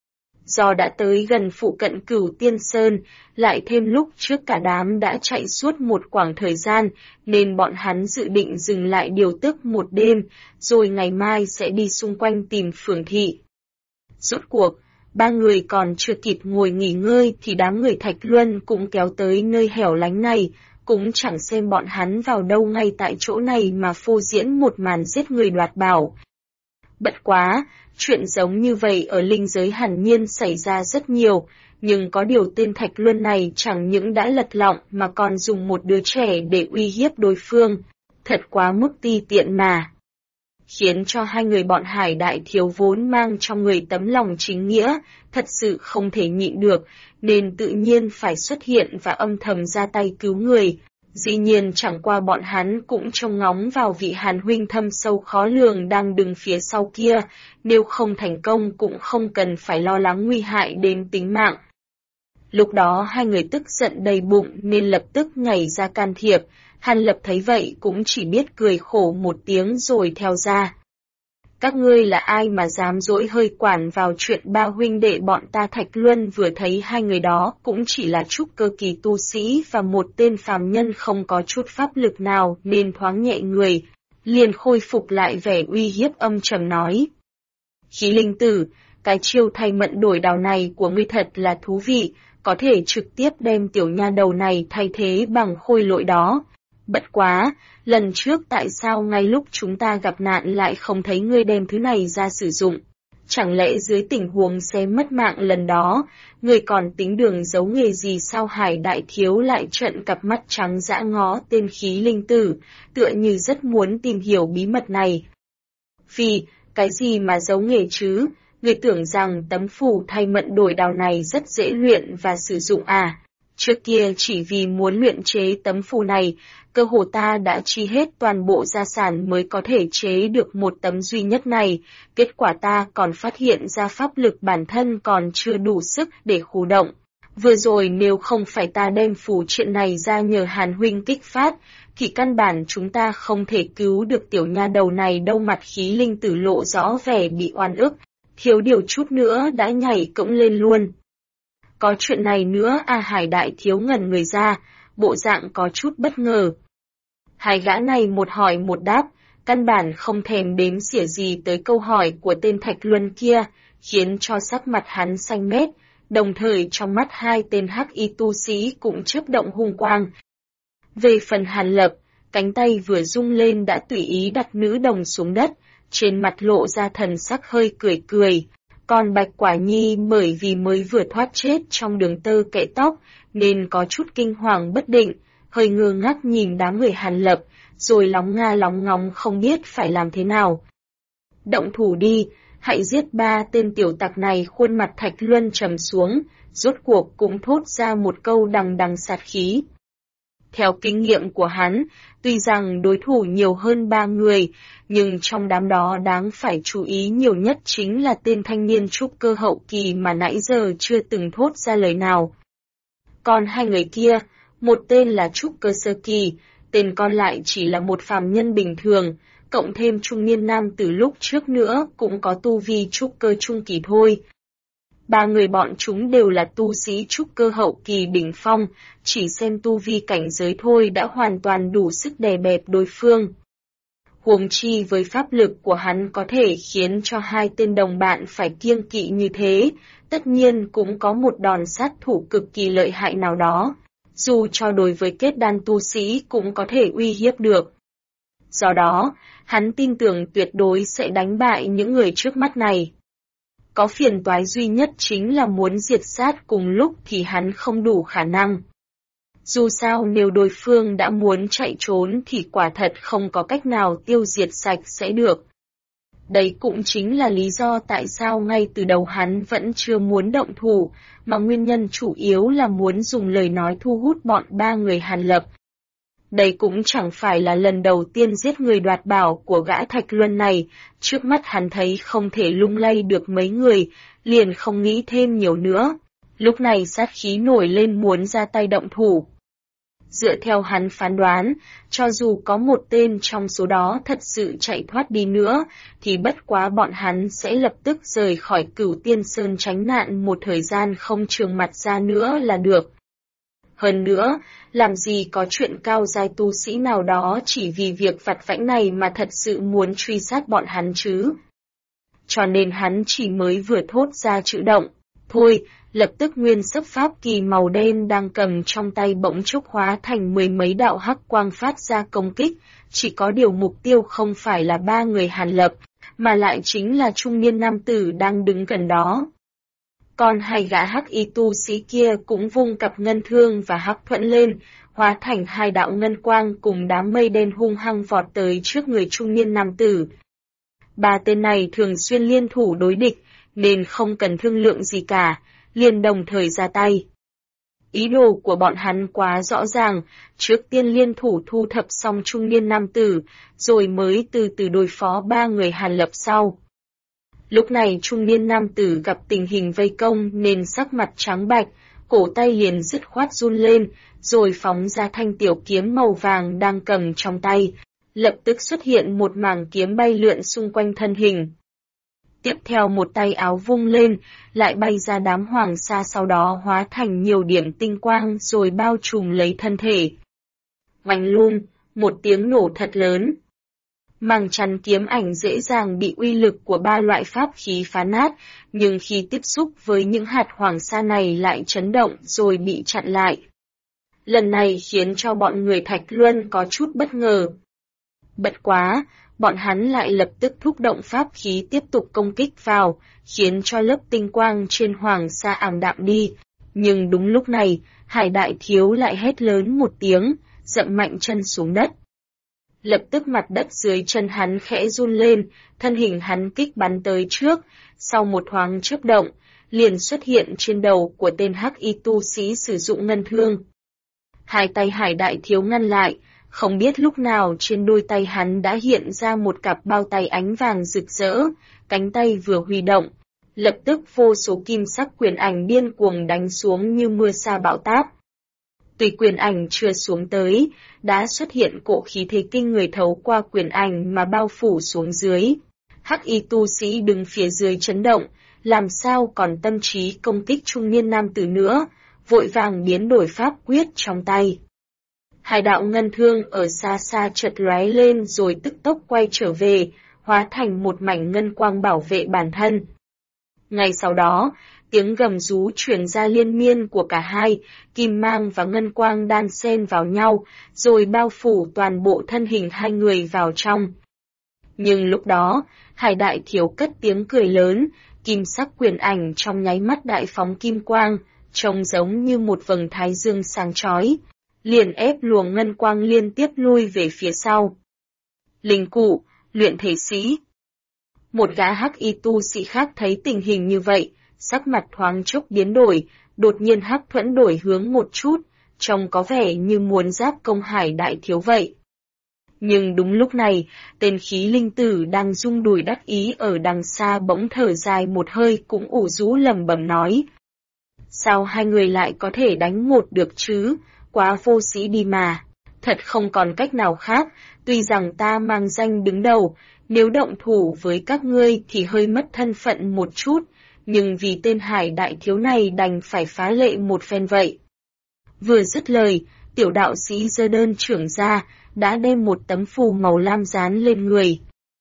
Do đã tới gần phụ cận Cửu Tiên Sơn, lại thêm lúc trước cả đám đã chạy suốt một quãng thời gian, nên bọn hắn dự định dừng lại điều tức một đêm, rồi ngày mai sẽ đi xung quanh tìm phường thị. Rốt cuộc, ba người còn chưa kịp ngồi nghỉ ngơi thì đám người Thạch Luân cũng kéo tới nơi hẻo lánh này, cũng chẳng xem bọn hắn vào đâu, ngay tại chỗ này mà phô diễn một màn giết người đoạt bảo. Bất quá, chuyện giống như vậy ở linh giới hẳn nhiên xảy ra rất nhiều, nhưng có điều tên Thạch Luân này chẳng những đã lật lọng mà còn dùng một đứa trẻ để uy hiếp đối phương, thật quá mức ti tiện mà. Khiến cho hai người bọn Hải đại thiếu vốn mang trong người tấm lòng chính nghĩa, thật sự không thể nhịn được, nên tự nhiên phải xuất hiện và âm thầm ra tay cứu người. Dĩ nhiên chẳng qua bọn hắn cũng trông ngóng vào vị Hàn huynh thâm sâu khó lường đang đứng phía sau kia, nếu không thành công cũng không cần phải lo lắng nguy hại đến tính mạng. Lúc đó hai người tức giận đầy bụng nên lập tức nhảy ra can thiệp, Hàn Lập thấy vậy cũng chỉ biết cười khổ một tiếng rồi theo ra. Các ngươi là ai mà dám dỗi hơi quản vào chuyện ba huynh đệ bọn ta? Thạch Luân vừa thấy hai người đó cũng chỉ là trúc cơ kỳ tu sĩ và một tên phàm nhân không có chút pháp lực nào nên thoáng nhẹ người, liền khôi phục lại vẻ uy hiếp âm trầm nói. Khí linh tử, cái chiêu thay mận đổi đào này của ngươi thật là thú vị, có thể trực tiếp đem tiểu nha đầu này thay thế bằng khôi lỗi đó. Bất quá, lần trước tại sao ngay lúc chúng ta gặp nạn lại không thấy ngươi đem thứ này ra sử dụng? Chẳng lẽ dưới tình huống sẽ mất mạng lần đó, ngươi còn tính đường giấu nghề gì sao? Hải đại thiếu lại trợn cặp mắt trắng dã ngó tên khí linh tử, tựa như rất muốn tìm hiểu bí mật này. Vì, cái gì mà giấu nghề chứ? Ngươi tưởng rằng tấm phù thay mận đổi đào này rất dễ luyện và sử dụng à? Trước kia chỉ vì muốn luyện chế tấm phù này, cơ hồ ta đã chi hết toàn bộ gia sản mới có thể chế được một tấm duy nhất này, kết quả ta còn phát hiện ra pháp lực bản thân còn chưa đủ sức để khù động. Vừa rồi nếu không phải ta đem phù triện này ra nhờ Hàn huynh kích phát, thì căn bản chúng ta không thể cứu được tiểu nha đầu này đâu. Mặt khí linh tử lộ rõ vẻ bị oan ức, thiếu điều chút nữa đã nhảy cẫng lên luôn. Có chuyện này nữa à? Hải đại thiếu ngẩn người ra, bộ dạng có chút bất ngờ. Hai gã này một hỏi một đáp, căn bản không thèm đếm xỉa gì tới câu hỏi của tên Thạch Luân kia, khiến cho sắc mặt hắn xanh mét, đồng thời trong mắt hai tên hắc y tu sĩ cũng chớp động hung quang. Về phần Hàn Lập, cánh tay vừa rung lên đã tùy ý đặt nữ đồng xuống đất, trên mặt lộ ra thần sắc hơi cười cười. Còn Bạch Quả Nhi bởi vì mới vừa thoát chết trong đường tơ kẽ tóc, nên có chút kinh hoàng bất định, hơi ngơ ngác nhìn đám người Hàn Lập, rồi lóng nga lóng ngóng không biết phải làm thế nào. Động thủ đi, hãy giết ba tên tiểu tặc này. Khuôn mặt Thạch Luân trầm xuống, rốt cuộc cũng thốt ra một câu đằng đằng sát khí. Theo kinh nghiệm của hắn, tuy rằng đối thủ nhiều hơn ba người, nhưng trong đám đó đáng phải chú ý nhiều nhất chính là tên thanh niên trúc cơ hậu kỳ mà nãy giờ chưa từng thốt ra lời nào. Còn hai người kia, một tên là trúc cơ sơ kỳ, tên còn lại chỉ là một phàm nhân bình thường, cộng thêm trung niên nam từ lúc trước nữa cũng có tu vi trúc cơ trung kỳ thôi. Ba người bọn chúng đều là tu sĩ trúc cơ hậu kỳ đỉnh phong, chỉ xem tu vi cảnh giới thôi đã hoàn toàn đủ sức đè bẹp đối phương. Huống chi với pháp lực của hắn có thể khiến cho hai tên đồng bạn phải kiêng kỵ như thế, tất nhiên cũng có một đòn sát thủ cực kỳ lợi hại nào đó, dù cho đối với kết đan tu sĩ cũng có thể uy hiếp được. Do đó, hắn tin tưởng tuyệt đối sẽ đánh bại những người trước mắt này. Có phiền toái duy nhất chính là muốn diệt sát cùng lúc thì hắn không đủ khả năng. Dù sao nếu đối phương đã muốn chạy trốn thì quả thật không có cách nào tiêu diệt sạch sẽ được. Đấy cũng chính là lý do tại sao ngay từ đầu hắn vẫn chưa muốn động thủ, mà nguyên nhân chủ yếu là muốn dùng lời nói thu hút bọn ba người Hàn Lập. Đây cũng chẳng phải là lần đầu tiên giết người đoạt bảo của gã Thạch Luân này, trước mắt hắn thấy không thể lung lay được mấy người, liền không nghĩ thêm nhiều nữa. Lúc này sát khí nổi lên muốn ra tay động thủ. Dựa theo hắn phán đoán, cho dù có một tên trong số đó thật sự chạy thoát đi nữa, thì bất quá bọn hắn sẽ lập tức rời khỏi Cửu Tiên Sơn tránh nạn một thời gian không trường mặt ra nữa là được. Hơn nữa, làm gì có chuyện cao giai tu sĩ nào đó chỉ vì việc vặt vãnh này mà thật sự muốn truy sát bọn hắn chứ. Cho nên hắn chỉ mới vừa thốt ra chữ động. Thôi, lập tức nguyên sấp pháp kỳ màu đen đang cầm trong tay bỗng chốc hóa thành mười mấy đạo hắc quang phát ra công kích, chỉ có điều mục tiêu không phải là ba người Hàn Lập, mà lại chính là trung niên nam tử đang đứng gần đó. Còn hai gã hắc y tu sĩ kia cũng vung cặp ngân thương và hắc thuẫn lên, hóa thành hai đạo ngân quang cùng đám mây đen hung hăng vọt tới trước người trung niên nam tử. Ba tên này thường xuyên liên thủ đối địch, nên không cần thương lượng gì cả, liền đồng thời ra tay. Ý đồ của bọn hắn quá rõ ràng, trước tiên liên thủ thu thập xong trung niên nam tử, rồi mới từ từ đối phó ba người Hàn Lập sau. Lúc này trung niên nam tử gặp tình hình vây công nên sắc mặt trắng bạch, cổ tay liền dứt khoát run lên, rồi phóng ra thanh tiểu kiếm màu vàng đang cầm trong tay, Lập tức xuất hiện một mảng kiếm bay lượn xung quanh thân hình. Tiếp theo một tay áo vung lên, lại bay ra đám hoàng sa, sau đó hóa thành nhiều điểm tinh quang rồi bao trùm lấy thân thể. Oanh luôn, một tiếng nổ thật lớn. Màng chắn kiếm ảnh dễ dàng bị uy lực của 3 loại pháp khí phá nát, nhưng khi tiếp xúc với những hạt hoàng sa này lại chấn động rồi bị chặn lại. Lần này khiến cho bọn người Thạch Luân có chút bất ngờ. Bất quá, bọn hắn lại lập tức thúc động pháp khí tiếp tục công kích vào, khiến cho lớp tinh quang trên hoàng sa ảm đạm đi. Nhưng đúng lúc này, Hải Đại Thiếu lại hét lớn một tiếng, dậm mạnh chân xuống đất. Lập tức mặt đất dưới chân hắn khẽ run lên, thân hình hắn kích bắn tới trước, sau một thoáng chớp động, liền xuất hiện trên đầu của tên hắc y tu sĩ sử dụng ngân thương. Hai tay Hải Đại Thiếu ngăn lại, không biết lúc nào trên đôi tay hắn đã hiện ra một cặp bao tay ánh vàng rực rỡ, cánh tay vừa huy động, lập tức vô số kim sắc quyền ảnh điên cuồng đánh xuống như mưa sa bão táp. Tùy quyền ảnh chưa xuống tới, đã xuất hiện cỗ khí thế kinh người thấu qua quyền ảnh mà bao phủ xuống dưới. Hắc y tu sĩ đứng phía dưới chấn động, làm sao còn tâm trí công kích trung niên nam tử nữa, vội vàng biến đổi pháp quyết trong tay. Hai đạo ngân thương ở xa xa chợt lóe lên rồi tức tốc quay trở về, hóa thành một mảnh ngân quang bảo vệ bản thân. Ngay sau đó, tiếng gầm rú truyền ra liên miên của cả hai, kim mang và ngân quang đan xen vào nhau, rồi bao phủ toàn bộ thân hình hai người vào trong. Nhưng lúc đó, Hải Đại Thiếu cất tiếng cười lớn, kim sắc quyền ảnh trong nháy mắt đại phóng kim quang, trông giống như một vầng thái dương sáng chói, liền ép luồng ngân quang liên tiếp lui về phía sau. Linh cụ, luyện thể sĩ. Một gã hắc y tu sĩ khác thấy tình hình như vậy, sắc mặt thoáng chốc biến đổi, đột nhiên hắc thuẫn đổi hướng một chút, trông có vẻ như muốn giáp công Hải Đại Thiếu vậy. Nhưng đúng lúc này, tên khí linh tử đang rung đùi đắc ý ở đằng xa bỗng thở dài một hơi cũng ủ rũ lẩm bẩm nói. Sao hai người lại có thể đánh một được chứ, quá vô sĩ đi mà. Thật không còn cách nào khác, tuy rằng ta mang danh đứng đầu, nếu động thủ với các ngươi thì hơi mất thân phận một chút, nhưng vì tên Hải Đại Thiếu này đành phải phá lệ một phen vậy. Vừa dứt lời, tiểu đạo sĩ giơ đơn trưởng ra, đã đem một tấm phù màu lam dán lên người.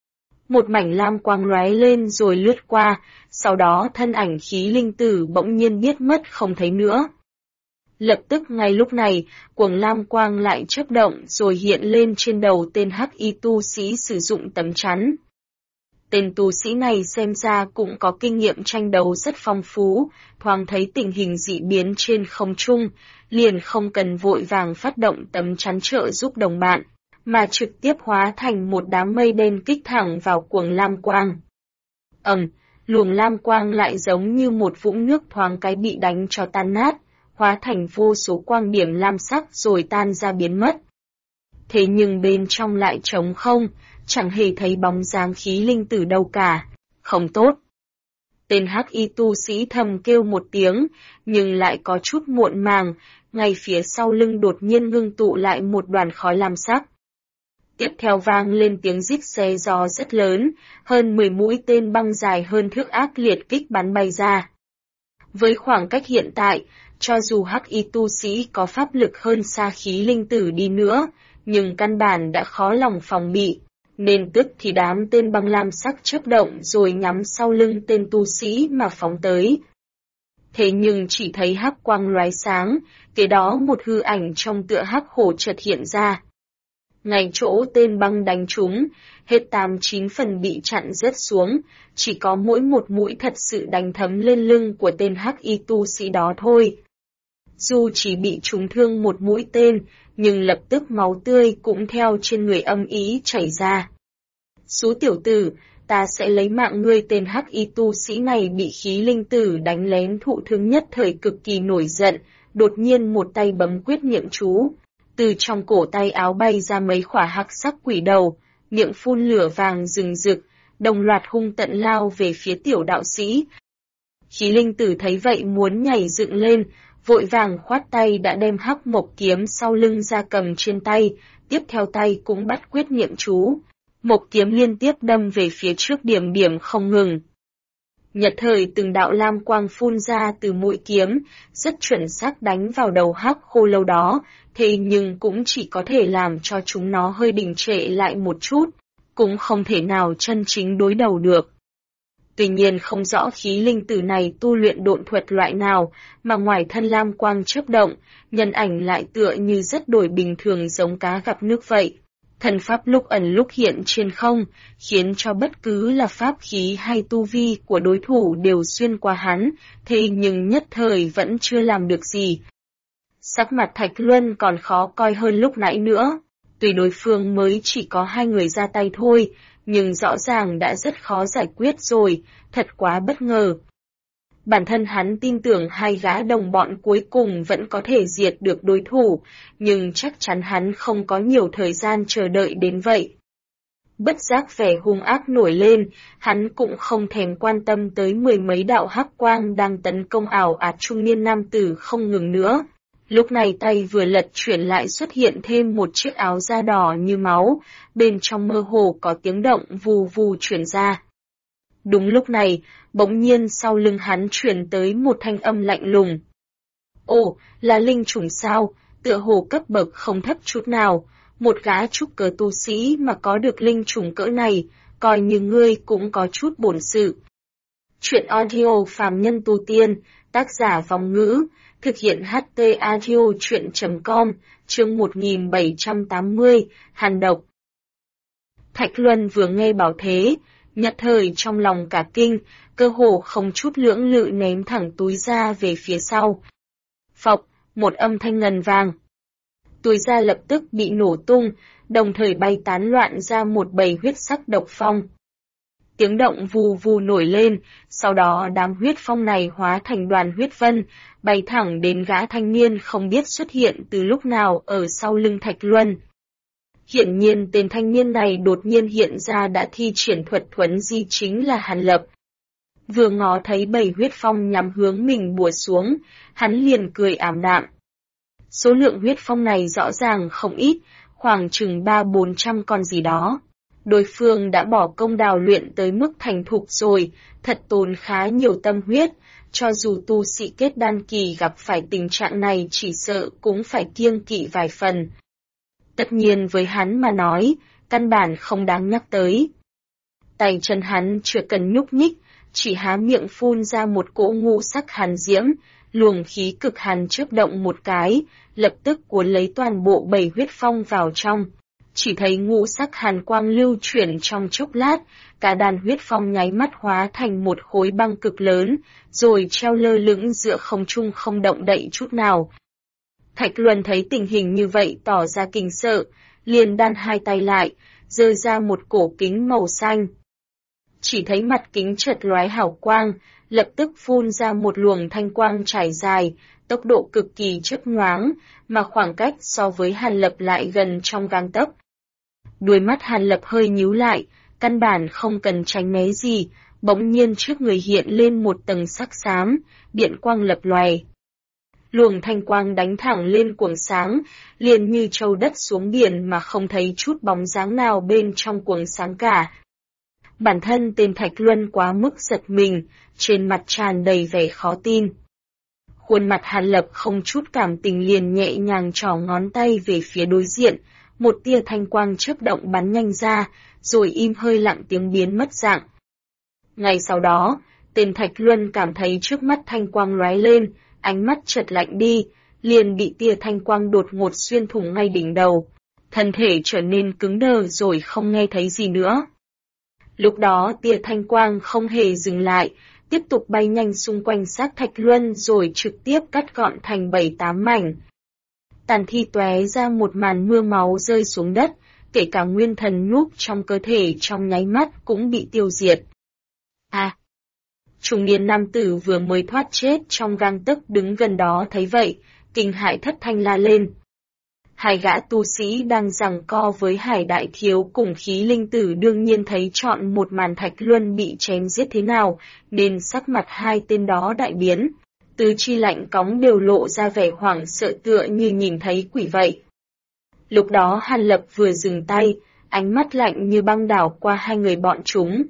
Một mảnh lam quang lóe lên rồi lướt qua, sau đó thân ảnh khí linh tử bỗng nhiên biến mất không thấy nữa. Lập tức ngay lúc này, cuồng lam quang lại chớp động rồi hiện lên trên đầu tên hắc y tu sĩ sử dụng tấm chắn. Tên tu sĩ này xem ra cũng có kinh nghiệm tranh đấu rất phong phú, thoáng thấy tình hình dị biến trên không trung, liền không cần vội vàng phát động tấm chắn trợ giúp đồng bạn, mà trực tiếp hóa thành một đám mây đen kích thẳng vào cuồng lam quang. Luồng lam quang lại giống như một vũng nước thoáng cái bị đánh cho tan nát, hóa thành vô số quang điểm lam sắc rồi tan ra biến mất. Thế nhưng bên trong lại trống không, chẳng hề thấy bóng dáng khí linh tử đâu cả. Không tốt. Tên hắc y tu sĩ thầm kêu một tiếng, nhưng lại có chút muộn màng, ngay phía sau lưng đột nhiên ngưng tụ lại một đoàn khói lam sắc. Tiếp theo vang lên tiếng rít xé gió rất lớn, hơn 10 mũi tên băng dài hơn thước ác liệt kích bắn bay ra. Với khoảng cách hiện tại, cho dù hắc y tu sĩ có pháp lực hơn xa khí linh tử đi nữa, nhưng căn bản đã khó lòng phòng bị, nên tức thì đám tên băng lam sắc chớp động rồi nhắm sau lưng tên tu sĩ mà phóng tới. Thế nhưng chỉ thấy hắc quang lóe sáng, kế đó một hư ảnh trong tựa hắc hổ chợt hiện ra. Ngay chỗ tên băng đánh trúng, hết 8-9 phần bị chặn rớt xuống, chỉ có mỗi một mũi thật sự đánh thấm lên lưng của tên hắc y tu sĩ đó thôi. Dù chỉ bị trúng thương một mũi tên, nhưng lập tức máu tươi cũng theo trên người âm ý chảy ra. Xú tiểu tử, ta sẽ lấy mạng ngươi. Tên hắc y tu sĩ này bị khí linh tử đánh lén thụ thương nhất thời cực kỳ nổi giận, đột nhiên một tay bấm quyết niệm chú. Từ trong cổ tay áo bay ra mấy khỏa hắc sắc quỷ đầu, miệng phun lửa vàng rừng rực, đồng loạt hung tận lao về phía tiểu đạo sĩ. Khí linh tử thấy vậy muốn nhảy dựng lên, vội vàng khoát tay đã đem hắc mộc kiếm sau lưng ra cầm trên tay, tiếp theo tay cũng bắt quyết niệm chú. Một kiếm liên tiếp đâm về phía trước điểm điểm không ngừng. Nhật thời từng đạo lam quang phun ra từ mũi kiếm, rất chuẩn xác đánh vào đầu hắc khô lâu đó, thế nhưng cũng chỉ có thể làm cho chúng nó hơi đình trệ lại một chút, cũng không thể nào chân chính đối đầu được. Tuy nhiên không rõ khí linh tử này tu luyện độn thuật loại nào, mà ngoài thân lam quang chớp động, nhân ảnh lại tựa như rất đổi bình thường giống cá gặp nước vậy. Thần pháp lúc ẩn lúc hiện trên không, khiến cho bất cứ là pháp khí hay tu vi của đối thủ đều xuyên qua hắn, thế nhưng nhất thời vẫn chưa làm được gì. Sắc mặt Thạch Luân còn khó coi hơn lúc nãy nữa, tuy đối phương mới chỉ có 2 người ra tay thôi, nhưng rõ ràng đã rất khó giải quyết rồi, thật quá bất ngờ. Bản thân hắn tin tưởng 2 gã đồng bọn cuối cùng vẫn có thể diệt được đối thủ, nhưng chắc chắn hắn không có nhiều thời gian chờ đợi đến vậy. Bất giác vẻ hung ác nổi lên, hắn cũng không thèm quan tâm tới 10 mấy đạo hắc quang đang tấn công ảo ạt trung niên nam tử không ngừng nữa. Lúc này tay vừa lật chuyển lại xuất hiện thêm một chiếc áo da đỏ như máu, bên trong mơ hồ có tiếng động vù vù chuyển ra. Đúng lúc này, bỗng nhiên sau lưng hắn chuyển tới một thanh âm lạnh lùng. Ồ, là linh trùng sao, tựa hồ cấp bậc không thấp chút nào, một gã trúc cơ tu sĩ mà có được linh trùng cỡ này, coi như ngươi cũng có chút bổn sự. Chuyện audio phàm nhân tu tiên, tác giả Vong Ngữ, thực hiện HT audio chuyện.com, chương 1780, Hàn độc. Thạch Luân vừa nghe bảo thế, nhất thời trong lòng cả kinh, cơ hồ không chút lưỡng lự ném thẳng túi ra về phía sau. Phộc, một âm thanh ngân vang. Túi da lập tức bị nổ tung, đồng thời bay tán loạn ra một bầy huyết sắc độc phong. Tiếng động vù vù nổi lên, sau đó đám huyết phong này hóa thành đoàn huyết vân, bay thẳng đến gã thanh niên không biết xuất hiện từ lúc nào ở sau lưng Thạch Luân. Hiển nhiên tên thanh niên này đột nhiên hiện ra đã thi triển thuật thuấn di chính là Hàn Lập. Vừa ngó thấy bầy huyết phong nhắm hướng mình bùa xuống, hắn liền cười ảm đạm. Số lượng huyết phong này rõ ràng không ít, khoảng chừng 300-400 con gì đó. Đối phương đã bỏ công đào luyện tới mức thành thục rồi, thật tốn khá nhiều tâm huyết, cho dù tu sĩ kết đan kỳ gặp phải tình trạng này chỉ sợ cũng phải kiêng kỵ vài phần. Tất nhiên với hắn mà nói, căn bản không đáng nhắc tới. Tay chân hắn chưa cần nhúc nhích, chỉ há miệng phun ra một cỗ ngũ sắc hàn diễm, luồng khí cực hàn chớp động một cái, lập tức cuốn lấy toàn bộ bầy huyết phong vào trong. Chỉ thấy ngũ sắc hàn quang lưu chuyển trong chốc lát, cả đàn huyết phong nháy mắt hóa thành một khối băng cực lớn, rồi treo lơ lửng giữa không trung không động đậy chút nào. Thạch Luân thấy tình hình như vậy tỏ ra kinh sợ, liền đan 2 tay lại, giơ ra một cổ kính màu xanh. Chỉ thấy mặt kính chợt lóe hào quang, lập tức phun ra một luồng thanh quang trải dài, tốc độ cực kỳ chớp nhoáng, mà khoảng cách so với Hàn Lập lại gần trong gang tấc. Đuôi mắt Hàn Lập hơi nhíu lại, căn bản không cần tránh né gì, bỗng nhiên trước người hiện lên một tầng sắc xám, điện quang lập lòe. Luồng thanh quang đánh thẳng lên cuồng sáng, liền như trâu đất xuống biển mà không thấy chút bóng dáng nào bên trong cuồng sáng cả. Bản thân tên Thạch Luân quá mức giật mình, trên mặt tràn đầy vẻ khó tin. Khuôn mặt Hàn Lập không chút cảm tình liền nhẹ nhàng trỏ ngón tay về phía đối diện, một tia thanh quang chớp động bắn nhanh ra, rồi im hơi lặng tiếng biến mất dạng. Ngay sau đó, tên Thạch Luân cảm thấy trước mắt thanh quang lóe lên, ánh mắt chợt lạnh đi, liền bị tia thanh quang đột ngột xuyên thủng ngay đỉnh đầu. Thân thể trở nên cứng đờ rồi không nghe thấy gì nữa. Lúc đó tia thanh quang không hề dừng lại, tiếp tục bay nhanh xung quanh xác Thạch Luân rồi trực tiếp cắt gọn thành 7-8 mảnh. Tàn thi tóe ra một màn mưa máu rơi xuống đất, kể cả nguyên thần núp trong cơ thể trong nháy mắt cũng bị tiêu diệt. Trung niên nam tử vừa mới thoát chết trong gang tấc đứng gần đó thấy vậy, kinh hãi thất thanh la lên. 2 gã tu sĩ đang giằng co với Hải đại thiếu cùng khí linh tử đương nhiên thấy trọn một màn Thạch Luân bị chém giết thế nào, nên sắc mặt 2 tên đó đại biến. Tứ chi lạnh cóng đều lộ ra vẻ hoảng sợ tựa như nhìn thấy quỷ vậy. Lúc đó Hàn Lập vừa dừng tay, ánh mắt lạnh như băng đảo qua hai người bọn chúng.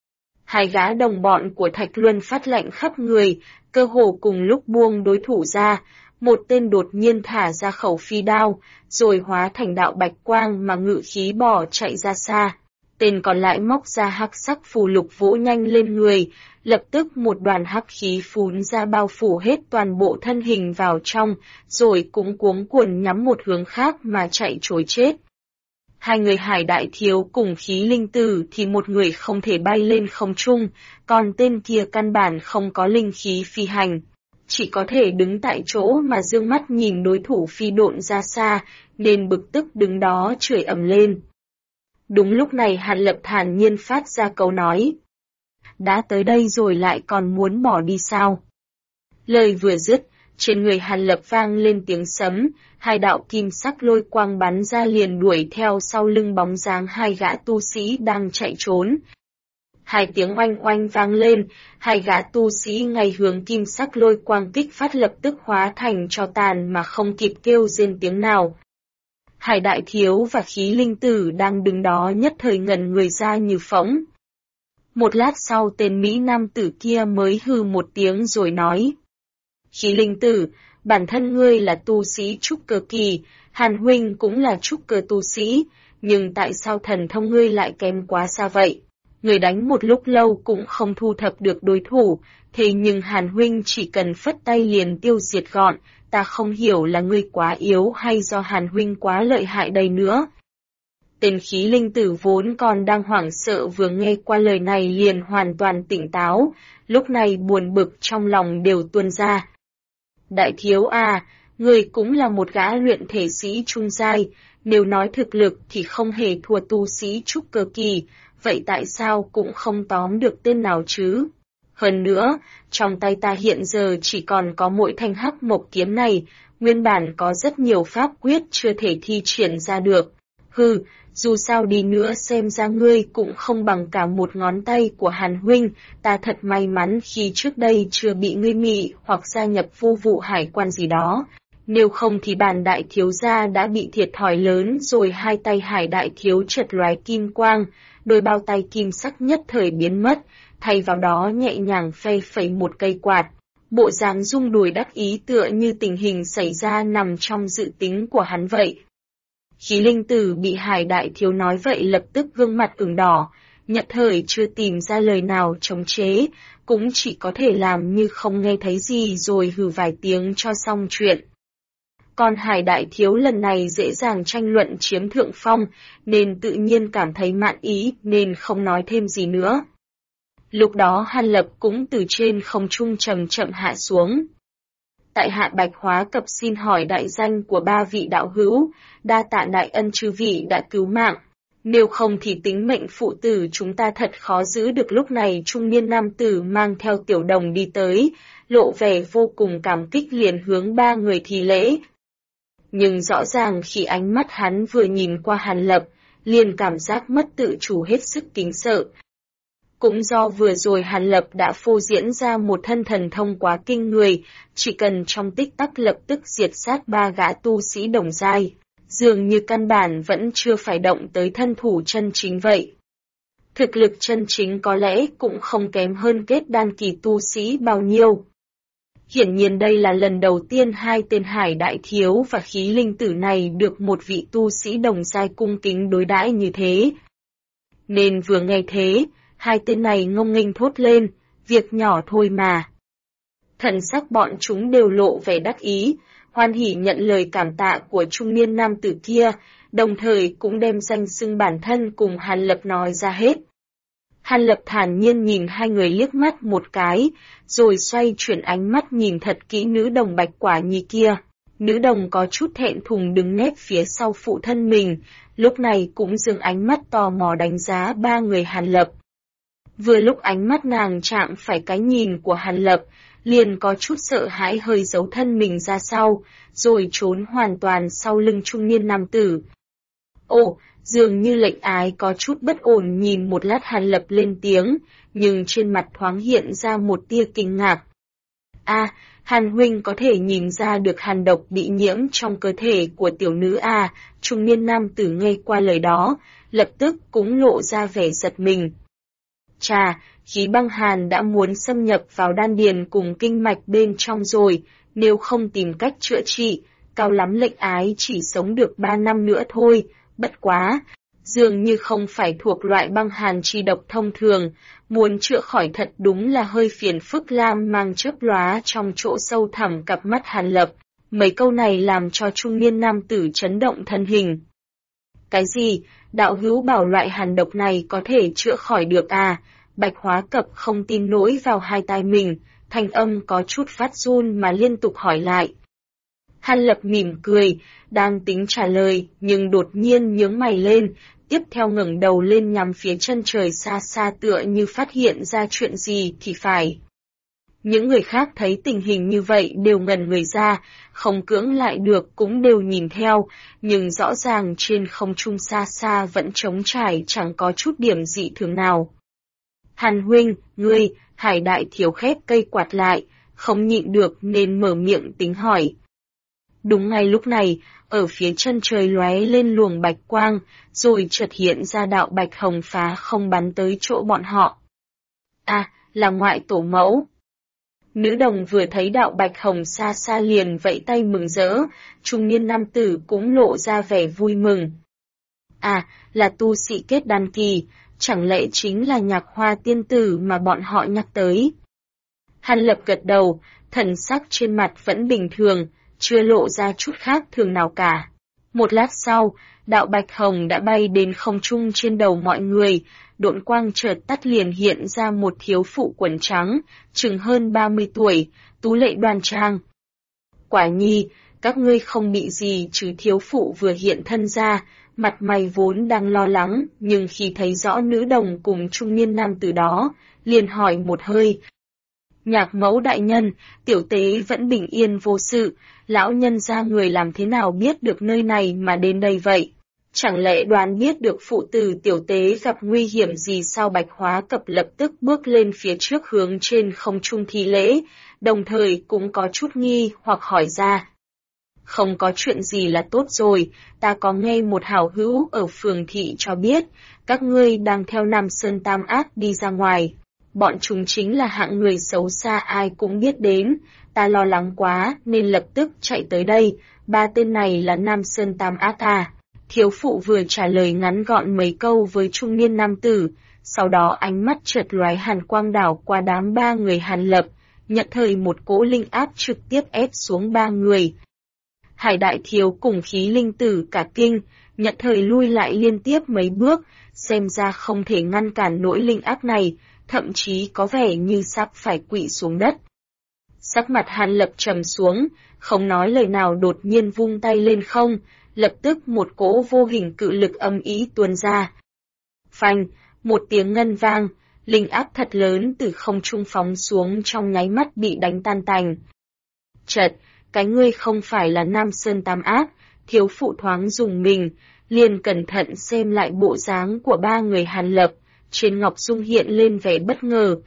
Hai gã đồng bọn của Thạch Luân phát lạnh khắp người, cơ hồ cùng lúc buông đối thủ ra, một tên đột nhiên thả ra khẩu phi đao, rồi hóa thành đạo bạch quang mà ngự khí bỏ chạy ra xa. Tên còn lại móc ra hắc sắc phù lục vỗ nhanh lên người, lập tức một đoàn hắc khí phún ra bao phủ hết toàn bộ thân hình vào trong, rồi cũng cuống cuồng nhắm một hướng khác mà chạy trối chết. Hai người Hải Đại Thiếu cùng Khí Linh Tử thì một người không thể bay lên không trung, còn tên kia căn bản không có linh khí phi hành. Chỉ có thể đứng tại chỗ mà dương mắt nhìn đối thủ phi độn ra xa, nên bực tức đứng đó chửi ầm lên. Đúng lúc này Hàn Lập thản nhiên phát ra câu nói. Đã tới đây rồi lại còn muốn bỏ đi sao? Lời vừa dứt, trên người Hàn Lập vang lên tiếng sấm, hai đạo kim sắc lôi quang bắn ra liền đuổi theo sau lưng bóng dáng hai gã tu sĩ đang chạy trốn. Hai tiếng oanh oanh vang lên, hai gã tu sĩ ngay hướng kim sắc lôi quang kích phát lập tức hóa thành tro tàn mà không kịp kêu rên tiếng nào. Hải Đại Thiếu và Khí Linh Tử đang đứng đó nhất thời ngẩn người ra như phỗng. Một lát sau tên Mỹ Nam tử kia mới hừ một tiếng rồi nói. Khí Linh Tử, bản thân ngươi là tu sĩ trúc cơ kỳ, Hàn huynh cũng là trúc cơ tu sĩ, nhưng tại sao thần thông ngươi lại kém quá xa vậy? Người đánh một lúc lâu cũng không thu thập được đối thủ, thế nhưng Hàn huynh chỉ cần phất tay liền tiêu diệt gọn, ta không hiểu là ngươi quá yếu hay do Hàn huynh quá lợi hại đây nữa. Tên Khí Linh Tử vốn còn đang hoảng sợ vừa nghe qua lời này liền hoàn toàn tỉnh táo, lúc này buồn bực trong lòng đều tuôn ra. Đại Thiếu à, người cũng là một gã luyện thể sĩ trung giai, nếu nói thực lực thì không hề thua tu sĩ trúc cơ kỳ, vậy tại sao cũng không tóm được tên nào chứ? Hơn nữa, trong tay ta hiện giờ chỉ còn có mỗi thanh hắc mộc kiếm này, nguyên bản có rất nhiều pháp quyết chưa thể thi triển ra được. Hừ, dù sao đi nữa xem ra ngươi cũng không bằng cả một ngón tay của Hàn huynh, ta thật may mắn khi trước đây chưa bị ngươi mị hoặc gia nhập vô vụ hải quan gì đó. Nếu không thì bản đại thiếu gia đã bị thiệt thòi lớn rồi. Hai tay Hải Đại Thiếu chợt lóe kim quang, đôi bao tay kim sắc nhất thời biến mất, thay vào đó nhẹ nhàng phe phẩy một cây quạt. Bộ dáng rung đùi đắc ý tựa như tình hình xảy ra nằm trong dự tính của hắn vậy. Khí Linh Tử bị Hải Đại Thiếu nói vậy lập tức gương mặt ửng đỏ, nhất thời chưa tìm ra lời nào chống chế, cũng chỉ có thể làm như không nghe thấy gì rồi hừ vài tiếng cho xong chuyện. Còn Hải Đại Thiếu lần này dễ dàng tranh luận chiếm thượng phong, nên tự nhiên cảm thấy mãn ý nên không nói thêm gì nữa. Lúc đó Hàn Lập cũng từ trên không trung chậm chậm hạ xuống. Tại hạ Bạch Hóa Cập xin hỏi đại danh của ba vị đạo hữu, đa tạ đại ân chư vị đã cứu mạng. Nếu không thì tính mệnh phụ tử chúng ta thật khó giữ được. Lúc này trung niên nam tử mang theo tiểu đồng đi tới, lộ vẻ vô cùng cảm kích liền hướng ba người thi lễ. Nhưng rõ ràng khi ánh mắt hắn vừa nhìn qua Hàn Lập, liền cảm giác mất tự chủ hết sức kính sợ. Cũng do vừa rồi Hàn Lập đã phô diễn ra một thân thần thông quá kinh người, chỉ cần trong tích tắc lập tức diệt sát ba gã tu sĩ đồng giai, dường như căn bản vẫn chưa phải động tới thân thủ chân chính vậy. Thực lực chân chính có lẽ cũng không kém hơn kết đan kỳ tu sĩ bao nhiêu. Hiển nhiên đây là lần đầu tiên hai tên Hải Đại Thiếu và Khí Linh Tử này được một vị tu sĩ đồng giai cung kính đối đãi như thế. Nên vừa nghe thế, hai tên này ngông nghênh thốt lên, việc nhỏ thôi mà. Thần sắc bọn chúng đều lộ vẻ đắc ý, hoan hỉ nhận lời cảm tạ của trung niên nam tử kia, đồng thời cũng đem danh xưng bản thân cùng Hàn Lập nói ra hết. Hàn Lập thản nhiên nhìn hai người liếc mắt một cái, rồi xoay chuyển ánh mắt nhìn thật kỹ nữ đồng Bạch Quả Nhi kia. Nữ đồng có chút thẹn thùng đứng nép phía sau phụ thân mình, lúc này cũng dừng ánh mắt tò mò đánh giá ba người Hàn Lập. Vừa lúc ánh mắt nàng chạm phải cái nhìn của Hàn Lập, liền có chút sợ hãi hơi giấu thân mình ra sau, rồi trốn hoàn toàn sau lưng trung niên nam tử. Ồ, dường như lệnh ái có chút bất ổn nhìn một lát Hàn Lập lên tiếng, nhưng trên mặt thoáng hiện ra một tia kinh ngạc. Hàn huynh có thể nhìn ra được hàn độc bị nhiễm trong cơ thể của tiểu nữ à? Trung niên nam tử nghe qua lời đó, lập tức cũng lộ ra vẻ giật mình. Chà, khí băng hàn đã muốn xâm nhập vào đan điền cùng kinh mạch bên trong rồi, nếu không tìm cách chữa trị, cao lắm lệnh ái chỉ sống được 3 năm nữa thôi, bất quá. Dường như không phải thuộc loại băng hàn chi độc thông thường, muốn chữa khỏi thật đúng là hơi phiền phức. Lam mang chớp lóa trong chỗ sâu thẳm cặp mắt Hàn Lập, mấy câu này làm cho trung niên nam tử chấn động thân hình. Cái gì, đạo hữu bảo loại hàn độc này có thể chữa khỏi được à? Bạch Hóa Cập không tin nổi vào hai tai mình, thanh âm có chút phát run mà liên tục hỏi lại. Hàn Lập mỉm cười, đang tính trả lời, nhưng đột nhiên nhướng mày lên, tiếp theo ngẩng đầu lên nhắm phía chân trời xa xa tựa như phát hiện ra chuyện gì thì phải. Những người khác thấy tình hình như vậy đều ngẩn người ra, không cưỡng lại được cũng đều nhìn theo, nhưng rõ ràng trên không trung xa xa vẫn trống trải chẳng có chút điểm dị thường nào. Hàn huynh, ngươi, Hải đại thiếu khép cây quạt lại, không nhịn được nên mở miệng tính hỏi. Đúng ngay lúc này, ở phía chân trời lóe lên luồng bạch quang, rồi chợt hiện ra đạo bạch hồng phá không bắn tới chỗ bọn họ. Là ngoại tổ mẫu. Nữ đồng vừa thấy đạo bạch hồng xa xa liền vẫy tay mừng rỡ, trung niên nam tử cũng lộ ra vẻ vui mừng. Là tu sĩ kết đan kỳ, chẳng lẽ chính là Nhạc Hoa tiên tử mà bọn họ nhắc tới. Hàn Lập gật đầu, thần sắc trên mặt vẫn bình thường, chưa lộ ra chút khác thường nào cả. Một lát sau, đạo bạch hồng đã bay đến không trung trên đầu mọi người, độn quang chợt tắt liền hiện ra một thiếu phụ quần trắng, chừng hơn 30 tuổi, tú lệ đoan trang. Quả nhi, các ngươi không bị gì chứ? Thiếu phụ vừa hiện thân ra, mặt mày vốn đang lo lắng, nhưng khi thấy rõ nữ đồng cùng trung niên nam tử đó, liền hỏi một hơi. Nhạc mẫu đại nhân, tiểu tế vẫn bình yên vô sự, lão nhân gia người làm thế nào biết được nơi này mà đến đây vậy? Chẳng lẽ đoán biết được phụ tử tiểu tế gặp nguy hiểm gì sao? Bạch Hóa Cập lập tức bước lên phía trước hướng trên không trung thi lễ, đồng thời cũng có chút nghi hoặc hỏi ra. Không có chuyện gì là tốt rồi, ta có nghe một hảo hữu ở phường thị cho biết, các ngươi đang theo Nam Sơn Tam Ác đi ra ngoài. Bọn chúng chính là hạng người xấu xa ai cũng biết đến, ta lo lắng quá nên lập tức chạy tới đây, 3 tên này là Nam Sơn Tam Ác à? Thiếu phụ vừa trả lời ngắn gọn mấy câu với trung niên nam tử, sau đó ánh mắt chợt lóe hàn quang đảo qua đám 3 người Hàn Lập, nhận thời một cỗ linh áp trực tiếp ép xuống 3 người. Hải đại thiếu cùng khí linh tử cả kinh, nhận thời lui lại liên tiếp mấy bước, xem ra không thể ngăn cản nỗi linh áp này, thậm chí có vẻ như sắp phải quỵ xuống đất. Sắc mặt Hàn Lập trầm xuống, không nói lời nào đột nhiên vung tay lên không, lập tức một cỗ vô hình cự lực âm ý tuôn ra. Phanh, một tiếng ngân vang, linh áp thật lớn từ không trung phóng xuống trong nháy mắt bị đánh tan tành. Chợt, cái ngươi không phải là Nam Sơn Tam Ác, thiếu phụ thoáng dùng mình, liền cẩn thận xem lại bộ dáng của 3 người Hàn Lập, trên ngọc dung hiện lên vẻ bất ngờ.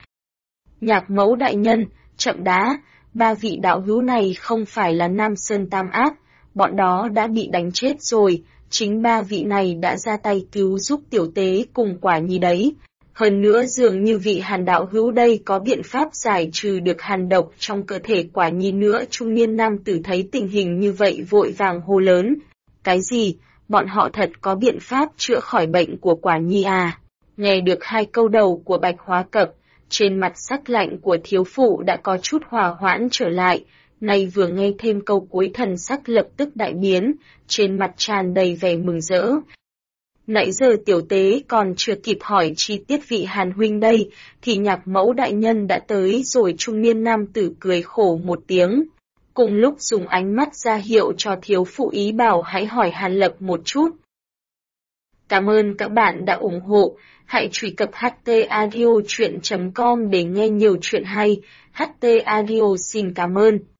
Nhạc mẫu đại nhân, chậm đã, 3 vị đạo hữu này không phải là Nam Sơn Tam Ác, bọn đó đã bị đánh chết rồi, chính 3 vị này đã ra tay cứu giúp tiểu tế cùng quả nhi đấy. Hơn nữa dường như vị Hàn đạo hữu đây có biện pháp giải trừ được hàn độc trong cơ thể quả nhi nữa. Trung niên nam tử thấy tình hình như vậy vội vàng hô lớn. Cái gì? Bọn họ thật có biện pháp chữa khỏi bệnh của quả nhi à? Nghe được 2 câu đầu của Bạch Hóa Cập, trên mặt sắc lạnh của thiếu phụ đã có chút hòa hoãn trở lại, nay vừa nghe thêm câu cuối thần sắc lập tức đại biến, trên mặt tràn đầy vẻ mừng rỡ. Nãy giờ tiểu tế còn chưa kịp hỏi chi tiết vị Hàn huynh đây, thì nhạc mẫu đại nhân đã tới rồi. Trung niên nam tử cười khổ một tiếng, cùng lúc dùng ánh mắt ra hiệu cho thiếu phụ ý bảo hãy hỏi Hàn Lập một chút. Cảm ơn các bạn đã ủng hộ, hãy truy cập htaudio.com để nghe nhiều chuyện hay. HT Audio xin cảm ơn.